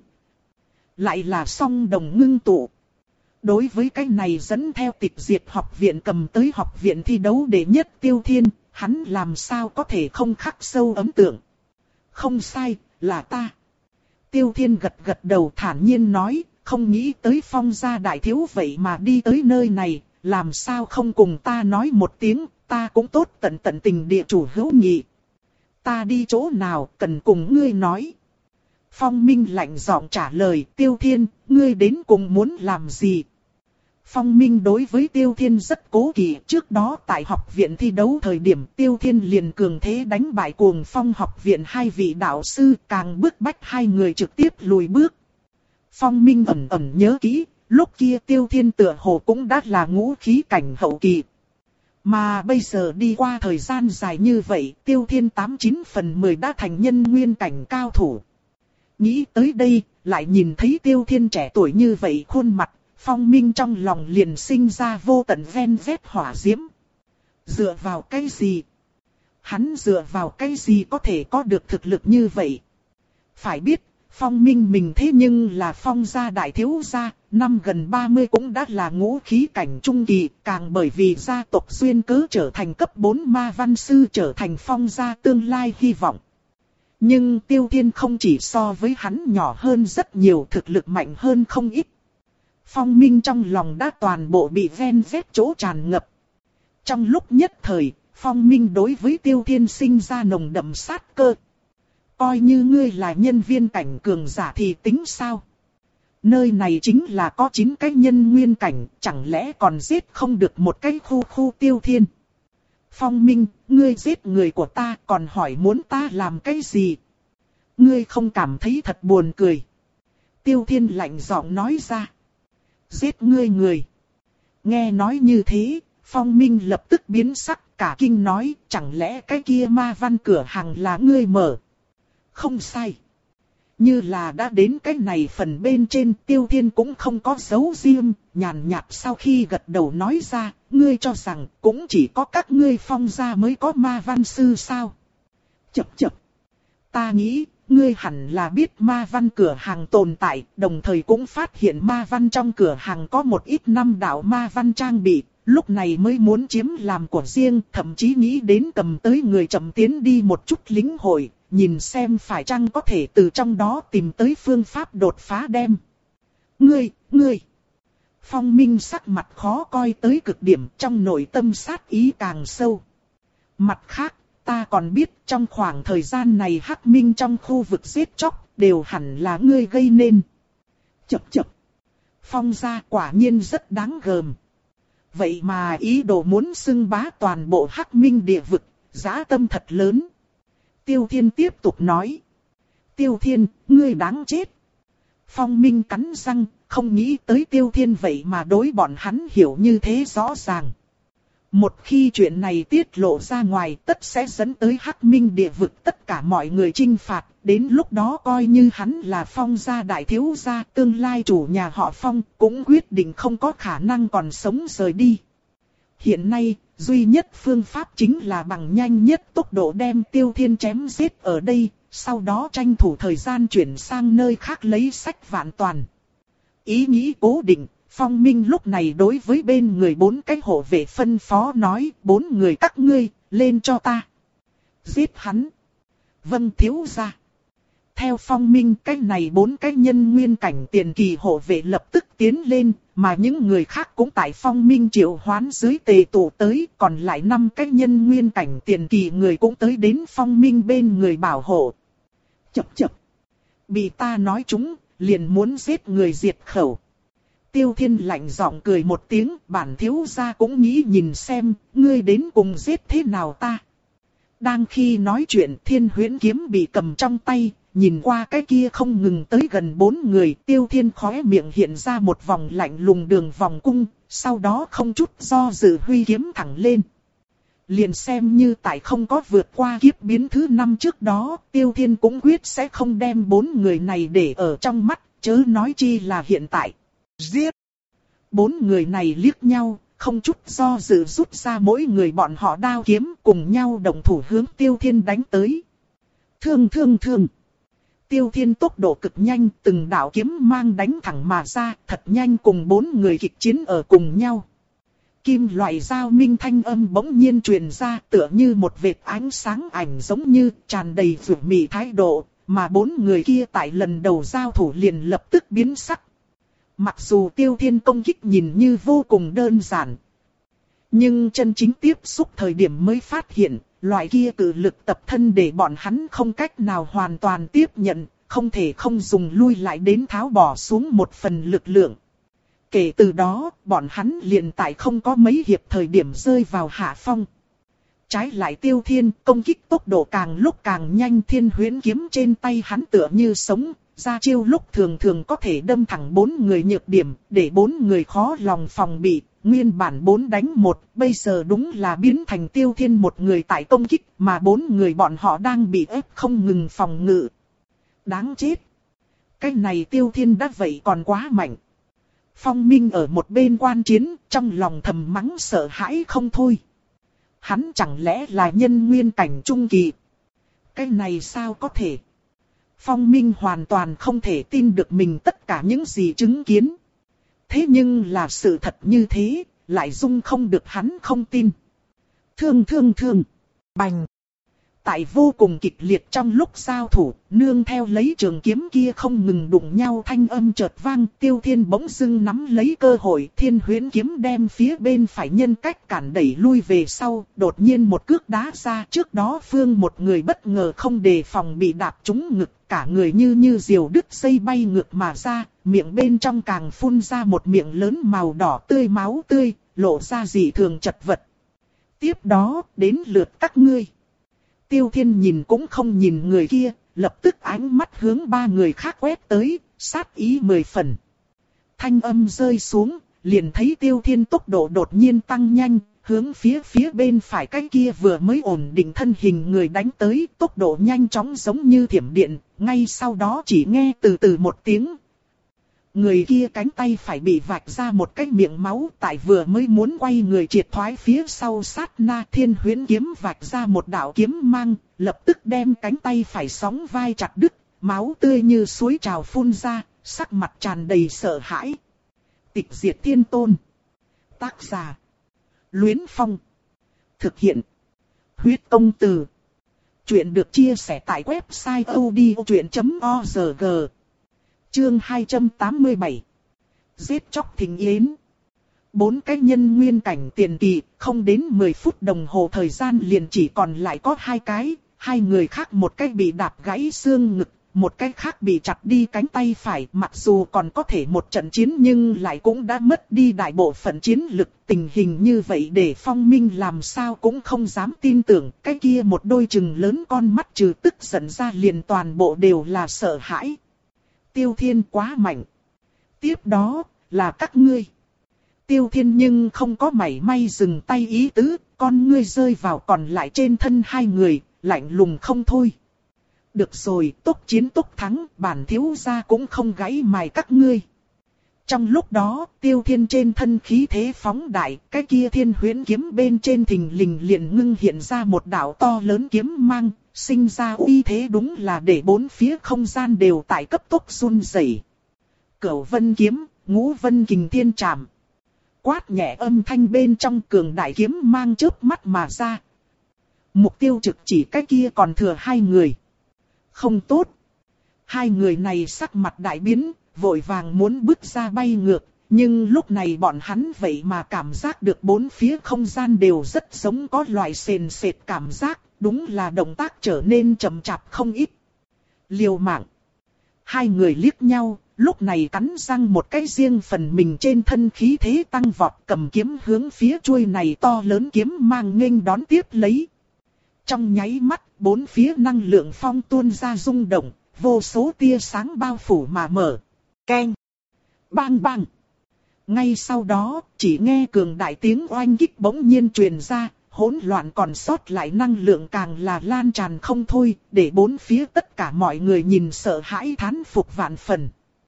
lại là song đồng ngưng tụ. Đối với cái này dẫn theo tịch diệt học viện cầm tới học viện thi đấu đệ nhất Tiêu Thiên, hắn làm sao có thể không khắc sâu ấn tượng. Không sai, là ta. Tiêu Thiên gật gật đầu thản nhiên nói, không nghĩ tới Phong gia đại thiếu vậy mà đi tới nơi này, làm sao không cùng ta nói một tiếng, ta cũng tốt tận tận tình địa chủ hữu nghị. Ta đi chỗ nào cần cùng ngươi nói. Phong Minh lạnh giọng trả lời, Tiêu Thiên, ngươi đến cùng muốn làm gì? Phong Minh đối với Tiêu Thiên rất cố kỵ, trước đó tại học viện thi đấu thời điểm Tiêu Thiên liền cường thế đánh bại Cuồng Phong học viện hai vị đạo sư, càng bức bách hai người trực tiếp lùi bước. Phong Minh ẩn ẩn nhớ kỹ, lúc kia Tiêu Thiên tựa hồ cũng đã là ngũ khí cảnh hậu kỳ. Mà bây giờ đi qua thời gian dài như vậy, Tiêu Thiên tám chín phần mười đã thành nhân nguyên cảnh cao thủ. Nghĩ tới đây, lại nhìn thấy Tiêu Thiên trẻ tuổi như vậy khuôn mặt, Phong Minh trong lòng liền sinh ra vô tận ven vét hỏa diễm. Dựa vào cái gì? Hắn dựa vào cái gì có thể có được thực lực như vậy? Phải biết, Phong Minh mình thế nhưng là Phong gia đại thiếu gia, năm gần ba mươi cũng đã là ngũ khí cảnh trung kỳ, càng bởi vì gia tộc duyên cớ trở thành cấp bốn ma văn sư, trở thành Phong gia tương lai hy vọng. Nhưng Tiêu Thiên không chỉ so với hắn nhỏ hơn rất nhiều, thực lực mạnh hơn không ít. Phong Minh trong lòng đã toàn bộ bị ven vét chỗ tràn ngập. Trong lúc nhất thời, Phong Minh đối với Tiêu Thiên sinh ra nồng đậm sát cơ. Coi như ngươi là nhân viên cảnh cường giả thì tính sao? Nơi này chính là có chín cái nhân nguyên cảnh, chẳng lẽ còn giết không được một cái khu khu Tiêu Thiên? Phong Minh, ngươi giết người của ta còn hỏi muốn ta làm cái gì? Ngươi không cảm thấy thật buồn cười. Tiêu Thiên lạnh giọng nói ra. Giết ngươi người. Nghe nói như thế, Phong Minh lập tức biến sắc, cả kinh nói, chẳng lẽ cái kia ma văn cửa hàng là ngươi mở? Không sai. Như là đã đến cái này phần bên trên, Tiêu Thiên cũng không có giấu riêng, nhàn nhạt sau khi gật đầu nói ra, ngươi cho rằng cũng chỉ có các ngươi Phong gia mới có ma văn sư sao? Chậc chậc. Ta nghĩ, ngươi hẳn là biết ma văn cửa hàng tồn tại, đồng thời cũng phát hiện ma văn trong cửa hàng có một ít năm đạo ma văn trang bị, lúc này mới muốn chiếm làm của riêng, thậm chí nghĩ đến cầm tới người chậm tiến đi một chút lính hội, nhìn xem phải chăng có thể từ trong đó tìm tới phương pháp đột phá đem. Ngươi, ngươi! Phong Minh sắc mặt khó coi tới cực điểm, trong nội tâm sát ý càng sâu. Mặt khác, ta còn biết trong khoảng thời gian này Hắc Minh trong khu vực giết chóc đều hẳn là ngươi gây nên. Chậc chậc. Phong gia quả nhiên rất đáng gờm. Vậy mà ý đồ muốn xưng bá toàn bộ Hắc Minh địa vực, dã tâm thật lớn. Tiêu Thiên tiếp tục nói. Tiêu Thiên, ngươi đáng chết. Phong Minh cắn răng, không nghĩ tới Tiêu Thiên vậy mà đối bọn hắn hiểu như thế rõ ràng. Một khi chuyện này tiết lộ ra ngoài tất sẽ dẫn tới Hắc Minh địa vực tất cả mọi người chinh phạt. Đến lúc đó coi như hắn là Phong gia đại thiếu gia, tương lai chủ nhà họ Phong cũng quyết định không có khả năng còn sống rời đi. Hiện nay, duy nhất phương pháp chính là bằng nhanh nhất tốc độ đem Tiêu Thiên chém giết ở đây, sau đó tranh thủ thời gian chuyển sang nơi khác lấy sách vạn toàn. Ý nghĩ cố định, Phong Minh lúc này đối với bên người bốn cái hộ vệ phân phó nói, bốn người các ngươi, lên cho ta. Giết hắn. Vâng thiếu gia. Theo Phong Minh cái này bốn cái nhân nguyên cảnh tiền kỳ hộ vệ lập tức tiến lên, mà những người khác cũng tại Phong Minh triệu hoán dưới tề tụ tới, còn lại năm cái nhân nguyên cảnh tiền kỳ người cũng tới đến Phong Minh bên người bảo hộ. Chậc chậc. Bị ta nói chúng, liền muốn giết người diệt khẩu. Tiêu Thiên lạnh giọng cười một tiếng, bản thiếu gia cũng nghĩ nhìn xem, ngươi đến cùng giết thế nào ta. Đang khi nói chuyện Thiên Huyễn kiếm bị cầm trong tay, nhìn qua cái kia không ngừng tới gần bốn người, Tiêu Thiên khóe miệng hiện ra một vòng lạnh lùng đường vòng cung, sau đó không chút do dự huy kiếm thẳng lên. Liền xem như tại không có vượt qua kiếp biến thứ năm trước đó, Tiêu Thiên cũng quyết sẽ không đem bốn người này để ở trong mắt, chớ nói chi là hiện tại. Giết! Bốn người này liếc nhau, không chút do dự rút ra mỗi người bọn họ đao kiếm cùng nhau động thủ hướng Tiêu Thiên đánh tới. Thương thương thương! Tiêu Thiên tốc độ cực nhanh, từng đạo kiếm mang đánh thẳng mà ra, thật nhanh cùng bốn người kịch chiến ở cùng nhau. Kim loại giao minh thanh âm bỗng nhiên truyền ra, tựa như một vệt ánh sáng ảnh giống như tràn đầy vũ mị thái độ, mà bốn người kia tại lần đầu giao thủ liền lập tức biến sắc. Mặc dù Tiêu Thiên công kích nhìn như vô cùng đơn giản, nhưng chân chính tiếp xúc thời điểm mới phát hiện, loại kia cự lực tập thân để bọn hắn không cách nào hoàn toàn tiếp nhận, không thể không dùng lui lại đến tháo bỏ xuống một phần lực lượng. Kể từ đó, bọn hắn liền tại không có mấy hiệp thời điểm rơi vào hạ phong. Trái lại Tiêu Thiên, công kích tốc độ càng lúc càng nhanh, Thiên Huyễn kiếm trên tay hắn tựa như sống, ra chiêu lúc thường thường có thể đâm thẳng bốn người nhược điểm, để bốn người khó lòng phòng bị. Nguyên bản bốn đánh một, bây giờ đúng là biến thành Tiêu Thiên một người tại công kích, mà bốn người bọn họ đang bị ép không ngừng phòng ngự. Đáng chết! Cái này Tiêu Thiên đã vậy còn quá mạnh. Phong Minh ở một bên quan chiến, trong lòng thầm mắng sợ hãi không thôi. Hắn chẳng lẽ là nhân nguyên cảnh trung kỳ? Cái này sao có thể? Phong Minh hoàn toàn không thể tin được mình tất cả những gì chứng kiến. Thế nhưng là sự thật như thế, lại dung không được hắn không tin. Thương thương thương, bành. Tại vô cùng kịch liệt trong lúc giao thủ, nương theo lấy trường kiếm kia không ngừng đụng nhau thanh âm chợt vang, Tiêu Thiên bỗng dưng nắm lấy cơ hội, Thiên Huyễn kiếm đem phía bên phải nhân cách cản đẩy lui về sau, đột nhiên một cước đá ra, trước đó phương một người bất ngờ không đề phòng bị đạp trúng ngực, cả người như như diều đứt dây bay ngược mà ra, miệng bên trong càng phun ra một miệng lớn màu đỏ tươi máu tươi, lộ ra dị thường chật vật. Tiếp đó, đến lượt các ngươi. Tiêu Thiên nhìn cũng không nhìn người kia, lập tức ánh mắt hướng ba người khác quét tới, sát ý mười phần. Thanh âm rơi xuống, liền thấy Tiêu Thiên tốc độ đột nhiên tăng nhanh, hướng phía phía bên phải cái kia vừa mới ổn định thân hình người đánh tới, tốc độ nhanh chóng giống như thiểm điện, ngay sau đó chỉ nghe từ từ một tiếng. Người kia cánh tay phải bị vạch ra một cái miệng máu, tại vừa mới muốn quay người triệt thoái phía sau sát na, Thiên Huyễn kiếm vạch ra một đạo kiếm mang, lập tức đem cánh tay phải sóng vai chặt đứt, máu tươi như suối trào phun ra, sắc mặt tràn đầy sợ hãi. Tịch diệt thiên tôn. Tác giả: Luyến Phong. Thực hiện: Huyết Công Từ. Chuyện được chia sẻ tại website odchuyện chấm org. Chương hai trăm tám mươi bảy. Giết chóc thỉnh yến. Bốn cái nhân nguyên cảnh tiền kỳ, không đến mười phút đồng hồ thời gian liền chỉ còn lại có hai cái, hai người khác một cái bị đạp gãy xương ngực, một cái khác bị chặt đi cánh tay phải, mặc dù còn có thể một trận chiến nhưng lại cũng đã mất đi đại bộ phận chiến lực, tình hình như vậy để Phong Minh làm sao cũng không dám tin tưởng, cái kia một đôi trừng lớn con mắt trừ tức giận ra liền toàn bộ đều là sợ hãi. Tiêu Thiên quá mạnh. Tiếp đó, là các ngươi. Tiêu Thiên nhưng không có mảy may dừng tay ý tứ, con ngươi rơi vào còn lại trên thân hai người, lạnh lùng không thôi. Được rồi, tốc chiến tốc thắng, bản thiếu gia cũng không gãy mài các ngươi. Trong lúc đó, Tiêu Thiên trên thân khí thế phóng đại, cái kia Thiên Huyễn kiếm bên trên thình lình liền ngưng hiện ra một đạo to lớn kiếm mang, sinh ra uy thế đúng là để bốn phía không gian đều tại cấp tốc run rẩy. Cửu Vân kiếm, Ngũ Vân kình thiên trảm. Quát nhẹ âm thanh bên trong cường đại kiếm mang chớp mắt mà ra. Mục tiêu trực chỉ cái kia còn thừa hai người. Không tốt. Hai người này sắc mặt đại biến, vội vàng muốn bước ra bay ngược, nhưng lúc này bọn hắn vậy mà cảm giác được bốn phía không gian đều rất giống có loại sền sệt cảm giác, đúng là động tác trở nên chậm chạp không ít. Liều mạng. Hai người liếc nhau, lúc này cắn răng một cái riêng phần mình trên thân khí thế tăng vọt, cầm kiếm hướng phía chuôi này to lớn kiếm mang nghênh đón tiếp lấy. Trong nháy mắt, bốn phía năng lượng phong tuôn ra rung động, vô số tia sáng bao phủ mà mở. Keng. Bang bang. Ngay sau đó, chỉ nghe cường đại tiếng oanh kích bỗng nhiên truyền ra, hỗn loạn còn sót lại năng lượng càng là lan tràn không thôi, để bốn phía tất cả mọi người nhìn sợ hãi thán phục vạn phần.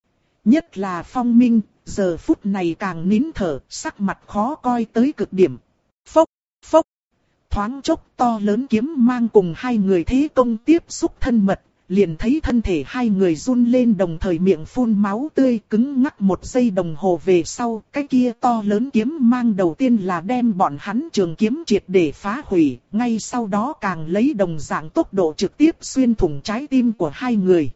Nhất là Phong Minh, giờ phút này càng nín thở, sắc mặt khó coi tới cực điểm. Phốc, phốc. Thoáng chốc to lớn kiếm mang cùng hai người thế công tiếp xúc thân mật, liền thấy thân thể hai người run lên đồng thời miệng phun máu tươi, cứng ngắc một giây đồng hồ về sau, cái kia to lớn kiếm mang đầu tiên là đem bọn hắn trường kiếm triệt để phá hủy, ngay sau đó càng lấy đồng dạng tốc độ trực tiếp xuyên thủng trái tim của hai người.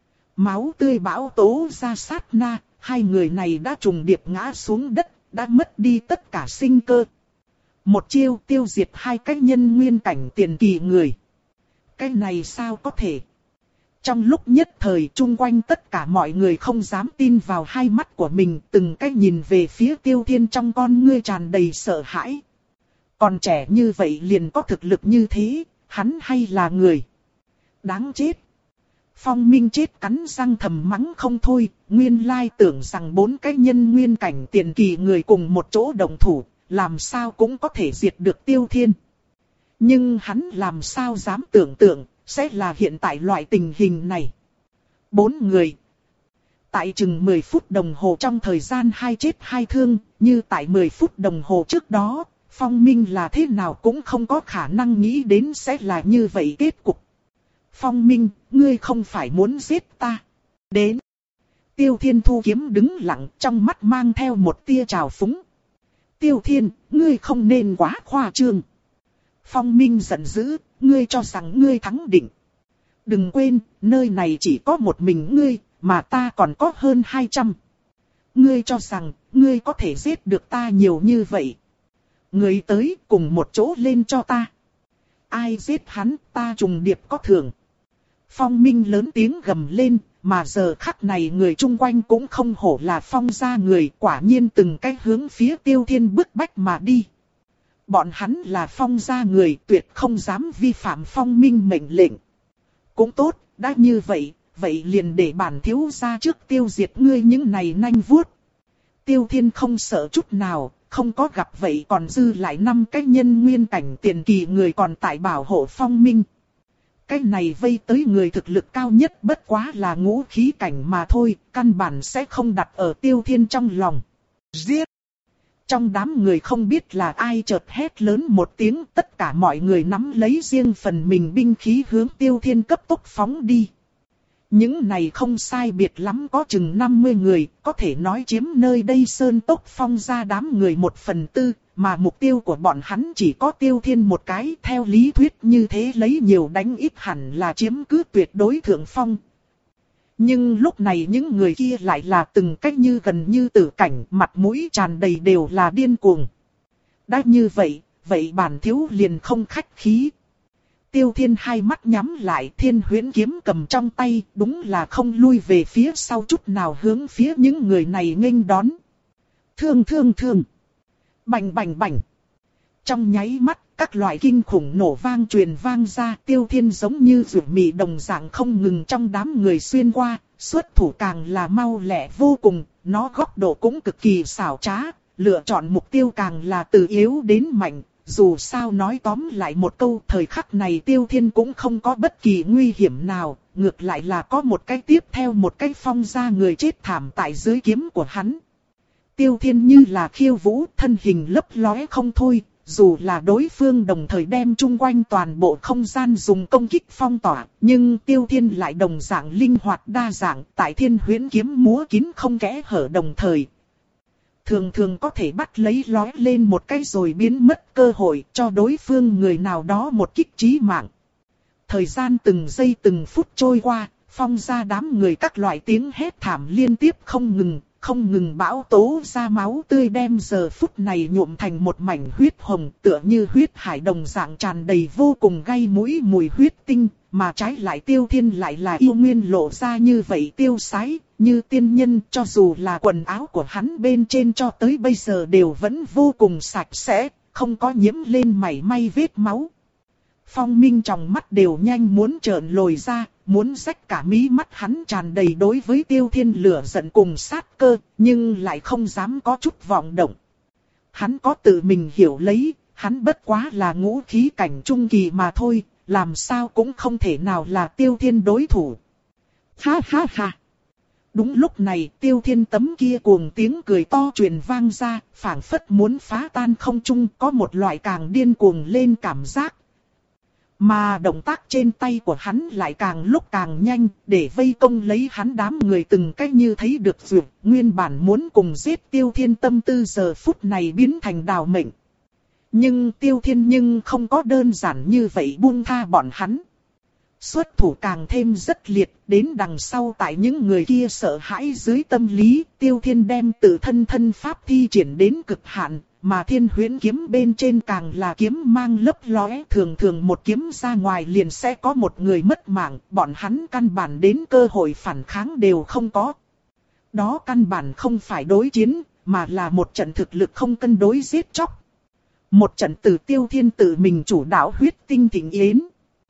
Máu tươi bão tố ra sát na, hai người này đã trùng điệp ngã xuống đất, đã mất đi tất cả sinh cơ. Một chiêu tiêu diệt hai cái nhân nguyên cảnh tiền kỳ người. Cái này sao có thể? Trong lúc nhất thời chung quanh tất cả mọi người không dám tin vào hai mắt của mình, từng cái nhìn về phía Tiêu Thiên trong con ngươi tràn đầy sợ hãi. Còn trẻ như vậy liền có thực lực như thế, hắn hay là người? Đáng chết! Phong Minh chết cắn răng thầm mắng không thôi, nguyên lai tưởng rằng bốn cái nhân nguyên cảnh tiền kỳ người cùng một chỗ đồng thủ, làm sao cũng có thể diệt được Tiêu Thiên. Nhưng hắn làm sao dám tưởng tượng, sẽ là hiện tại loại tình hình này. Bốn người. Tại chừng mười phút đồng hồ trong thời gian hai chết hai thương, như tại mười phút đồng hồ trước đó, Phong Minh là thế nào cũng không có khả năng nghĩ đến sẽ là như vậy kết cục. Phong Minh, ngươi không phải muốn giết ta. Đến. Tiêu Thiên thu kiếm đứng lặng, trong mắt mang theo một tia trào phúng. Tiêu Thiên, ngươi không nên quá khoa trương. Phong Minh giận dữ, ngươi cho rằng ngươi thắng định. Đừng quên, nơi này chỉ có một mình ngươi, mà ta còn có hơn hai trăm. Ngươi cho rằng, ngươi có thể giết được ta nhiều như vậy. Ngươi tới cùng một chỗ lên cho ta. Ai giết hắn, ta trùng điệp có thưởng. Phong Minh lớn tiếng gầm lên, mà giờ khắc này người chung quanh cũng không hổ là Phong gia người, quả nhiên từng cái hướng phía Tiêu Thiên bức bách mà đi. bọn hắn là Phong gia người, tuyệt không dám vi phạm Phong Minh mệnh lệnh. Cũng tốt, đã như vậy, vậy liền để bản thiếu gia trước tiêu diệt ngươi những này nanh vuốt. Tiêu Thiên không sợ chút nào, không có gặp vậy còn dư lại năm cái nhân nguyên cảnh tiền kỳ người còn tại bảo hộ Phong Minh. Cái này vây tới người thực lực cao nhất bất quá là ngũ khí cảnh mà thôi, căn bản sẽ không đặt ở Tiêu Thiên trong lòng. Giết! Trong đám người không biết là ai chợt hét lớn một tiếng, tất cả mọi người nắm lấy riêng phần mình binh khí hướng Tiêu Thiên cấp tốc phóng đi. Những này không sai biệt lắm có chừng năm mươi người, có thể nói chiếm nơi đây Sơn Tốc Phong ra đám người một phần tư, mà mục tiêu của bọn hắn chỉ có Tiêu Thiên một cái. Theo lý thuyết như thế lấy nhiều đánh ít hẳn là chiếm cứ tuyệt đối thượng phong. Nhưng lúc này những người kia lại là từng cách như gần như tử cảnh, mặt mũi tràn đầy đều là điên cuồng. Đã như vậy, vậy bản thiếu liền không khách khí. Tiêu Thiên hai mắt nhắm lại, Thiên Huyễn kiếm cầm trong tay, đúng là không lui về phía sau chút nào hướng phía những người này nghênh đón. Thương thương thương. Bành bành bành. Trong nháy mắt, các loại kinh khủng nổ vang truyền vang ra, Tiêu Thiên giống như rượu mị đồng dạng không ngừng trong đám người xuyên qua, xuất thủ càng là mau lẹ vô cùng, nó góc độ cũng cực kỳ xảo trá, lựa chọn mục tiêu càng là từ yếu đến mạnh. Dù sao nói tóm lại một câu, thời khắc này Tiêu Thiên cũng không có bất kỳ nguy hiểm nào, ngược lại là có một cái tiếp theo một cái Phong ra người chết thảm tại dưới kiếm của hắn. Tiêu Thiên như là khiêu vũ, thân hình lấp lóe không thôi, dù là đối phương đồng thời đem chung quanh toàn bộ không gian dùng công kích phong tỏa, nhưng Tiêu Thiên lại đồng dạng linh hoạt đa dạng, tại Thiên Huyễn kiếm múa kín không kẽ hở đồng thời. Thường thường có thể bắt lấy lói lên một cái rồi biến mất cơ hội cho đối phương người nào đó một kích chí mạng. Thời gian từng giây từng phút trôi qua, Phong ra đám người các loại tiếng hét thảm liên tiếp không ngừng, không ngừng bão tố ra máu tươi đem giờ phút này nhuộm thành một mảnh huyết hồng tựa như huyết hải đồng dạng tràn đầy vô cùng gây mũi mùi huyết tinh, mà trái lại Tiêu Thiên lại là yêu nguyên lộ ra như vậy tiêu sái, như tiên nhân, cho dù là quần áo của hắn bên trên cho tới bây giờ đều vẫn vô cùng sạch sẽ, không có nhiễm lên mảy may vết máu. Phong Minh trong mắt đều nhanh muốn trợn lồi ra, muốn rách cả mí mắt hắn tràn đầy đối với Tiêu Thiên lửa giận cùng sát cơ, nhưng lại không dám có chút vọng động. Hắn có tự mình hiểu lấy, hắn bất quá là ngũ khí cảnh trung kỳ mà thôi, làm sao cũng không thể nào là Tiêu Thiên đối thủ. Ha ha ha! Đúng lúc này Tiêu Thiên tấm kia cuồng tiếng cười to truyền vang ra, phảng phất muốn phá tan không trung, có một loại càng điên cuồng lên cảm giác. Mà động tác trên tay của hắn lại càng lúc càng nhanh, để vây công lấy hắn đám người từng cách như thấy được duyệt, nguyên bản muốn cùng giết Tiêu Thiên tâm tư giờ phút này biến thành đào mệnh. Nhưng Tiêu Thiên nhưng không có đơn giản như vậy buông tha bọn hắn. Xuất thủ càng thêm rất liệt, đến đằng sau tại những người kia sợ hãi dưới tâm lý, Tiêu Thiên đem tự thân thân pháp thi triển đến cực hạn, mà Thiên Huyễn kiếm bên trên càng là kiếm mang lấp lóe, thường thường một kiếm ra ngoài liền sẽ có một người mất mạng, bọn hắn căn bản đến cơ hội phản kháng đều không có. Đó căn bản không phải đối chiến, mà là một trận thực lực không cân đối giết chóc. Một trận từ Tiêu Thiên tự mình chủ đạo huyết tinh thịnh yến.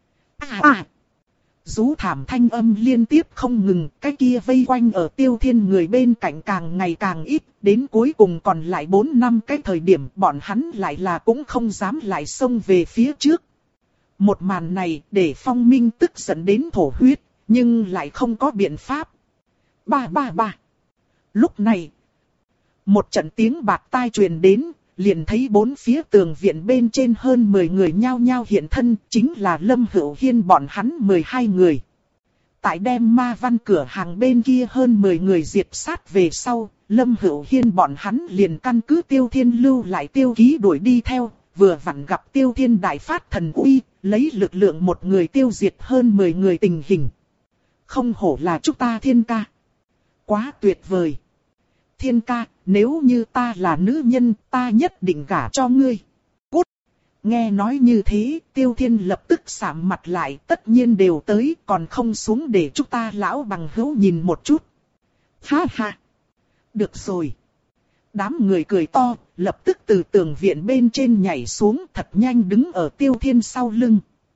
À à! Rú thảm thanh âm liên tiếp không ngừng, cái kia vây quanh ở Tiêu Thiên người bên cạnh càng ngày càng ít, đến cuối cùng còn lại bốn năm cái thời điểm bọn hắn lại là cũng không dám lại xông về phía trước. Một màn này để Phong Minh tức giận đến thổ huyết, nhưng lại không có biện pháp. Ba ba ba. Lúc này, một trận tiếng bạt tai truyền đến, liền thấy bốn phía tường viện bên trên hơn mười người nhao nhao hiện thân, chính là Lâm Hữu Hiên bọn hắn mười hai người. Tại đem ma văn cửa hàng bên kia hơn mười người diệt sát về sau, Lâm Hữu Hiên bọn hắn liền căn cứ Tiêu Thiên lưu lại tiêu ký đuổi đi theo, vừa vặn gặp Tiêu Thiên đại phát thần uy, lấy lực lượng một người tiêu diệt hơn mười người tình hình. Không hổ là chúng ta Thiên ca. Quá tuyệt vời. Thiên ca, nếu như ta là nữ nhân, ta nhất định gả cho ngươi. Cút! Nghe nói như thế, Tiêu Thiên lập tức sạm mặt lại, tất nhiên đều tới, còn không xuống để chúng ta lão bằng hữu nhìn một chút. Ha ha! Được rồi! Đám người cười to, lập tức từ tường viện bên trên nhảy xuống thật nhanh đứng ở Tiêu Thiên sau lưng.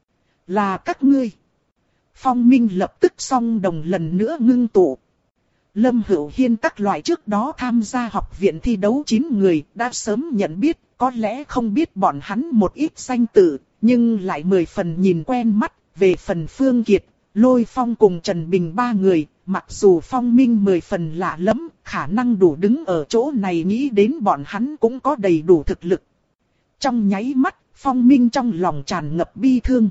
Là các ngươi. Phong Minh lập tức song đồng lần nữa ngưng tụ. Lâm Hữu Hiên các loại trước đó tham gia học viện thi đấu chín người đã sớm nhận biết, có lẽ không biết bọn hắn một ít danh tự, nhưng lại mười phần nhìn quen mắt. Về phần Phương Kiệt, Lôi Phong cùng Trần Bình ba người, mặc dù Phong Minh mười phần lạ lắm, khả năng đủ đứng ở chỗ này nghĩ đến bọn hắn cũng có đầy đủ thực lực. Trong nháy mắt, Phong Minh trong lòng tràn ngập bi thương.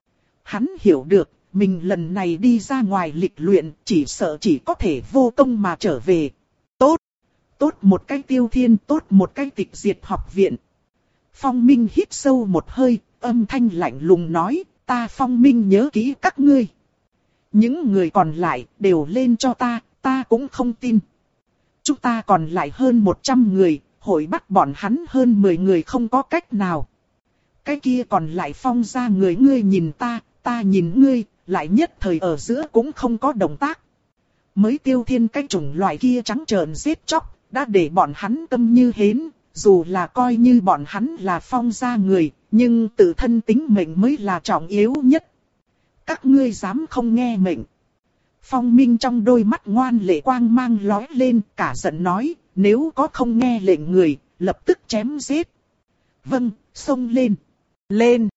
Hắn hiểu được, mình lần này đi ra ngoài lịch luyện, chỉ sợ chỉ có thể vô công mà trở về. Tốt! Tốt một cái Tiêu Thiên, tốt một cái tịch diệt học viện. Phong Minh hít sâu một hơi, âm thanh lạnh lùng nói, ta Phong Minh nhớ kỹ các ngươi. Những người còn lại đều lên cho ta, ta cũng không tin. Chúng ta còn lại hơn một trăm người, hội bắt bọn hắn hơn mười người không có cách nào. Cái kia còn lại Phong ra người ngươi nhìn ta, ta nhìn ngươi, lại nhất thời ở giữa cũng không có động tác. Mới Tiêu Thiên cái chủng loại kia trắng trợn giết chóc, đã để bọn hắn câm như hến, dù là coi như bọn hắn là Phong ra người, nhưng tự thân tính mệnh mới là trọng yếu nhất. Các ngươi dám không nghe mệnh. Phong Minh trong đôi mắt ngoan lệ quang mang lóe lên, cả giận nói, nếu có không nghe lệnh người, lập tức chém giết. Vâng, xông lên. Lên.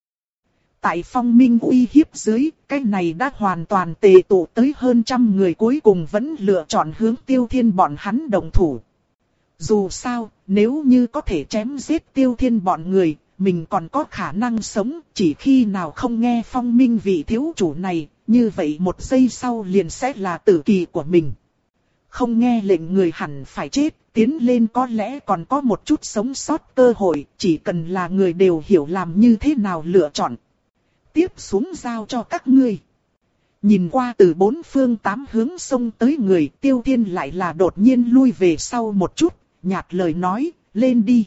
Tại Phong Minh uy hiếp dưới, cái này đã hoàn toàn tề tụ tới hơn trăm người cuối cùng vẫn lựa chọn hướng Tiêu Thiên bọn hắn đồng thủ. Dù sao, nếu như có thể chém giết Tiêu Thiên bọn người, mình còn có khả năng sống, chỉ khi nào không nghe Phong Minh vị thiếu chủ này, như vậy một giây sau liền sẽ là tử kỳ của mình. Không nghe lệnh người hẳn phải chết, tiến lên có lẽ còn có một chút sống sót cơ hội, chỉ cần là người đều hiểu làm như thế nào lựa chọn. Tiếp xuống giao cho các ngươi. Nhìn qua từ bốn phương tám hướng xông tới người, Tiêu Thiên lại là đột nhiên lui về sau một chút, nhạt lời nói, lên đi.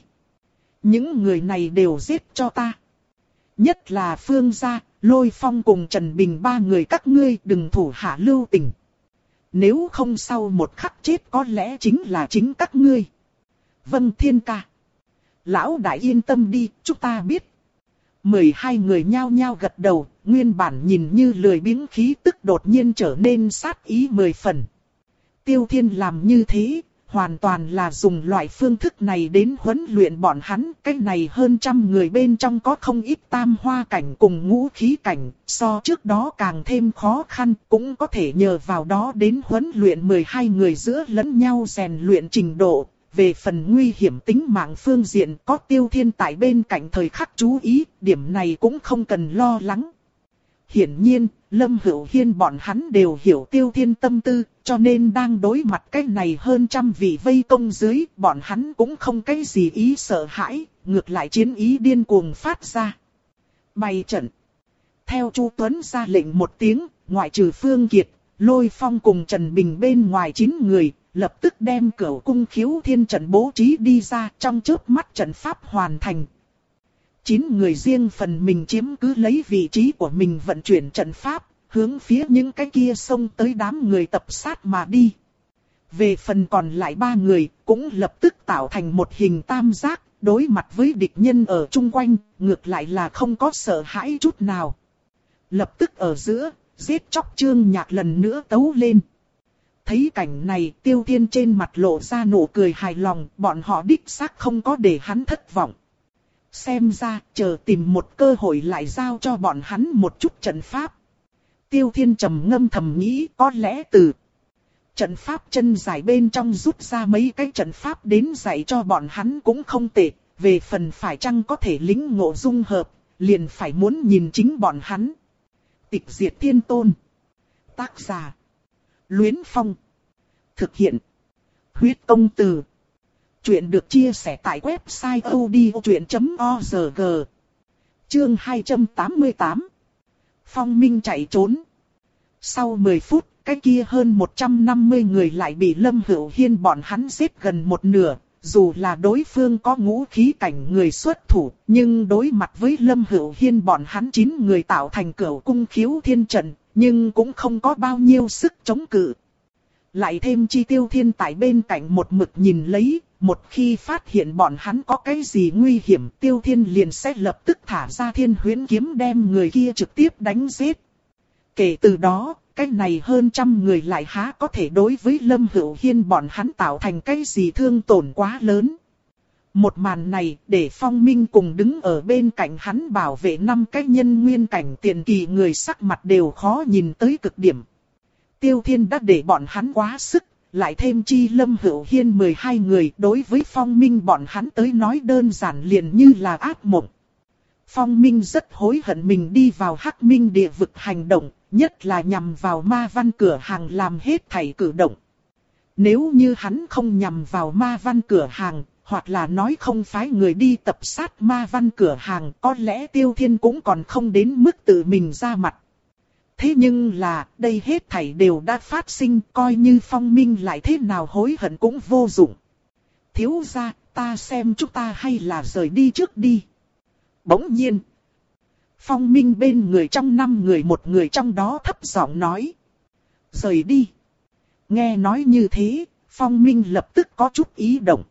Những người này đều giết cho ta. Nhất là Phương gia, Lôi Phong cùng Trần Bình ba người các ngươi đừng thủ hạ lưu tình. Nếu không sau một khắc chết có lẽ chính là chính các ngươi. Vâng Thiên ca. Lão đại yên tâm đi, chúng ta biết. Mười hai người nhao nhao gật đầu, nguyên bản nhìn như lười biếng khí tức đột nhiên trở nên sát ý mười phần. Tiêu Thiên làm như thế, hoàn toàn là dùng loại phương thức này đến huấn luyện bọn hắn. Cái này hơn trăm người bên trong có không ít tam hoa cảnh cùng ngũ khí cảnh, so trước đó càng thêm khó khăn, cũng có thể nhờ vào đó đến huấn luyện mười hai người giữa lẫn nhau rèn luyện trình độ. Về phần nguy hiểm tính mạng phương diện có Tiêu Thiên tại bên cạnh thời khắc chú ý, điểm này cũng không cần lo lắng. Hiển nhiên, Lâm Hữu Hiên bọn hắn đều hiểu Tiêu Thiên tâm tư, cho nên đang đối mặt cái này hơn trăm vị vây công dưới, bọn hắn cũng không cái gì ý sợ hãi, ngược lại chiến ý điên cuồng phát ra. Bày trận. Theo Chu Tuấn ra lệnh một tiếng, ngoại trừ Phương Kiệt, Lôi Phong cùng Trần Bình bên ngoài chín người, lập tức đem Cửu Cung Khiếu Thiên trận bố trí đi ra, trong chớp mắt trận pháp hoàn thành. Chín người riêng phần mình chiếm cứ lấy vị trí của mình vận chuyển trận pháp, hướng phía những cái kia xông tới đám người tập sát mà đi. Về phần còn lại ba người, cũng lập tức tạo thành một hình tam giác, đối mặt với địch nhân ở chung quanh, ngược lại là không có sợ hãi chút nào. Lập tức ở giữa, giết chóc Trương Nhạc lần nữa tấu lên. Thấy cảnh này, Tiêu Thiên trên mặt lộ ra nụ cười hài lòng, bọn họ đích xác không có để hắn thất vọng. Xem ra, chờ tìm một cơ hội lại giao cho bọn hắn một chút trận pháp. Tiêu Thiên trầm ngâm thầm nghĩ, có lẽ từ trận pháp chân dài bên trong rút ra mấy cái trận pháp đến dạy cho bọn hắn cũng không tệ. Về phần phải chăng có thể lĩnh ngộ dung hợp, liền phải muốn nhìn chính bọn hắn. Tịch diệt thiên tôn. Tác giả. Luyến Phong. Thực hiện. Huyết công từ. Chuyện được chia sẻ tại website odchuyện chấm org. Chương hai trăm tám mươi tám. Phong Minh chạy trốn. Sau mười phút, cái kia hơn một trăm năm mươi người lại bị Lâm Hữu Hiên bọn hắn giết gần một nửa. Dù là đối phương có ngũ khí cảnh người xuất thủ, nhưng đối mặt với Lâm Hữu Hiên bọn hắn chín người tạo thành Cửu Cung Khiếu Thiên trận, nhưng cũng không có bao nhiêu sức chống cự. Lại thêm chi Tiêu Thiên tại bên cạnh một mực nhìn lấy, một khi phát hiện bọn hắn có cái gì nguy hiểm, Tiêu Thiên liền sẽ lập tức thả ra Thiên Huyễn kiếm đem người kia trực tiếp đánh giết. Kể từ đó, cái này hơn trăm người lại há có thể đối với Lâm Hữu Hiên bọn hắn tạo thành cái gì thương tổn quá lớn. Một màn này để Phong Minh cùng đứng ở bên cạnh hắn bảo vệ năm cái nhân nguyên cảnh tiền kỳ người sắc mặt đều khó nhìn tới cực điểm. Tiêu Thiên đã để bọn hắn quá sức, lại thêm chi Lâm Hữu Hiên mười hai người, đối với Phong Minh bọn hắn tới nói đơn giản liền như là ác mộng. Phong Minh rất hối hận mình đi vào Hắc Minh địa vực hành động, nhất là nhằm vào ma văn cửa hàng làm hết thảy cử động. Nếu như hắn không nhằm vào ma văn cửa hàng, hoặc là nói không phái người đi tập sát ma văn cửa hàng, có lẽ Tiêu Thiên cũng còn không đến mức tự mình ra mặt. Thế nhưng là, đây hết thảy đều đã phát sinh, coi như Phong Minh lại thế nào hối hận cũng vô dụng. Thiếu gia, ta xem chúng ta hay là rời đi trước đi. Bỗng nhiên, Phong Minh bên người trong năm người một người trong đó thấp giọng nói. Rời đi. Nghe nói như thế, Phong Minh lập tức có chút ý động.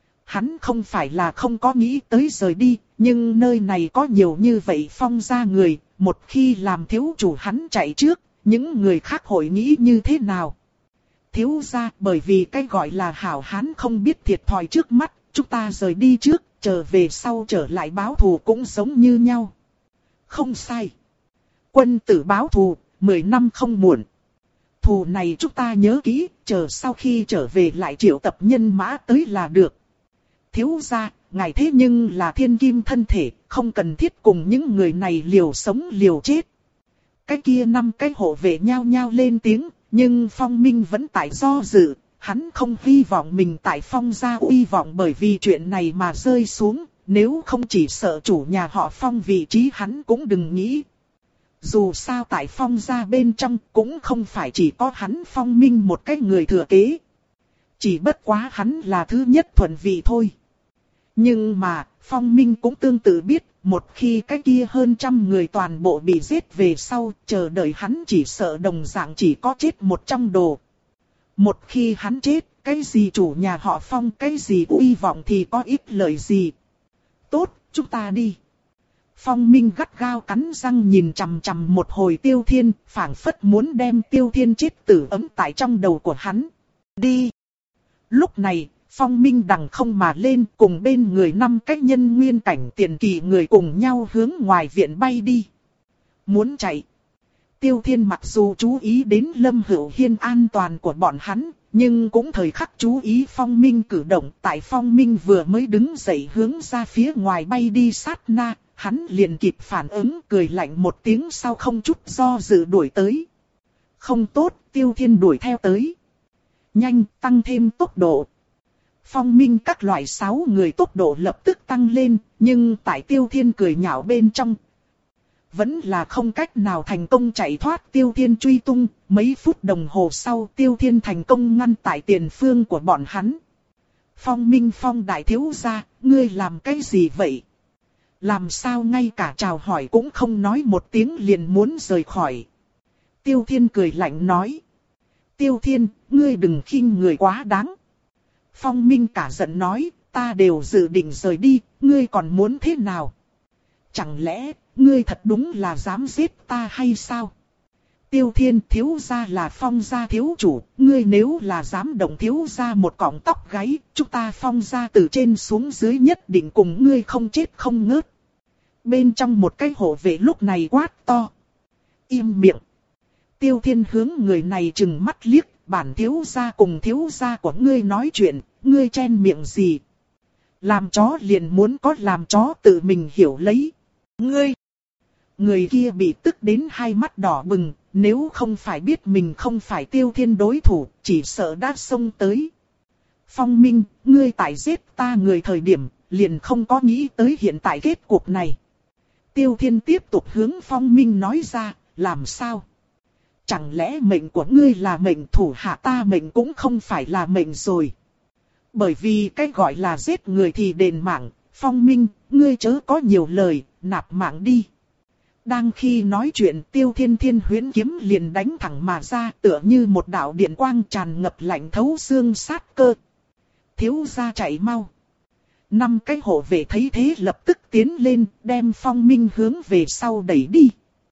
Hắn không phải là không có nghĩ tới rời đi, nhưng nơi này có nhiều như vậy Phong gia người, một khi làm thiếu chủ hắn chạy trước, những người khác hội nghĩ như thế nào? Thiếu gia, bởi vì cái gọi là hảo hán không biết thiệt thòi trước mắt, chúng ta rời đi trước, trở về sau trở lại báo thù cũng giống như nhau. Không sai. Quân tử báo thù, mười năm không muộn. Thù này chúng ta nhớ kỹ, chờ sau khi trở về lại triệu tập nhân mã tới là được. Thiếu gia, ngài thế nhưng là thiên kim thân thể, không cần thiết cùng những người này liều sống liều chết. Cái kia năm cái hộ vệ nhao nhao lên tiếng, nhưng Phong Minh vẫn tại do dự, hắn không hy vọng mình tại Phong gia uy vọng bởi vì chuyện này mà rơi xuống, nếu không chỉ sợ chủ nhà họ Phong vị trí hắn cũng đừng nghĩ. Dù sao tại Phong gia bên trong cũng không phải chỉ có hắn Phong Minh một cái người thừa kế. Chỉ bất quá hắn là thứ nhất thuận vị thôi. Nhưng mà, Phong Minh cũng tương tự biết, một khi cái kia hơn trăm người toàn bộ bị giết về sau, chờ đợi hắn chỉ sợ đồng dạng chỉ có chết một trong đồ. Một khi hắn chết, cái gì chủ nhà họ Phong, cái gì uy vọng thì có ít lợi gì. Tốt, chúng ta đi. Phong Minh gắt gao cắn răng nhìn chằm chằm một hồi Tiêu Thiên, phảng phất muốn đem Tiêu Thiên chết tử ấm tại trong đầu của hắn. Đi. Lúc này, Phong Minh đằng không mà lên cùng bên người năm cái nhân nguyên cảnh tiền kỳ người cùng nhau hướng ngoài viện bay đi. Muốn chạy. Tiêu Thiên mặc dù chú ý đến Lâm Hữu Hiên an toàn của bọn hắn, nhưng cũng thời khắc chú ý Phong Minh cử động. Tại Phong Minh vừa mới đứng dậy hướng ra phía ngoài bay đi sát na, hắn liền kịp phản ứng cười lạnh một tiếng sau không chút do dự đuổi tới. Không tốt, Tiêu Thiên đuổi theo tới. Nhanh, tăng thêm tốc độ. Phong Minh các loại sáu người tốc độ lập tức tăng lên, nhưng tại Tiêu Thiên cười nhạo bên trong, vẫn là không cách nào thành công chạy thoát Tiêu Thiên truy tung. Mấy phút đồng hồ sau Tiêu Thiên thành công ngăn tại tiền phương của bọn hắn. Phong Minh Phong đại thiếu gia, ngươi làm cái gì vậy? Làm sao ngay cả chào hỏi cũng không nói một tiếng liền muốn rời khỏi? Tiêu Thiên cười lạnh nói. Tiêu Thiên, ngươi đừng khinh người quá đáng. Phong Minh cả giận nói, ta đều dự định rời đi, ngươi còn muốn thế nào? Chẳng lẽ, ngươi thật đúng là dám giết ta hay sao? Tiêu Thiên, thiếu gia là Phong gia thiếu chủ, ngươi nếu là dám động thiếu gia một cọng tóc gáy, chúng ta Phong gia từ trên xuống dưới nhất định cùng ngươi không chết không ngớt. Bên trong một cái hộ vệ lúc này quát to. Im miệng. Tiêu Thiên hướng người này trừng mắt liếc, bản thiếu gia cùng thiếu gia của ngươi nói chuyện, ngươi chen miệng gì? Làm chó liền muốn có làm chó tự mình hiểu lấy. Ngươi! Người kia bị tức đến hai mắt đỏ bừng, nếu không phải biết mình không phải Tiêu Thiên đối thủ, chỉ sợ đã xông tới. Phong Minh, ngươi tại giết ta người thời điểm, liền không có nghĩ tới hiện tại kết cục này. Tiêu Thiên tiếp tục hướng Phong Minh nói ra, làm sao? Chẳng lẽ mệnh của ngươi là mệnh, thủ hạ ta mệnh cũng không phải là mệnh rồi. Bởi vì cái gọi là giết người thì đền mạng, Phong Minh, ngươi chớ có nhiều lời, nạp mạng đi. Đang khi nói chuyện Tiêu Thiên Thiên Huyễn kiếm liền đánh thẳng mà ra tựa như một đạo điện quang tràn ngập lạnh thấu xương sát cơ. thiếu gia chạy mau. Năm cái hộ vệ thấy thế lập tức tiến lên, đem Phong Minh hướng về sau đẩy đi.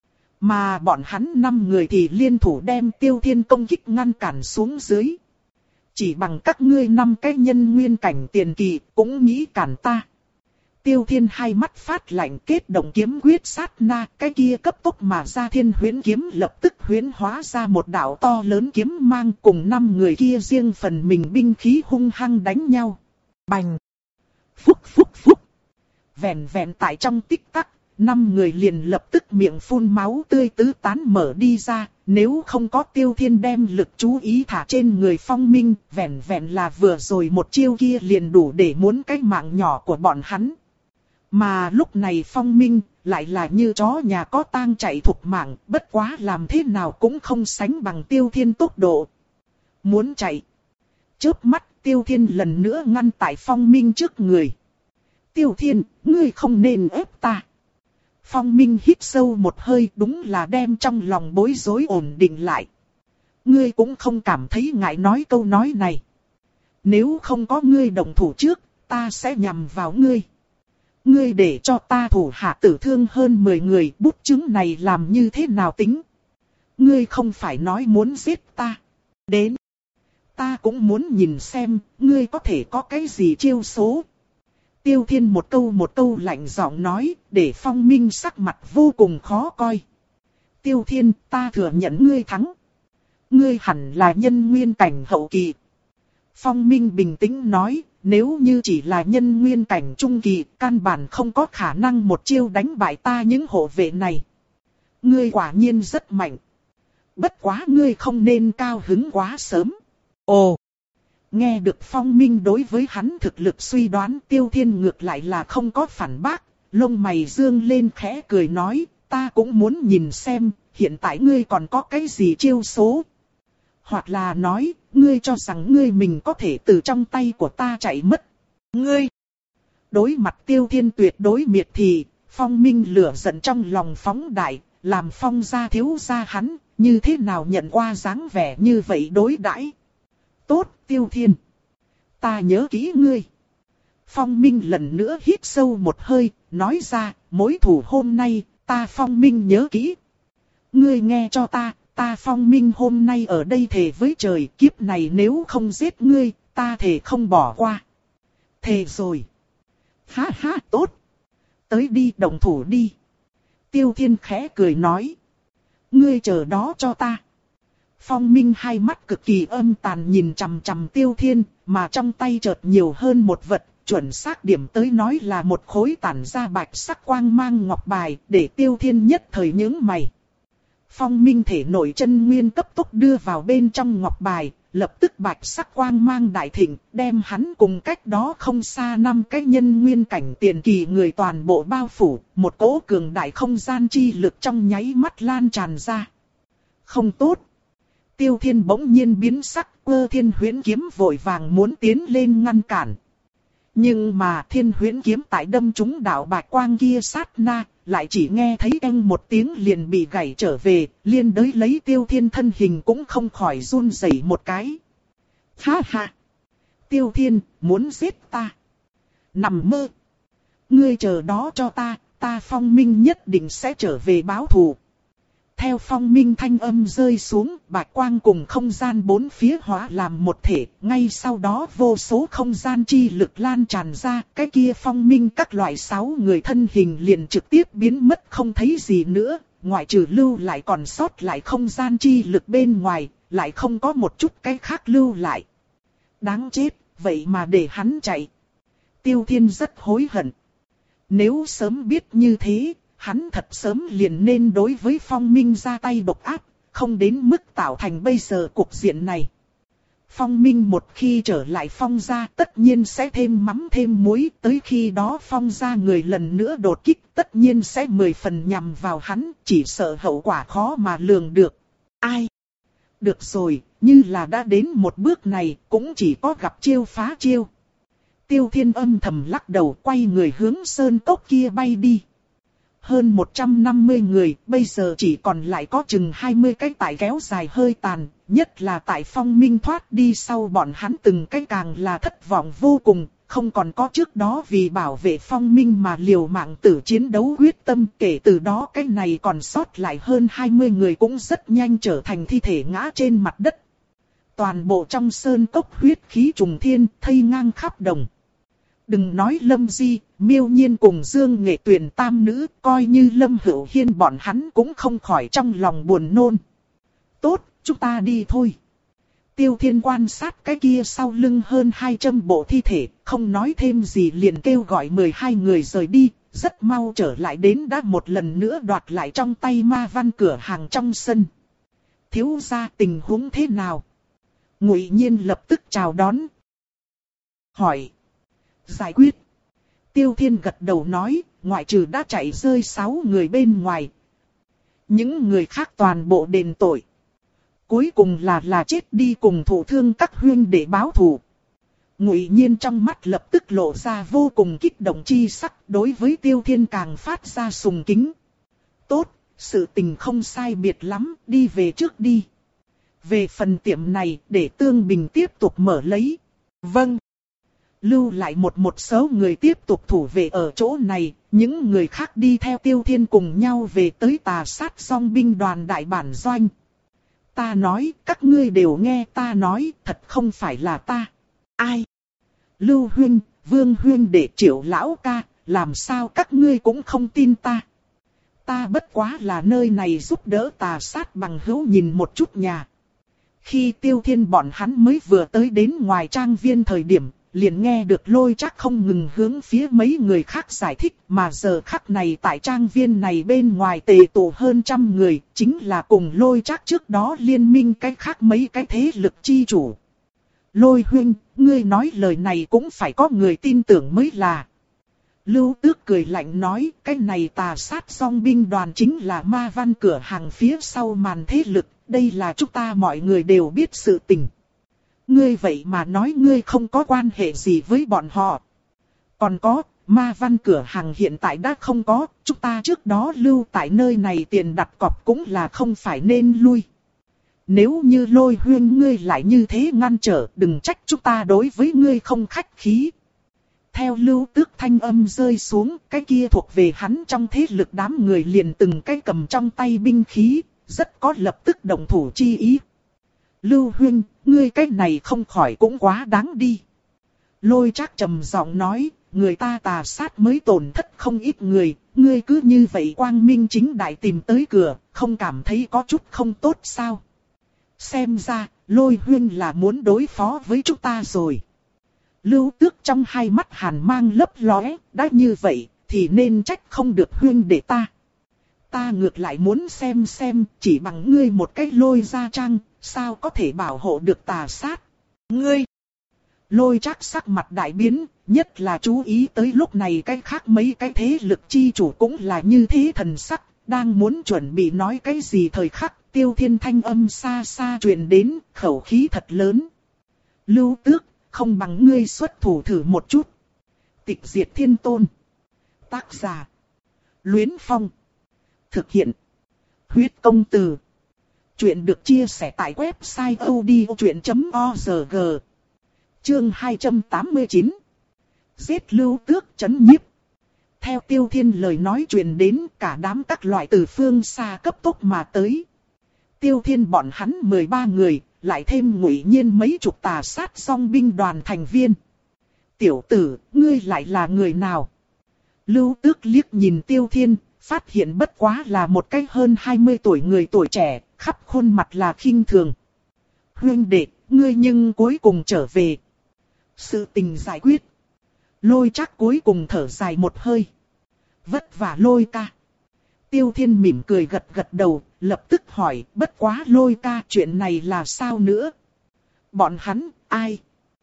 Mà bọn hắn năm người thì liên thủ đem Tiêu Thiên công kích ngăn cản xuống dưới. Chỉ bằng các ngươi năm cái nhân nguyên cảnh tiền kỳ cũng nghĩ cản ta. Tiêu Thiên hai mắt phát lạnh, kết động kiếm quyết sát na, cái kia cấp tốc mà ra Thiên Huyễn kiếm lập tức huyễn hóa ra một đạo to lớn kiếm mang, cùng năm người kia riêng phần mình binh khí hung hăng đánh nhau. Bành! Phúc phúc phúc! Vẹn vẹn tại trong tích tắc, năm người liền lập tức miệng phun máu tươi tứ tán mở đi ra. Nếu không có Tiêu Thiên đem lực chú ý thả trên người Phong Minh, vẹn vẹn là vừa rồi một chiêu kia liền đủ để muốn cái mạng nhỏ của bọn hắn. Mà lúc này Phong Minh lại là như chó nhà có tang chạy thục mạng, bất quá làm thế nào cũng không sánh bằng Tiêu Thiên tốc độ. Muốn chạy. Chớp mắt Tiêu Thiên lần nữa ngăn tại Phong Minh trước người. Tiêu Thiên, ngươi không nên ép ta. Phong Minh hít sâu một hơi, đúng là đem trong lòng bối rối ổn định lại. Ngươi cũng không cảm thấy ngại nói câu nói này. Nếu không có ngươi động thủ trước, ta sẽ nhằm vào ngươi. Ngươi để cho ta thủ hạ tử thương hơn mười người, bút chứng này làm như thế nào tính? Ngươi không phải nói muốn giết ta. Đến. Ta cũng muốn nhìn xem, ngươi có thể có cái gì chiêu số. Tiêu Thiên một câu một câu lạnh giọng nói, để Phong Minh sắc mặt vô cùng khó coi. Tiêu Thiên, ta thừa nhận ngươi thắng. Ngươi hẳn là nhân nguyên cảnh hậu kỳ. Phong Minh bình tĩnh nói, nếu như chỉ là nhân nguyên cảnh trung kỳ, căn bản không có khả năng một chiêu đánh bại ta những hộ vệ này. Ngươi quả nhiên rất mạnh. Bất quá ngươi không nên cao hứng quá sớm. Ồ! Nghe được Phong Minh đối với hắn thực lực suy đoán, Tiêu Thiên ngược lại là không có phản bác, lông mày dương lên khẽ cười nói, ta cũng muốn nhìn xem, hiện tại ngươi còn có cái gì chiêu số. Hoặc là nói, ngươi cho rằng ngươi mình có thể từ trong tay của ta chạy mất. Ngươi! Đối mặt Tiêu Thiên tuyệt đối miệt thị, Phong Minh lửa giận trong lòng phóng đại, làm Phong gia thiếu gia hắn, như thế nào nhận qua dáng vẻ như vậy đối đãi. Tốt, Tiêu Thiên. Ta nhớ kỹ ngươi. Phong Minh lần nữa hít sâu một hơi, nói ra, mối thù hôm nay, ta Phong Minh nhớ kỹ. Ngươi nghe cho ta, ta Phong Minh hôm nay ở đây thề với trời, kiếp này nếu không giết ngươi, ta thề không bỏ qua. Thề rồi. Ha ha, tốt. Tới đi, động thủ đi. Tiêu Thiên khẽ cười nói. Ngươi chờ đó cho ta. Phong Minh hai mắt cực kỳ âm tàn nhìn chằm chằm Tiêu Thiên, mà trong tay chợt nhiều hơn một vật, chuẩn xác điểm tới nói là một khối tản ra bạch sắc quang mang ngọc bài, để Tiêu Thiên nhất thời nhướng mày. Phong Minh thể nội chân nguyên cấp tốc đưa vào bên trong ngọc bài, lập tức bạch sắc quang mang đại thịnh, đem hắn cùng cách đó không xa năm cái nhân nguyên cảnh tiền kỳ người toàn bộ bao phủ, một cỗ cường đại không gian chi lực trong nháy mắt lan tràn ra. Không tốt. Tiêu Thiên bỗng nhiên biến sắc, Cơ Thiên Huyễn kiếm vội vàng muốn tiến lên ngăn cản. Nhưng mà Thiên Huyễn kiếm tại đâm trúng đạo bạch quang kia sát na, lại chỉ nghe thấy eng một tiếng liền bị gãy trở về, liên đới lấy Tiêu Thiên thân hình cũng không khỏi run rẩy một cái. Ha ha! Tiêu Thiên, muốn giết ta? Nằm mơ! Ngươi chờ đó cho ta, ta Phong Minh nhất định sẽ trở về báo thù. Theo Phong Minh thanh âm rơi xuống, bạch quang cùng không gian bốn phía hóa làm một thể, ngay sau đó vô số không gian chi lực lan tràn ra, cái kia Phong Minh các loại sáu người thân hình liền trực tiếp biến mất không thấy gì nữa, ngoại trừ lưu lại còn sót lại không gian chi lực bên ngoài, lại không có một chút cái khác lưu lại. Đáng chết, vậy mà để hắn chạy. Tiêu Thiên rất hối hận. Nếu sớm biết như thế, hắn thật sớm liền nên đối với Phong Minh ra tay độc ác, không đến mức tạo thành bây giờ cục diện này. Phong Minh một khi trở lại Phong gia tất nhiên sẽ thêm mắm thêm muối, tới khi đó Phong gia người lần nữa đột kích tất nhiên sẽ mười phần nhằm vào hắn, chỉ sợ hậu quả khó mà lường được. Ai? Được rồi, như là đã đến một bước này, cũng chỉ có gặp chiêu phá chiêu. Tiêu Thiên âm thầm lắc đầu quay người hướng sơn cốc kia bay đi. hơn một trăm năm mươi người, bây giờ chỉ còn lại có chừng hai mươi cái tại kéo dài hơi tàn, nhất là tại Phong Minh thoát đi sau bọn hắn từng cái càng là thất vọng vô cùng, không còn có trước đó vì bảo vệ Phong Minh mà liều mạng tử chiến đấu quyết tâm, kể từ đó cái này còn sót lại hơn hai mươi người cũng rất nhanh trở thành thi thể ngã trên mặt đất. Toàn bộ trong sơn cốc huyết khí trùng thiên, thây ngang khắp đồng. Đừng nói Lâm Di, Miêu Nhiên cùng Dương Nghệ Tuyền tam nữ, coi như Lâm Hữu Hiên bọn hắn cũng không khỏi trong lòng buồn nôn. Tốt, chúng ta đi thôi. Tiêu Thiên quan sát cái kia sau lưng hơn hai trăm bộ thi thể, không nói thêm gì liền kêu gọi mười hai người rời đi, rất mau trở lại đến đã một lần nữa đoạt lại trong tay ma văn cửa hàng trong sân. Thiếu gia tình huống thế nào? Ngụy Nhiên lập tức chào đón. Hỏi. Giải quyết. Tiêu Thiên gật đầu nói, ngoại trừ đã chạy rơi sáu người bên ngoài. Những người khác toàn bộ đền tội. Cuối cùng là là chết đi cùng thủ thương các huynh để báo thù. Ngụy Nhiên trong mắt lập tức lộ ra vô cùng kích động chi sắc, đối với Tiêu Thiên càng phát ra sùng kính. Tốt, sự tình không sai biệt lắm, đi về trước đi. Về phần tiệm này, để Tương Bình tiếp tục mở lấy. Vâng. Lưu lại một một số người tiếp tục thủ vệ ở chỗ này, những người khác đi theo Tiêu Thiên cùng nhau về tới Tà Sát Song binh đoàn đại bản doanh. Ta nói, các ngươi đều nghe ta nói, thật không phải là ta. Ai? Lưu Huynh, Vương Huynh để Triệu lão ca, làm sao các ngươi cũng không tin ta. Ta bất quá là nơi này giúp đỡ Tà Sát bằng hữu nhìn một chút nhà. Khi Tiêu Thiên bọn hắn mới vừa tới đến ngoài trang viên thời điểm, liền nghe được Lôi Trác không ngừng hướng phía mấy người khác giải thích, mà giờ khắc này tại trang viên này bên ngoài tề tụ hơn trăm người, chính là cùng Lôi Trác trước đó liên minh cái khác mấy cái thế lực chi chủ. Lôi Huynh, ngươi nói lời này cũng phải có người tin tưởng mới là. Lưu Tước cười lạnh nói, cái này Tà Sát Song binh đoàn chính là ma văn cửa hàng phía sau màn thế lực, đây là chúng ta mọi người đều biết sự tình. Ngươi vậy mà nói ngươi không có quan hệ gì với bọn họ. Còn có, ma văn cửa hàng hiện tại đã không có, chúng ta trước đó lưu tại nơi này tiền đặt cọc cũng là không phải nên lui. Nếu như Lôi Huynh ngươi lại như thế ngăn trở, đừng trách chúng ta đối với ngươi không khách khí. Theo Lưu Tước thanh âm rơi xuống, cái kia thuộc về hắn trong thế lực đám người liền từng cái cầm trong tay binh khí, rất có lập tức động thủ chi ý. Lưu Huynh, ngươi cái này không khỏi cũng quá đáng đi. Lôi Trác trầm giọng nói, người ta Tà Sát mới tổn thất không ít người, ngươi cứ như vậy quang minh chính đại tìm tới cửa, không cảm thấy có chút không tốt sao? Xem ra, Lôi Huynh là muốn đối phó với chúng ta rồi. Lưu Tước trong hai mắt hàn mang lấp lóe, đã như vậy, thì nên trách không được Huynh để ta. Ta ngược lại muốn xem xem, chỉ bằng ngươi một cách Lôi Gia Trang, sao có thể bảo hộ được Tà Sát? Ngươi! Lôi Trác sắc mặt đại biến, nhất là chú ý tới lúc này cái khác mấy cái thế lực chi chủ cũng là như thế thần sắc, đang muốn chuẩn bị nói cái gì thời khắc, Tiêu Thiên thanh âm xa xa truyền đến, khẩu khí thật lớn. Lưu Tước, không bằng ngươi xuất thủ thử một chút. Tịch diệt thiên tôn. Tác giả. Luyến Phong. Thực hiện. Huyết công từ. Chuyện được chia sẻ tại website odchuyện chấm org. Chương hai trăm tám mươi chín. Giết Lưu Tước chấn nhiếp. Theo Tiêu Thiên lời nói truyền đến, cả đám các loại từ phương xa cấp tốc mà tới. Tiêu Thiên bọn hắn mười ba người, lại thêm Ngụy Nhiên mấy chục Tà Sát Song binh đoàn thành viên. Tiểu tử, ngươi lại là người nào? Lưu Tước liếc nhìn Tiêu Thiên, phát hiện bất quá là một cái hơn hai mươi tuổi người tuổi trẻ, khắp khuôn mặt là khinh thường. Huynh đệ, ngươi nhưng cuối cùng trở về. Sự tình giải quyết. Lôi Trác cuối cùng thở dài một hơi. Vất vả Lôi ca. Tiêu Thiên mỉm cười gật gật đầu, lập tức hỏi, bất quá Lôi ca, chuyện này là sao nữa? Bọn hắn, ai?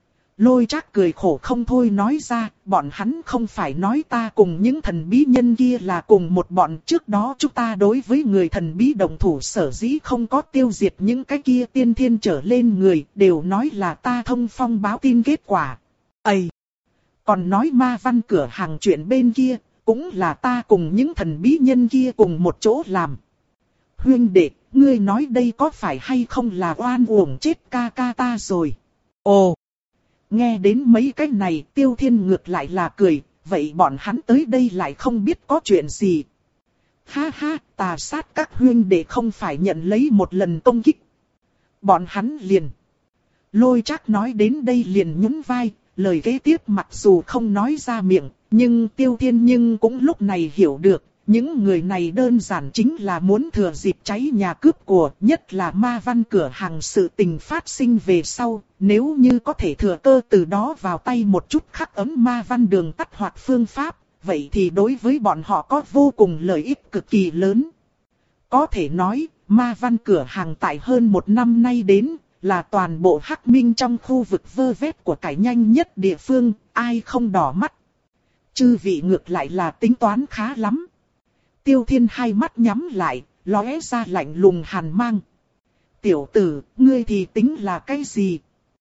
Lôi Trác cười khổ không thôi nói ra, bọn hắn không phải nói ta cùng những thần bí nhân kia là cùng một bọn, trước đó chúng ta đối với người thần bí đồng thủ sở dĩ không có tiêu diệt những cái kia tiên thiên trở lên người, đều nói là ta thông phong báo tin kết quả. Ây! Còn nói ma văn cửa hàng chuyện bên kia, cũng là ta cùng những thần bí nhân kia cùng một chỗ làm. Huynh đệ, ngươi nói đây có phải hay không là oan uổng chết ca ca ta rồi? Ồ! Nghe đến mấy cái này Tiêu Thiên ngược lại là cười, vậy bọn hắn tới đây lại không biết có chuyện gì. Ha ha, tà sát các huynh đệ không phải nhận lấy một lần công kích. Bọn hắn liền. Lôi Trác nói đến đây liền nhún vai, lời kế tiếp mặc dù không nói ra miệng, nhưng Tiêu Thiên nhưng cũng lúc này hiểu được, những người này đơn giản chính là muốn thừa dịp cháy nhà cướp của, nhất là ma văn cửa hàng sự tình phát sinh về sau, nếu như có thể thừa cơ từ đó vào tay một chút khắc ấm ma văn đường tắt hoặc phương pháp, vậy thì đối với bọn họ có vô cùng lợi ích cực kỳ lớn. Có thể nói, ma văn cửa hàng tại hơn một năm nay đến, là toàn bộ Hắc Minh trong khu vực vơ vét của cải nhanh nhất địa phương, ai không đỏ mắt. Chư vị ngược lại là tính toán khá lắm. Tiêu Thiên hai mắt nhắm lại, lóe ra lạnh lùng hàn mang. Tiểu tử, ngươi thì tính là cái gì?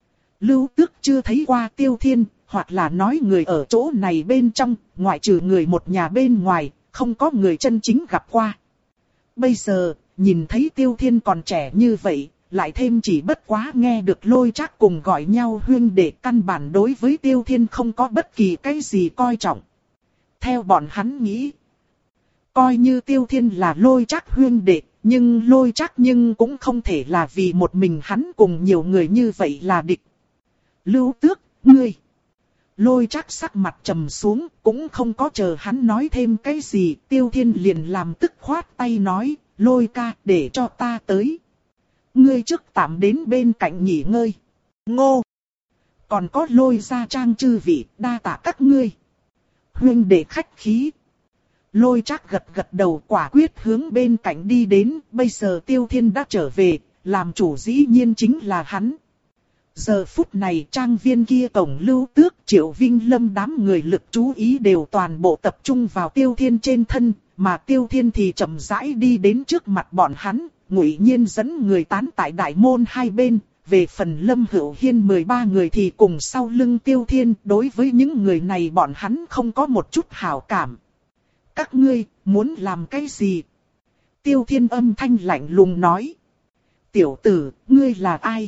Lưu Tước chưa thấy qua Tiêu Thiên, hoặc là nói người ở chỗ này bên trong, ngoại trừ người một nhà bên ngoài, không có người chân chính gặp qua. Bây giờ, nhìn thấy Tiêu Thiên còn trẻ như vậy, lại thêm chỉ bất quá nghe được Lôi Trác cùng gọi nhau huynh đệ, căn bản đối với Tiêu Thiên không có bất kỳ cái gì coi trọng. Theo bọn hắn nghĩ, coi như Tiêu Thiên là Lôi Trác huynh đệ, nhưng Lôi Trác nhưng cũng không thể là vì một mình hắn cùng nhiều người như vậy là địch. Lưu Tước, ngươi. Lôi Trác sắc mặt trầm xuống, cũng không có chờ hắn nói thêm cái gì, Tiêu Thiên liền làm tức khoát tay nói, Lôi ca, để cho ta tới. Ngươi trước tạm đến bên cạnh nghỉ ngơi. Ngô! Còn có Lôi Gia Trang chư vị, đa tạ các ngươi. Huynh đệ khách khí. Lôi Trác gật gật đầu, quả quyết hướng bên cạnh đi đến, bây giờ Tiêu Thiên đã trở về, làm chủ dĩ nhiên chính là hắn. Giờ phút này trang viên kia cổng Lưu Tước, Triệu Vinh Lâm đám người lực chú ý đều toàn bộ tập trung vào Tiêu Thiên trên thân, mà Tiêu Thiên thì chậm rãi đi đến trước mặt bọn hắn, ngụy nhiên dẫn người tán tại đại môn hai bên. Về phần Lâm Hữu Hiên mười ba người thì cùng sau lưng Tiêu Thiên, đối với những người này bọn hắn không có một chút hảo cảm. Các ngươi, muốn làm cái gì? Tiêu Thiên âm thanh lạnh lùng nói. Tiểu tử, ngươi là ai?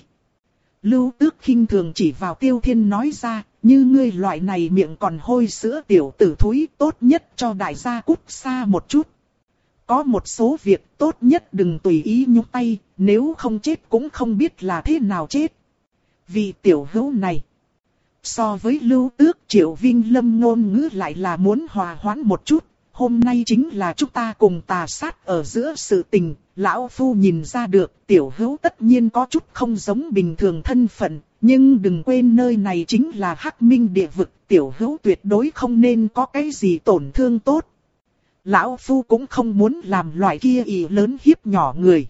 Lưu Tước khinh thường chỉ vào Tiêu Thiên nói ra, như ngươi loại này miệng còn hôi sữa tiểu tử thúi, tốt nhất cho đại gia cút xa một chút. Có một số việc tốt nhất đừng tùy ý nhúc tay, nếu không chết cũng không biết là thế nào chết. Vì tiểu hữu này, so với Lưu Tước, Triệu Vinh Lâm ngôn ngữ lại là muốn hòa hoãn một chút. Hôm nay chính là chúng ta cùng tà sát ở giữa sự tình, lão phu nhìn ra được tiểu hữu tất nhiên có chút không giống bình thường thân phận, nhưng đừng quên nơi này chính là Hắc Minh địa vực, tiểu hữu tuyệt đối không nên có cái gì tổn thương tốt. Lão phu cũng không muốn làm loại kia ỷ lớn hiếp nhỏ người.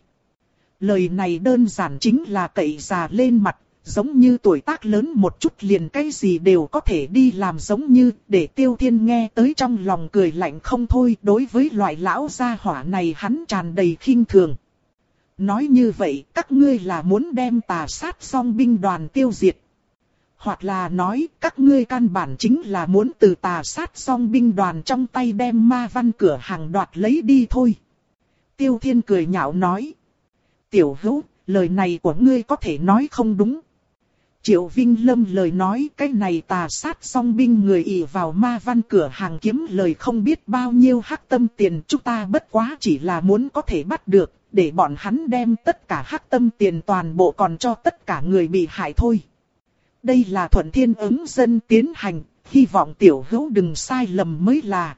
Lời này đơn giản chính là cậy già lên mặt. Giống như tuổi tác lớn một chút liền cái gì đều có thể đi làm, giống như để Tiêu Thiên nghe tới trong lòng cười lạnh không thôi. Đối với loại lão gia hỏa này hắn tràn đầy khinh thường. Nói như vậy các ngươi là muốn đem tà sát song binh đoàn tiêu diệt. Hoặc là nói các ngươi căn bản chính là muốn từ tà sát song binh đoàn trong tay đem ma văn cửa hàng đoạt lấy đi thôi. Tiêu Thiên cười nhạo nói. Tiểu hữu, lời này của ngươi có thể nói không đúng. Triệu Vinh Lâm lời nói cái này tà sát song binh người ỷ vào ma văn cửa hàng kiếm lời không biết bao nhiêu hắc tâm tiền, chúng ta bất quá chỉ là muốn có thể bắt được, để bọn hắn đem tất cả hắc tâm tiền toàn bộ còn cho tất cả người bị hại thôi. Đây là thuận thiên ứng dân tiến hành, hy vọng tiểu hữu đừng sai lầm mới là.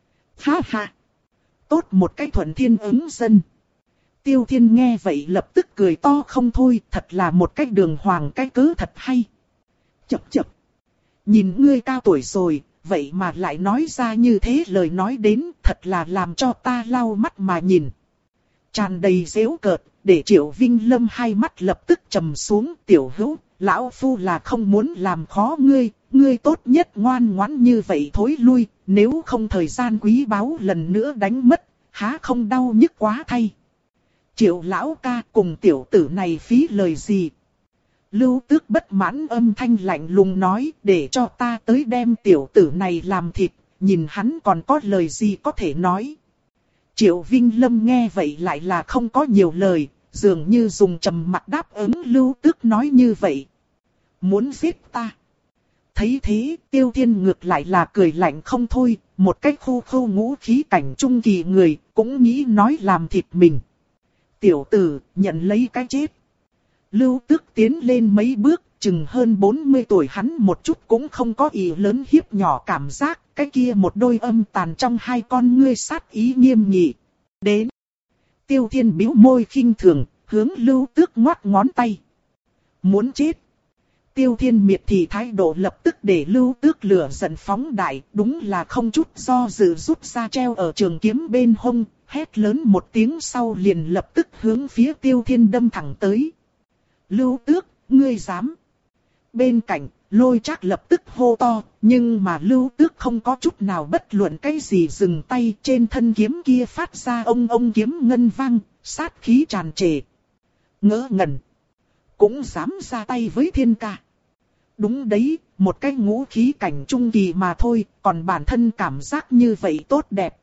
Ha ha! Tốt một cái thuận thiên ứng dân. Tiêu Thiên nghe vậy lập tức cười to không thôi, thật là một cách đường hoàng cái cớ thật hay. Chập chập. Nhìn ngươi cao tuổi rồi, vậy mà lại nói ra như thế lời nói đến, thật là làm cho ta lau mắt mà nhìn. Tràn đầy giễu cợt, để Triệu Vinh Lâm hai mắt lập tức trầm xuống. Tiểu hữu, lão phu là không muốn làm khó ngươi, ngươi tốt nhất ngoan ngoãn như vậy thối lui, nếu không thời gian quý báu lần nữa đánh mất, há không đau nhức quá thay. Triệu lão ca cùng tiểu tử này phí lời gì? Lưu Tước bất mãn âm thanh lạnh lùng nói, để cho ta tới đem tiểu tử này làm thịt, nhìn hắn còn có lời gì có thể nói. Triệu Vinh Lâm nghe vậy lại là không có nhiều lời, dường như dùng trầm mặc đáp ứng Lưu Tước nói như vậy. Muốn giết ta. Thấy thế, Tiêu Thiên ngược lại là cười lạnh không thôi, một cách khô khô ngũ khí cảnh trung kỳ người, cũng nghĩ nói làm thịt mình. Tiểu tử, nhận lấy cái chết. Lưu Tước tiến lên mấy bước, chừng hơn bốn mươi tuổi hắn một chút cũng không có ý lớn hiếp nhỏ cảm giác, cái kia một đôi âm tàn trong hai con ngươi sát ý nghiêm nghị. Đến. Tiêu Thiên bĩu môi khinh thường, hướng Lưu Tước ngoắc ngón tay. Muốn chết. Tiêu Thiên miệt thì thái độ lập tức để Lưu Tước lửa giận phóng đại, đúng là không chút do dự rút ra treo ở trường kiếm bên hông, hét lớn một tiếng sau liền lập tức hướng phía Tiêu Thiên đâm thẳng tới. Lưu Tước, ngươi dám. Bên cạnh, Lôi Trác lập tức hô to, nhưng mà Lưu Tước không có chút nào bất luận cái gì dừng tay, trên thân kiếm kia phát ra ông ông kiếm ngân vang, sát khí tràn trề. Ngỡ ngẩn. Cũng dám ra tay với thiên ca. Đúng đấy, một cái ngũ khí cảnh trung kỳ mà thôi, còn bản thân cảm giác như vậy tốt đẹp.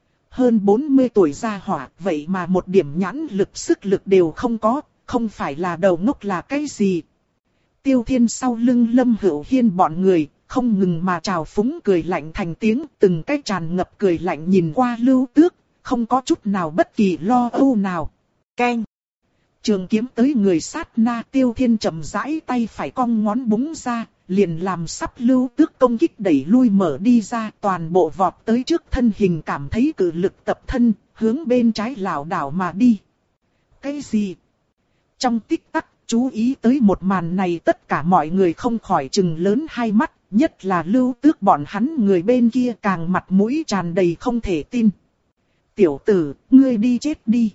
Hơn bốn mươi tuổi gia hỏa, vậy mà một điểm nhãn lực sức lực đều không có, không phải là đầu ngốc là cái gì. Tiêu Thiên sau lưng Lâm Hữu Hiên bọn người, không ngừng mà trào phúng cười lạnh thành tiếng, từng cái tràn ngập cười lạnh nhìn qua Lưu Tước, không có chút nào bất kỳ lo âu nào. Keng. Trường kiếm tới người sát na, Tiêu Thiên chậm rãi tay phải cong ngón búng ra, liền làm sắp Lưu Tước công kích đẩy lui mở đi ra, toàn bộ vọt tới trước thân hình cảm thấy cự lực tập thân, hướng bên trái lảo đảo mà đi. Cái gì? Trong tích tắc, chú ý tới một màn này tất cả mọi người không khỏi trừng lớn hai mắt, nhất là Lưu Tước bọn hắn người bên kia càng mặt mũi tràn đầy không thể tin. Tiểu tử, ngươi đi chết đi.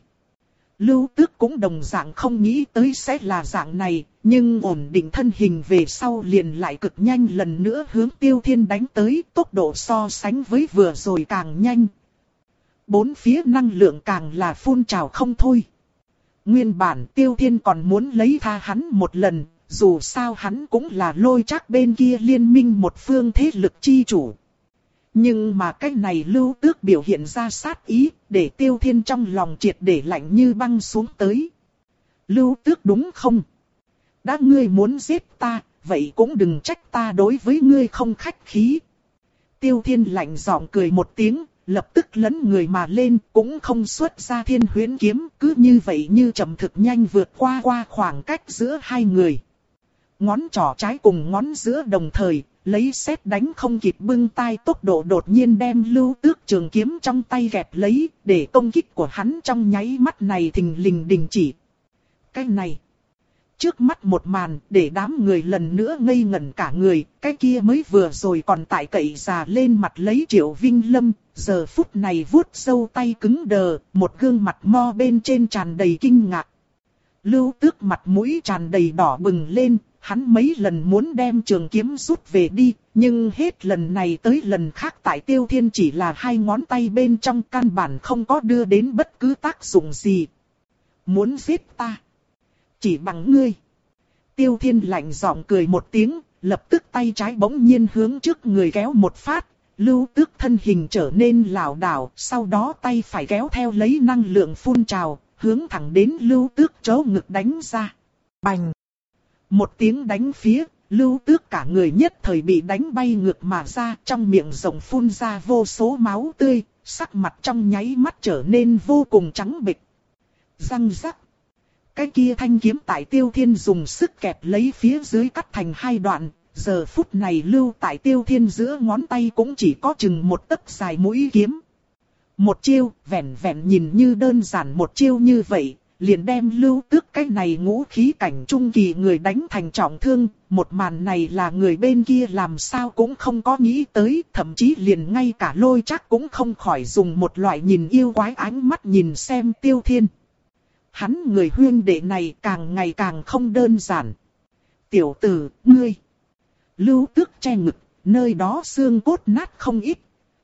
Lưu Tước cũng đồng dạng không nghĩ tới sẽ là dạng này, nhưng ổn định thân hình về sau liền lại cực nhanh lần nữa hướng Tiêu Thiên đánh tới, tốc độ so sánh với vừa rồi càng nhanh. Bốn phía năng lượng càng là phun trào không thôi. Nguyên bản Tiêu Thiên còn muốn lấy tha hắn một lần, dù sao hắn cũng là Lôi Trác bên kia liên minh một phương thế lực chi chủ. Nhưng mà cái này Lưu Tước biểu hiện ra sát ý, để Tiêu Thiên trong lòng triệt để lạnh như băng xuống tới. Lưu Tước đúng không? Đã ngươi muốn giết ta, vậy cũng đừng trách ta đối với ngươi không khách khí. Tiêu Thiên lạnh giọng cười một tiếng, lập tức lấn người mà lên, cũng không xuất ra Thiên Huyễn kiếm, cứ như vậy như chậm thực nhanh vượt qua qua khoảng cách giữa hai người. Ngón trỏ trái cùng ngón giữa đồng thời, lấy sét đánh không kịp bưng tay tốc độ đột nhiên đem Lưu Tước trường kiếm trong tay gẹp lấy, để công kích của hắn trong nháy mắt này thình lình đình chỉ. Cái này, trước mắt một màn để đám người lần nữa ngây ngẩn cả người, cái kia mới vừa rồi còn tại cậy già lên mặt lấy Triệu Vinh Lâm, giờ phút này vuốt râu tay cứng đờ, một gương mặt mo bên trên tràn đầy kinh ngạc. Lưu Tước mặt mũi tràn đầy đỏ bừng lên. Hắn mấy lần muốn đem trường kiếm rút về đi, nhưng hết lần này tới lần khác tại Tiêu Thiên chỉ là hai ngón tay bên trong căn bản không có đưa đến bất cứ tác dụng gì. Muốn giết ta? Chỉ bằng ngươi. Tiêu Thiên lạnh giọng cười một tiếng, lập tức tay trái bỗng nhiên hướng trước người kéo một phát, Lưu Tước thân hình trở nên lảo đảo, sau đó tay phải kéo theo lấy năng lượng phun trào, hướng thẳng đến Lưu Tước chỗ ngực đánh ra. Bành! Một tiếng đánh phía, Lưu Tước cả người nhất thời bị đánh bay ngược mà ra, trong miệng rộng phun ra vô số máu tươi, sắc mặt trong nháy mắt trở nên vô cùng trắng bệch. Răng rắc. Cái kia thanh kiếm tại Tiêu Thiên dùng sức kẹp lấy phía dưới cắt thành hai đoạn, giờ phút này lưu tại Tiêu Thiên giữa ngón tay cũng chỉ có chừng một tấc dài mũi kiếm. Một chiêu, vẹn vẹn nhìn như đơn giản một chiêu như vậy, liền đem Lưu Tước cái này ngũ khí cảnh trung kỳ người đánh thành trọng thương, một màn này là người bên kia làm sao cũng không có nghĩ tới, thậm chí liền ngay cả Lôi Trác cũng không khỏi dùng một loại nhìn yêu quái ánh mắt nhìn xem Tiêu Thiên. Hắn người huynh đệ này càng ngày càng không đơn giản. Tiểu tử, ngươi. Lưu Tước che ngực, nơi đó xương cốt nát không ít.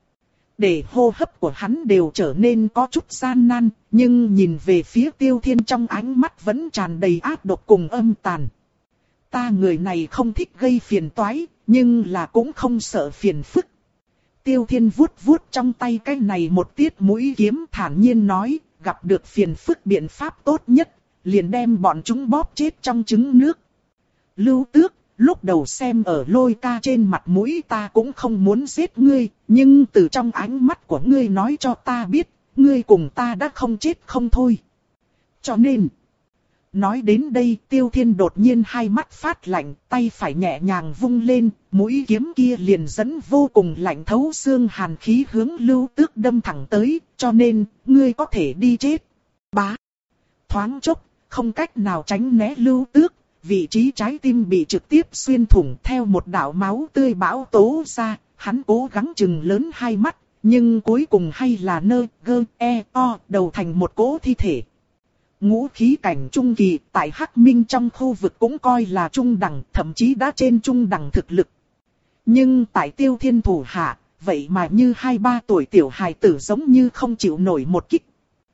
Để hô hấp của hắn đều trở nên có chút gian nan, nhưng nhìn về phía Tiêu Thiên trong ánh mắt vẫn tràn đầy ác độc cùng âm tàn. Ta người này không thích gây phiền toái, nhưng là cũng không sợ phiền phức. Tiêu Thiên vuốt vuốt trong tay cái này một tiết mũi kiếm, thản nhiên nói, gặp được phiền phức biện pháp tốt nhất, liền đem bọn chúng bóp chết trong trứng nước. Lưu Tước, lúc đầu xem ở Lôi Ca trên mặt mũi ta cũng không muốn giết ngươi, nhưng từ trong ánh mắt của ngươi nói cho ta biết, ngươi cùng ta đã không chết không thôi. Cho nên, nói đến đây Tiêu Thiên đột nhiên hai mắt phát lạnh, tay phải nhẹ nhàng vung lên, mũi kiếm kia liền dẫn vô cùng lạnh thấu xương hàn khí hướng Lưu Tước đâm thẳng tới, cho nên, ngươi có thể đi chết. Bá! Thoáng chốc, không cách nào tránh né Lưu Tước, vị trí trái tim bị trực tiếp xuyên thủng theo một đạo máu tươi bão tố ra, hắn cố gắng chừng lớn hai mắt, nhưng cuối cùng hay là nơ, gơ, e, o, đầu thành một cỗ thi thể. Ngũ khí cảnh trung kỳ tại Hắc Minh trong khu vực cũng coi là trung đẳng, thậm chí đã trên trung đẳng thực lực. Nhưng tại Tiêu Thiên thủ hạ, vậy mà như hai ba tuổi tiểu hài tử giống như không chịu nổi một kích.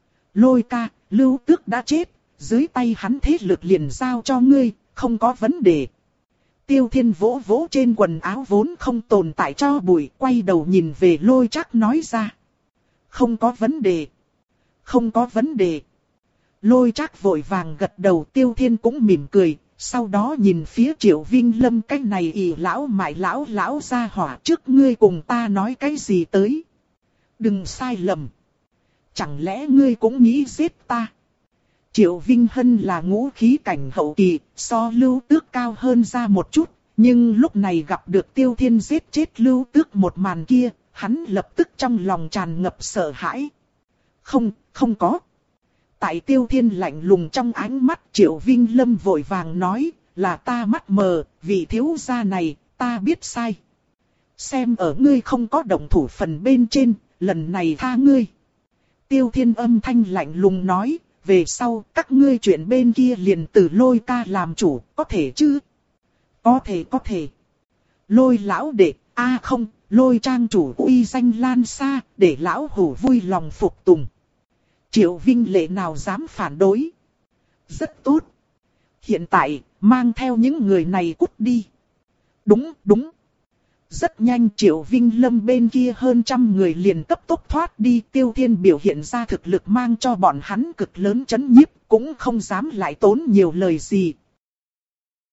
Lôi Ca, Lưu Tước đã chết, dưới tay hắn thế lực liền giao cho ngươi, không có vấn đề. Tiêu Thiên vỗ vỗ trên quần áo vốn không tồn tại cho bụi, quay đầu nhìn về Lôi Trác nói ra. Không có vấn đề. Không có vấn đề. Lôi Trác vội vàng gật đầu, Tiêu Thiên cũng mỉm cười, sau đó nhìn phía Triệu Vinh Lâm, cái này ỷ lão mại lão lão ra hỏa, trước ngươi cùng ta nói cái gì tới. Đừng sai lầm. Chẳng lẽ ngươi cũng nghĩ giết ta? Triệu Vinh Hân là ngũ khí cảnh hậu kỳ, so Lưu Tước cao hơn ra một chút, nhưng lúc này gặp được Tiêu Thiên giết chết Lưu Tước một màn kia, hắn lập tức trong lòng tràn ngập sợ hãi. Không, không có. Tại Tiêu Thiên lạnh lùng trong ánh mắt, Triệu Vinh Lâm vội vàng nói, là ta mắt mờ, vị thiếu gia này, ta biết sai. Xem ở ngươi không có động thủ phần bên trên, lần này tha ngươi. Tiêu Thiên âm thanh lạnh lùng nói, về sau các ngươi chuyện bên kia liền từ Lôi Ca làm chủ, có thể chứ? Có thể có thể. Lôi lão đệ, a à không, Lôi trang chủ uy danh lan xa, để lão hủ vui lòng phục tùng. Triệu Vinh Lệ nào dám phản đối? Rất tốt. Hiện tại, mang theo những người này cút đi. Đúng, đúng. Rất nhanh Triệu Vinh Lâm bên kia hơn trăm người liền cấp tốc thoát đi. Tiêu Thiên biểu hiện ra thực lực mang cho bọn hắn cực lớn chấn nhiếp, cũng không dám lại tốn nhiều lời gì,